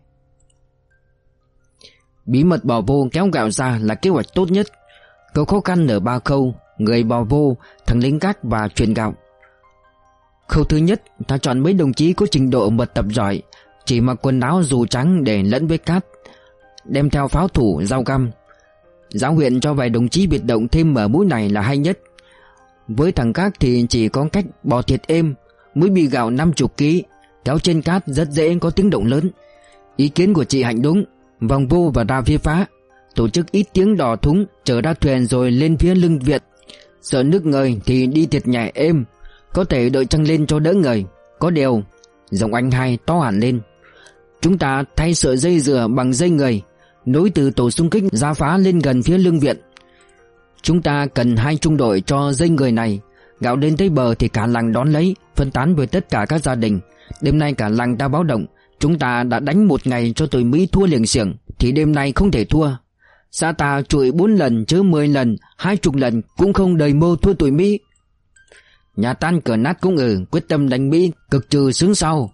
Bí mật bỏ vô kéo gạo ra là kế hoạch tốt nhất. Có khó khăn ở 3 khâu: người bỏ vô, thằng lính gác và truyền gạo. Khâu thứ nhất, ta chọn mấy đồng chí có trình độ mật tập giỏi, chỉ mặc quần áo dù trắng để lẫn với cát, đem theo pháo thủ, dao găm. Giáo huyện cho vài đồng chí biệt động thêm ở mũi này là hay nhất. Với thằng khác thì chỉ có cách bỏ thiệt êm, mũi bị gạo 50 kg, kéo trên cát rất dễ có tiếng động lớn. Ý kiến của chị Hạnh đúng, vòng vô và ra phía phá, tổ chức ít tiếng đò thúng, chở ra thuyền rồi lên phía lưng Việt. Sợ nước ngời thì đi thiệt nhẹ êm, có thể đợi trăng lên cho đỡ ngời. Có điều, giọng anh Hai to hẳn lên, chúng ta thay sợi dây dừa bằng dây người, nối từ tổ xung kích ra phá lên gần phía lưng viện. Chúng ta cần 2 trung đội cho dây người này. Gạo đến tới bờ thì cả làng đón lấy, phân tán với tất cả các gia đình. Đêm nay cả làng ta báo động. Chúng ta đã đánh 1 ngày cho tụi Mỹ thua liềng xiềng, thì đêm nay không thể thua. Xã ta trụi 4 lần chứ 10 lần, 20 lần cũng không đời mơ thua tụi Mỹ. Nhà tan cửa nát cũng quyết tâm đánh Mỹ, cực trừ xứng sau.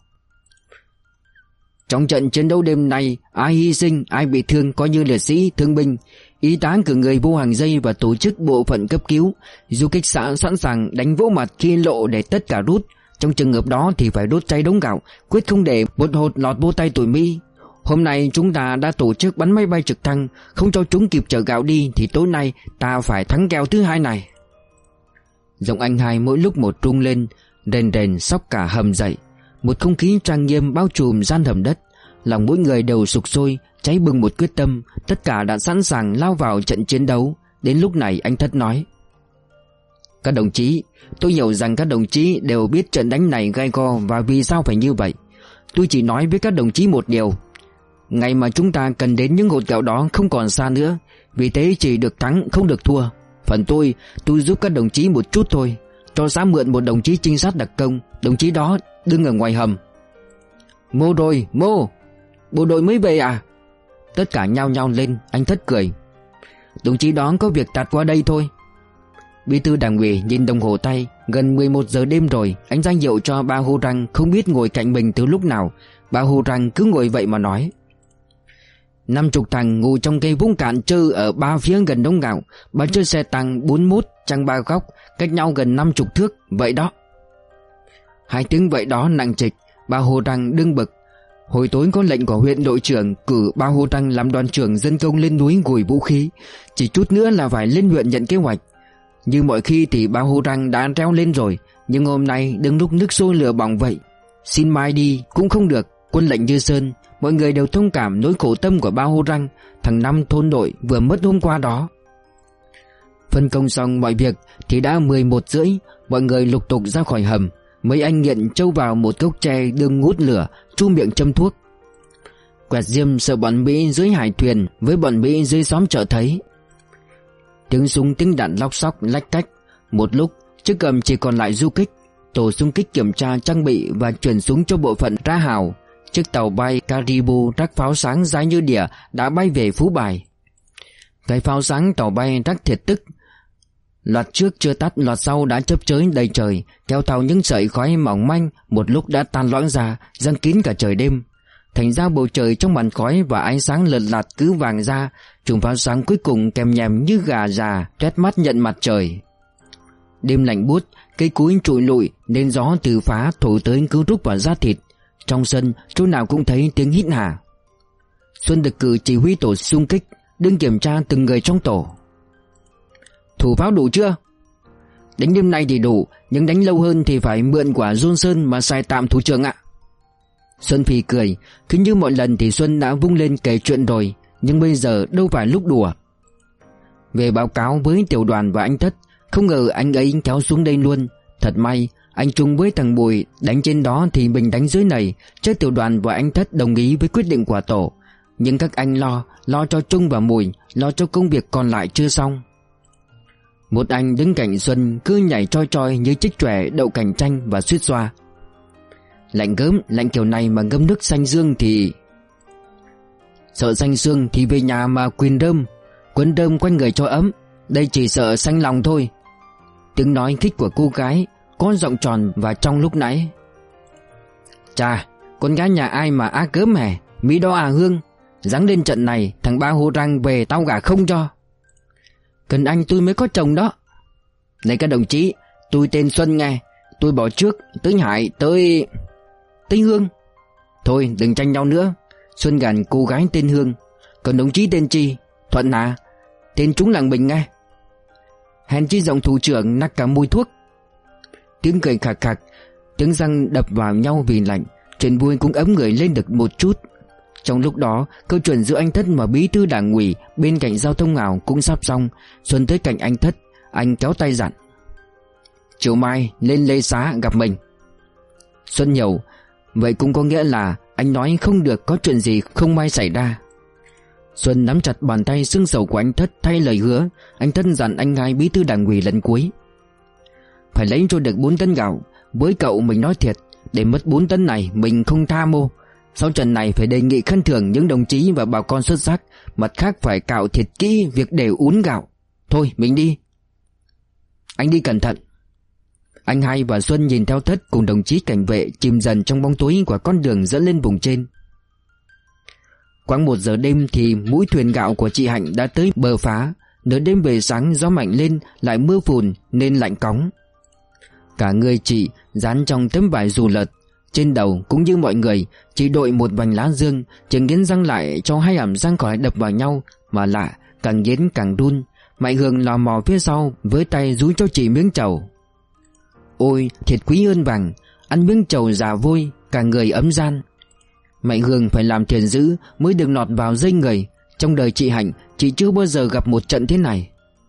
Trong trận chiến đấu đêm nay, ai hy sinh, ai bị thương coi như liệt sĩ, thương binh. Y tá cử người vô hàng dây và tổ chức bộ phận cấp cứu. Du kích xã sẵn sàng đánh vỗ mặt khi lộ để tất cả rút. Trong trường hợp đó thì phải đốt cháy đống gạo, quyết không để một hột lọt vô tay tụi Mỹ. Hôm nay chúng ta đã tổ chức bắn máy bay trực thăng, không cho chúng kịp chở gạo đi thì tối nay ta phải thắng kèo thứ 2 này. Giọng anh Hai mỗi lúc một trung lên, rền rền sóc cả hầm dậy. Một không khí trang nghiêm bao trùm gian hầm đất. Lòng mỗi người đều sục sôi, cháy bừng một quyết tâm. Tất cả đã sẵn sàng lao vào trận chiến đấu. Đến lúc này anh Thất nói: các đồng chí, tôi hiểu rằng các đồng chí đều biết trận đánh này gay go và vì sao phải như vậy. Tôi chỉ nói với các đồng chí một điều: ngày mà chúng ta cần đến những hột gạo đó không còn xa nữa. Vì thế chỉ được thắng không được thua. Phần tôi giúp các đồng chí một chút thôi. Cho xã mượn một đồng chí trinh sát đặc công. Đồng chí đó đứng ở ngoài hầm. Mô rồi, mô, bộ đội mới về à? Tất cả nhao nhao lên. Anh Thất cười: đồng chí đó có việc tạt qua đây thôi. Bí thư đảng ủy nhìn đồng hồ tay, gần 11 giờ đêm rồi. Anh ra hiệu cho ba Hô Răng không biết ngồi cạnh mình từ lúc nào. Ba Hô Răng cứ ngồi vậy mà nói: 50 thằng ngủ trong cây vũng cạn trơ ở 3 phía gần đống gạo. Ba chiếc xe tăng 41 chằng 3 góc, cách nhau gần 50 thước. Vậy đó. 2 tiếng vậy đó nặng trịch. Ba Hô Răng đương bực. Hồi tối có lệnh của huyện đội trưởng cử ba Hô Răng làm đoàn trưởng dân công lên núi gùi vũ khí. Chỉ chút nữa là phải lên huyện nhận kế hoạch. Như mọi khi thì ba Hô Răng đã treo lên rồi, nhưng hôm nay đứng lúc nước sôi lửa bỏng vậy. Xin mai đi cũng không được. Quân lệnh như sơn. Mọi người đều thông cảm nỗi khổ tâm của ba Hô Răng, thằng Năm thôn đội vừa mất hôm qua đó. Phân công xong mọi việc thì đã 11 rưỡi. Mọi người lục tục ra khỏi hầm. Mấy anh nghiện trâu vào một cốc tre đương ngút lửa, chu miệng châm thuốc. Quẹt diêm sợ bọn Mỹ dưới hải thuyền với bọn Mỹ dưới xóm chợ thấy. Tiếng súng tiếng đạn lóc xóc lách cách. Một lúc chiếc cầm chỉ còn lại du kích. Tổ xung kích kiểm tra trang bị và chuyển súng cho bộ phận ra hào. Chiếc tàu bay Caribou rắc pháo sáng dài như đỉa đã bay về Phú Bài. Cái pháo sáng tàu bay rắc thiệt tức. Loạt trước chưa tắt, loạt sau đã chớp chới đầy trời, kéo theo những sợi khói mỏng manh, một lúc đã tan loãng ra, giăng kín cả trời đêm. Thành ra bầu trời trong màn khói và ánh sáng lợt lạt cứ vàng ra. Chùm pháo sáng cuối cùng kèm nhèm như gà già toét mắt nhận mặt trời. Đêm lạnh buốt, cây cối trụi lụi nên gió từ phá thổi tới cứ rúc vào da thịt. Trong sân chỗ nào cũng thấy tiếng hít hà. Xuân được cử chỉ huy tổ xung kích, đương kiểm tra từng người trong tổ. Thủ pháo đủ chưa? Đánh đêm nay thì đủ, nhưng đánh lâu hơn thì phải mượn quả Johnson mà xài tạm thủ trưởng ạ. Xuân phì cười. Cứ như mọi lần thì Xuân đã vung lên kể chuyện rồi, nhưng bây giờ đâu phải lúc đùa. Về báo cáo với tiểu đoàn và anh Thất. Không ngờ anh ấy kéo xuống đây luôn. Thật may anh chung với thằng Bùi đánh trên đó thì mình đánh dưới này. Chứ tiểu đoàn và anh Thất đồng ý với quyết định của tổ. Nhưng các anh lo cho Trung và Mùi, lo cho công việc còn lại chưa xong. Một anh đứng cạnh Xuân cứ nhảy choi choi như chiếc chòe đậu cành chanh và suýt xoa. Lạnh gớm, lạnh kiểu này mà ngâm nước xanh dương thì... Sợ xanh xương thì về nhà mà quấn rơm quanh người cho ấm. Đây chỉ sợ xanh lòng thôi. Tiếng nói khích của cô gái có giọng tròn và trong lúc nãy. Chà, con gái nhà ai mà á cớm hè, Mỹ đó à Hương. Giáng lên trận này, thằng ba hô răng về tao gả không cho. Cần anh tôi mới có chồng đó. Này các đồng chí, tôi tên Xuân nghe. Tôi bỏ trước, tới Hải, tới Hương. Thôi đừng tranh nhau nữa. Xuân gàn cô gái tên Hương. Còn đồng chí tên chi? Thuận à? Tên trúng làng mình nghe. Hèn chi giọng thủ trưởng nắc cả mùi thuốc. Tiếng cười khạc khạc, tiếng răng đập vào nhau vì lạnh. Chuyện vui cũng ấm người lên được một chút. Trong lúc đó, câu chuyện giữa anh Thất và bí thư đảng ủy bên cạnh giao thông ảo cũng sắp xong. Xuân tới cạnh anh Thất, anh kéo tay dặn: chiều mai lên Lê Xá gặp mình. Xuân hiểu, vậy cũng có nghĩa là anh nói không được có chuyện gì không may xảy ra. Xuân nắm chặt bàn tay xương sầu của anh Thất thay lời hứa. Anh Thất dặn anh hai bí thư đảng ủy lần cuối: phải lấy cho được 4 tấn gạo. Với cậu mình nói thiệt, để mất 4 tấn này mình không tha mô. Sau trận này phải đề nghị khen thưởng những đồng chí và bà con xuất sắc. Mặt khác phải cạo thiệt kỹ việc đều ún gạo. Thôi mình đi. Anh đi cẩn thận. Anh hai và Xuân nhìn theo Thất cùng đồng chí cảnh vệ chìm dần trong bóng tối của con đường dẫn lên vùng trên. Khoảng 1 giờ đêm thì mũi thuyền gạo của chị Hạnh đã tới bờ phá. Nửa đêm về sáng gió mạnh lên, lại mưa phùn nên lạnh cóng. Cả người chị dán trong tấm vải dù lợt. Trên đầu cũng như mọi người, chị đội một vành lá dương, chỉ nghiến răng lại cho hai hàm răng khỏi đập vào nhau. Mà lạ, càng nghiến càng run. Mạnh Hương lò mò phía sau với tay dúi cho chị miếng trầu. Ôi thiệt quý hơn vàng. Ăn miếng trầu già vôi, cả người ấm gian. Mạnh Hương phải làm thiền dữ mới được lọt vào dây người. Trong đời chị Hạnh, chị chưa bao giờ gặp một trận thế này.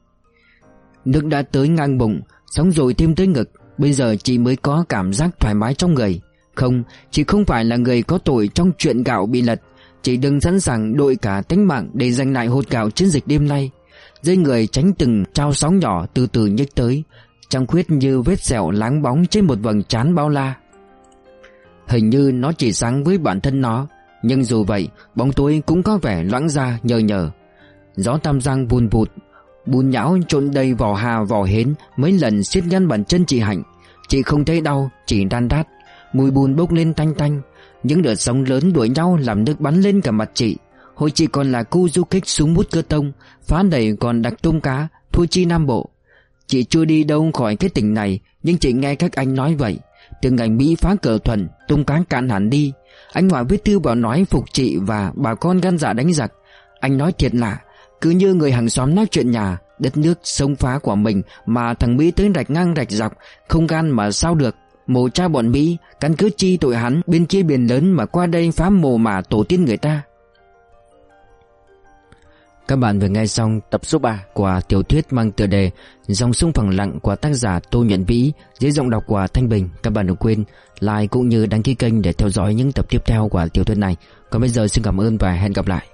Nước đã tới ngang bụng, sóng rồi thêm tới ngực. Bây giờ chị mới có cảm giác thoải mái trong người. Không, chị không phải là người có tội trong chuyện gạo bị lật. Chị đừng sẵn sàng đội cả tính mạng để giành lại hột gạo chiến dịch đêm nay. Dây người tránh từng trao sóng nhỏ từ từ nhích tới, trăng khuyết như vết sẹo láng bóng trên một vầng trán bao la. Hình như nó chỉ sáng với bản thân nó, nhưng dù vậy bóng tối cũng có vẻ loãng ra nhờ nhờ. Gió tam giang vùn vụt, bùn nhão trộn đầy vỏ hà vỏ hến mấy lần siết ngăn bàn chân chị Hạnh. Chị không thấy đau, chỉ đan đát. Mùi bùn bốc lên tanh tanh. Những đợt sóng lớn đuổi nhau làm nước bắn lên cả mặt chị. Hồi chị còn là cô du kích súng bút cơ tông, phá đẩy còn đặc tôm cá, thua chi Nam Bộ. Chị chưa đi đâu khỏi cái tỉnh này, nhưng chị nghe các anh nói vậy. Từ ngày Mỹ phá Cờ Thuần, tôm cá cạn hẳn đi. Anh Hòa viết thư vào nói phục chị và bà con gan dạ đánh giặc. Anh nói thiệt lạ, cứ như người hàng xóm nói chuyện nhà. Đất nước sông phá của mình mà thằng Mỹ tới rạch ngang rạch dọc, không gan mà sao được. Mồ cha bọn Mỹ, căn cứ chi tội hắn bên kia biển lớn mà qua đây phá mồ mả tổ tiên người ta. Các bạn vừa nghe xong tập số 3 của tiểu thuyết mang tựa đề Dòng sông phẳng lặng của tác giả Tô Nhuận Vĩ dưới giọng đọc của Thanh Bình. Các bạn đừng quên like cũng như đăng ký kênh để theo dõi những tập tiếp theo của tiểu thuyết này. Còn bây giờ xin cảm ơn và hẹn gặp lại.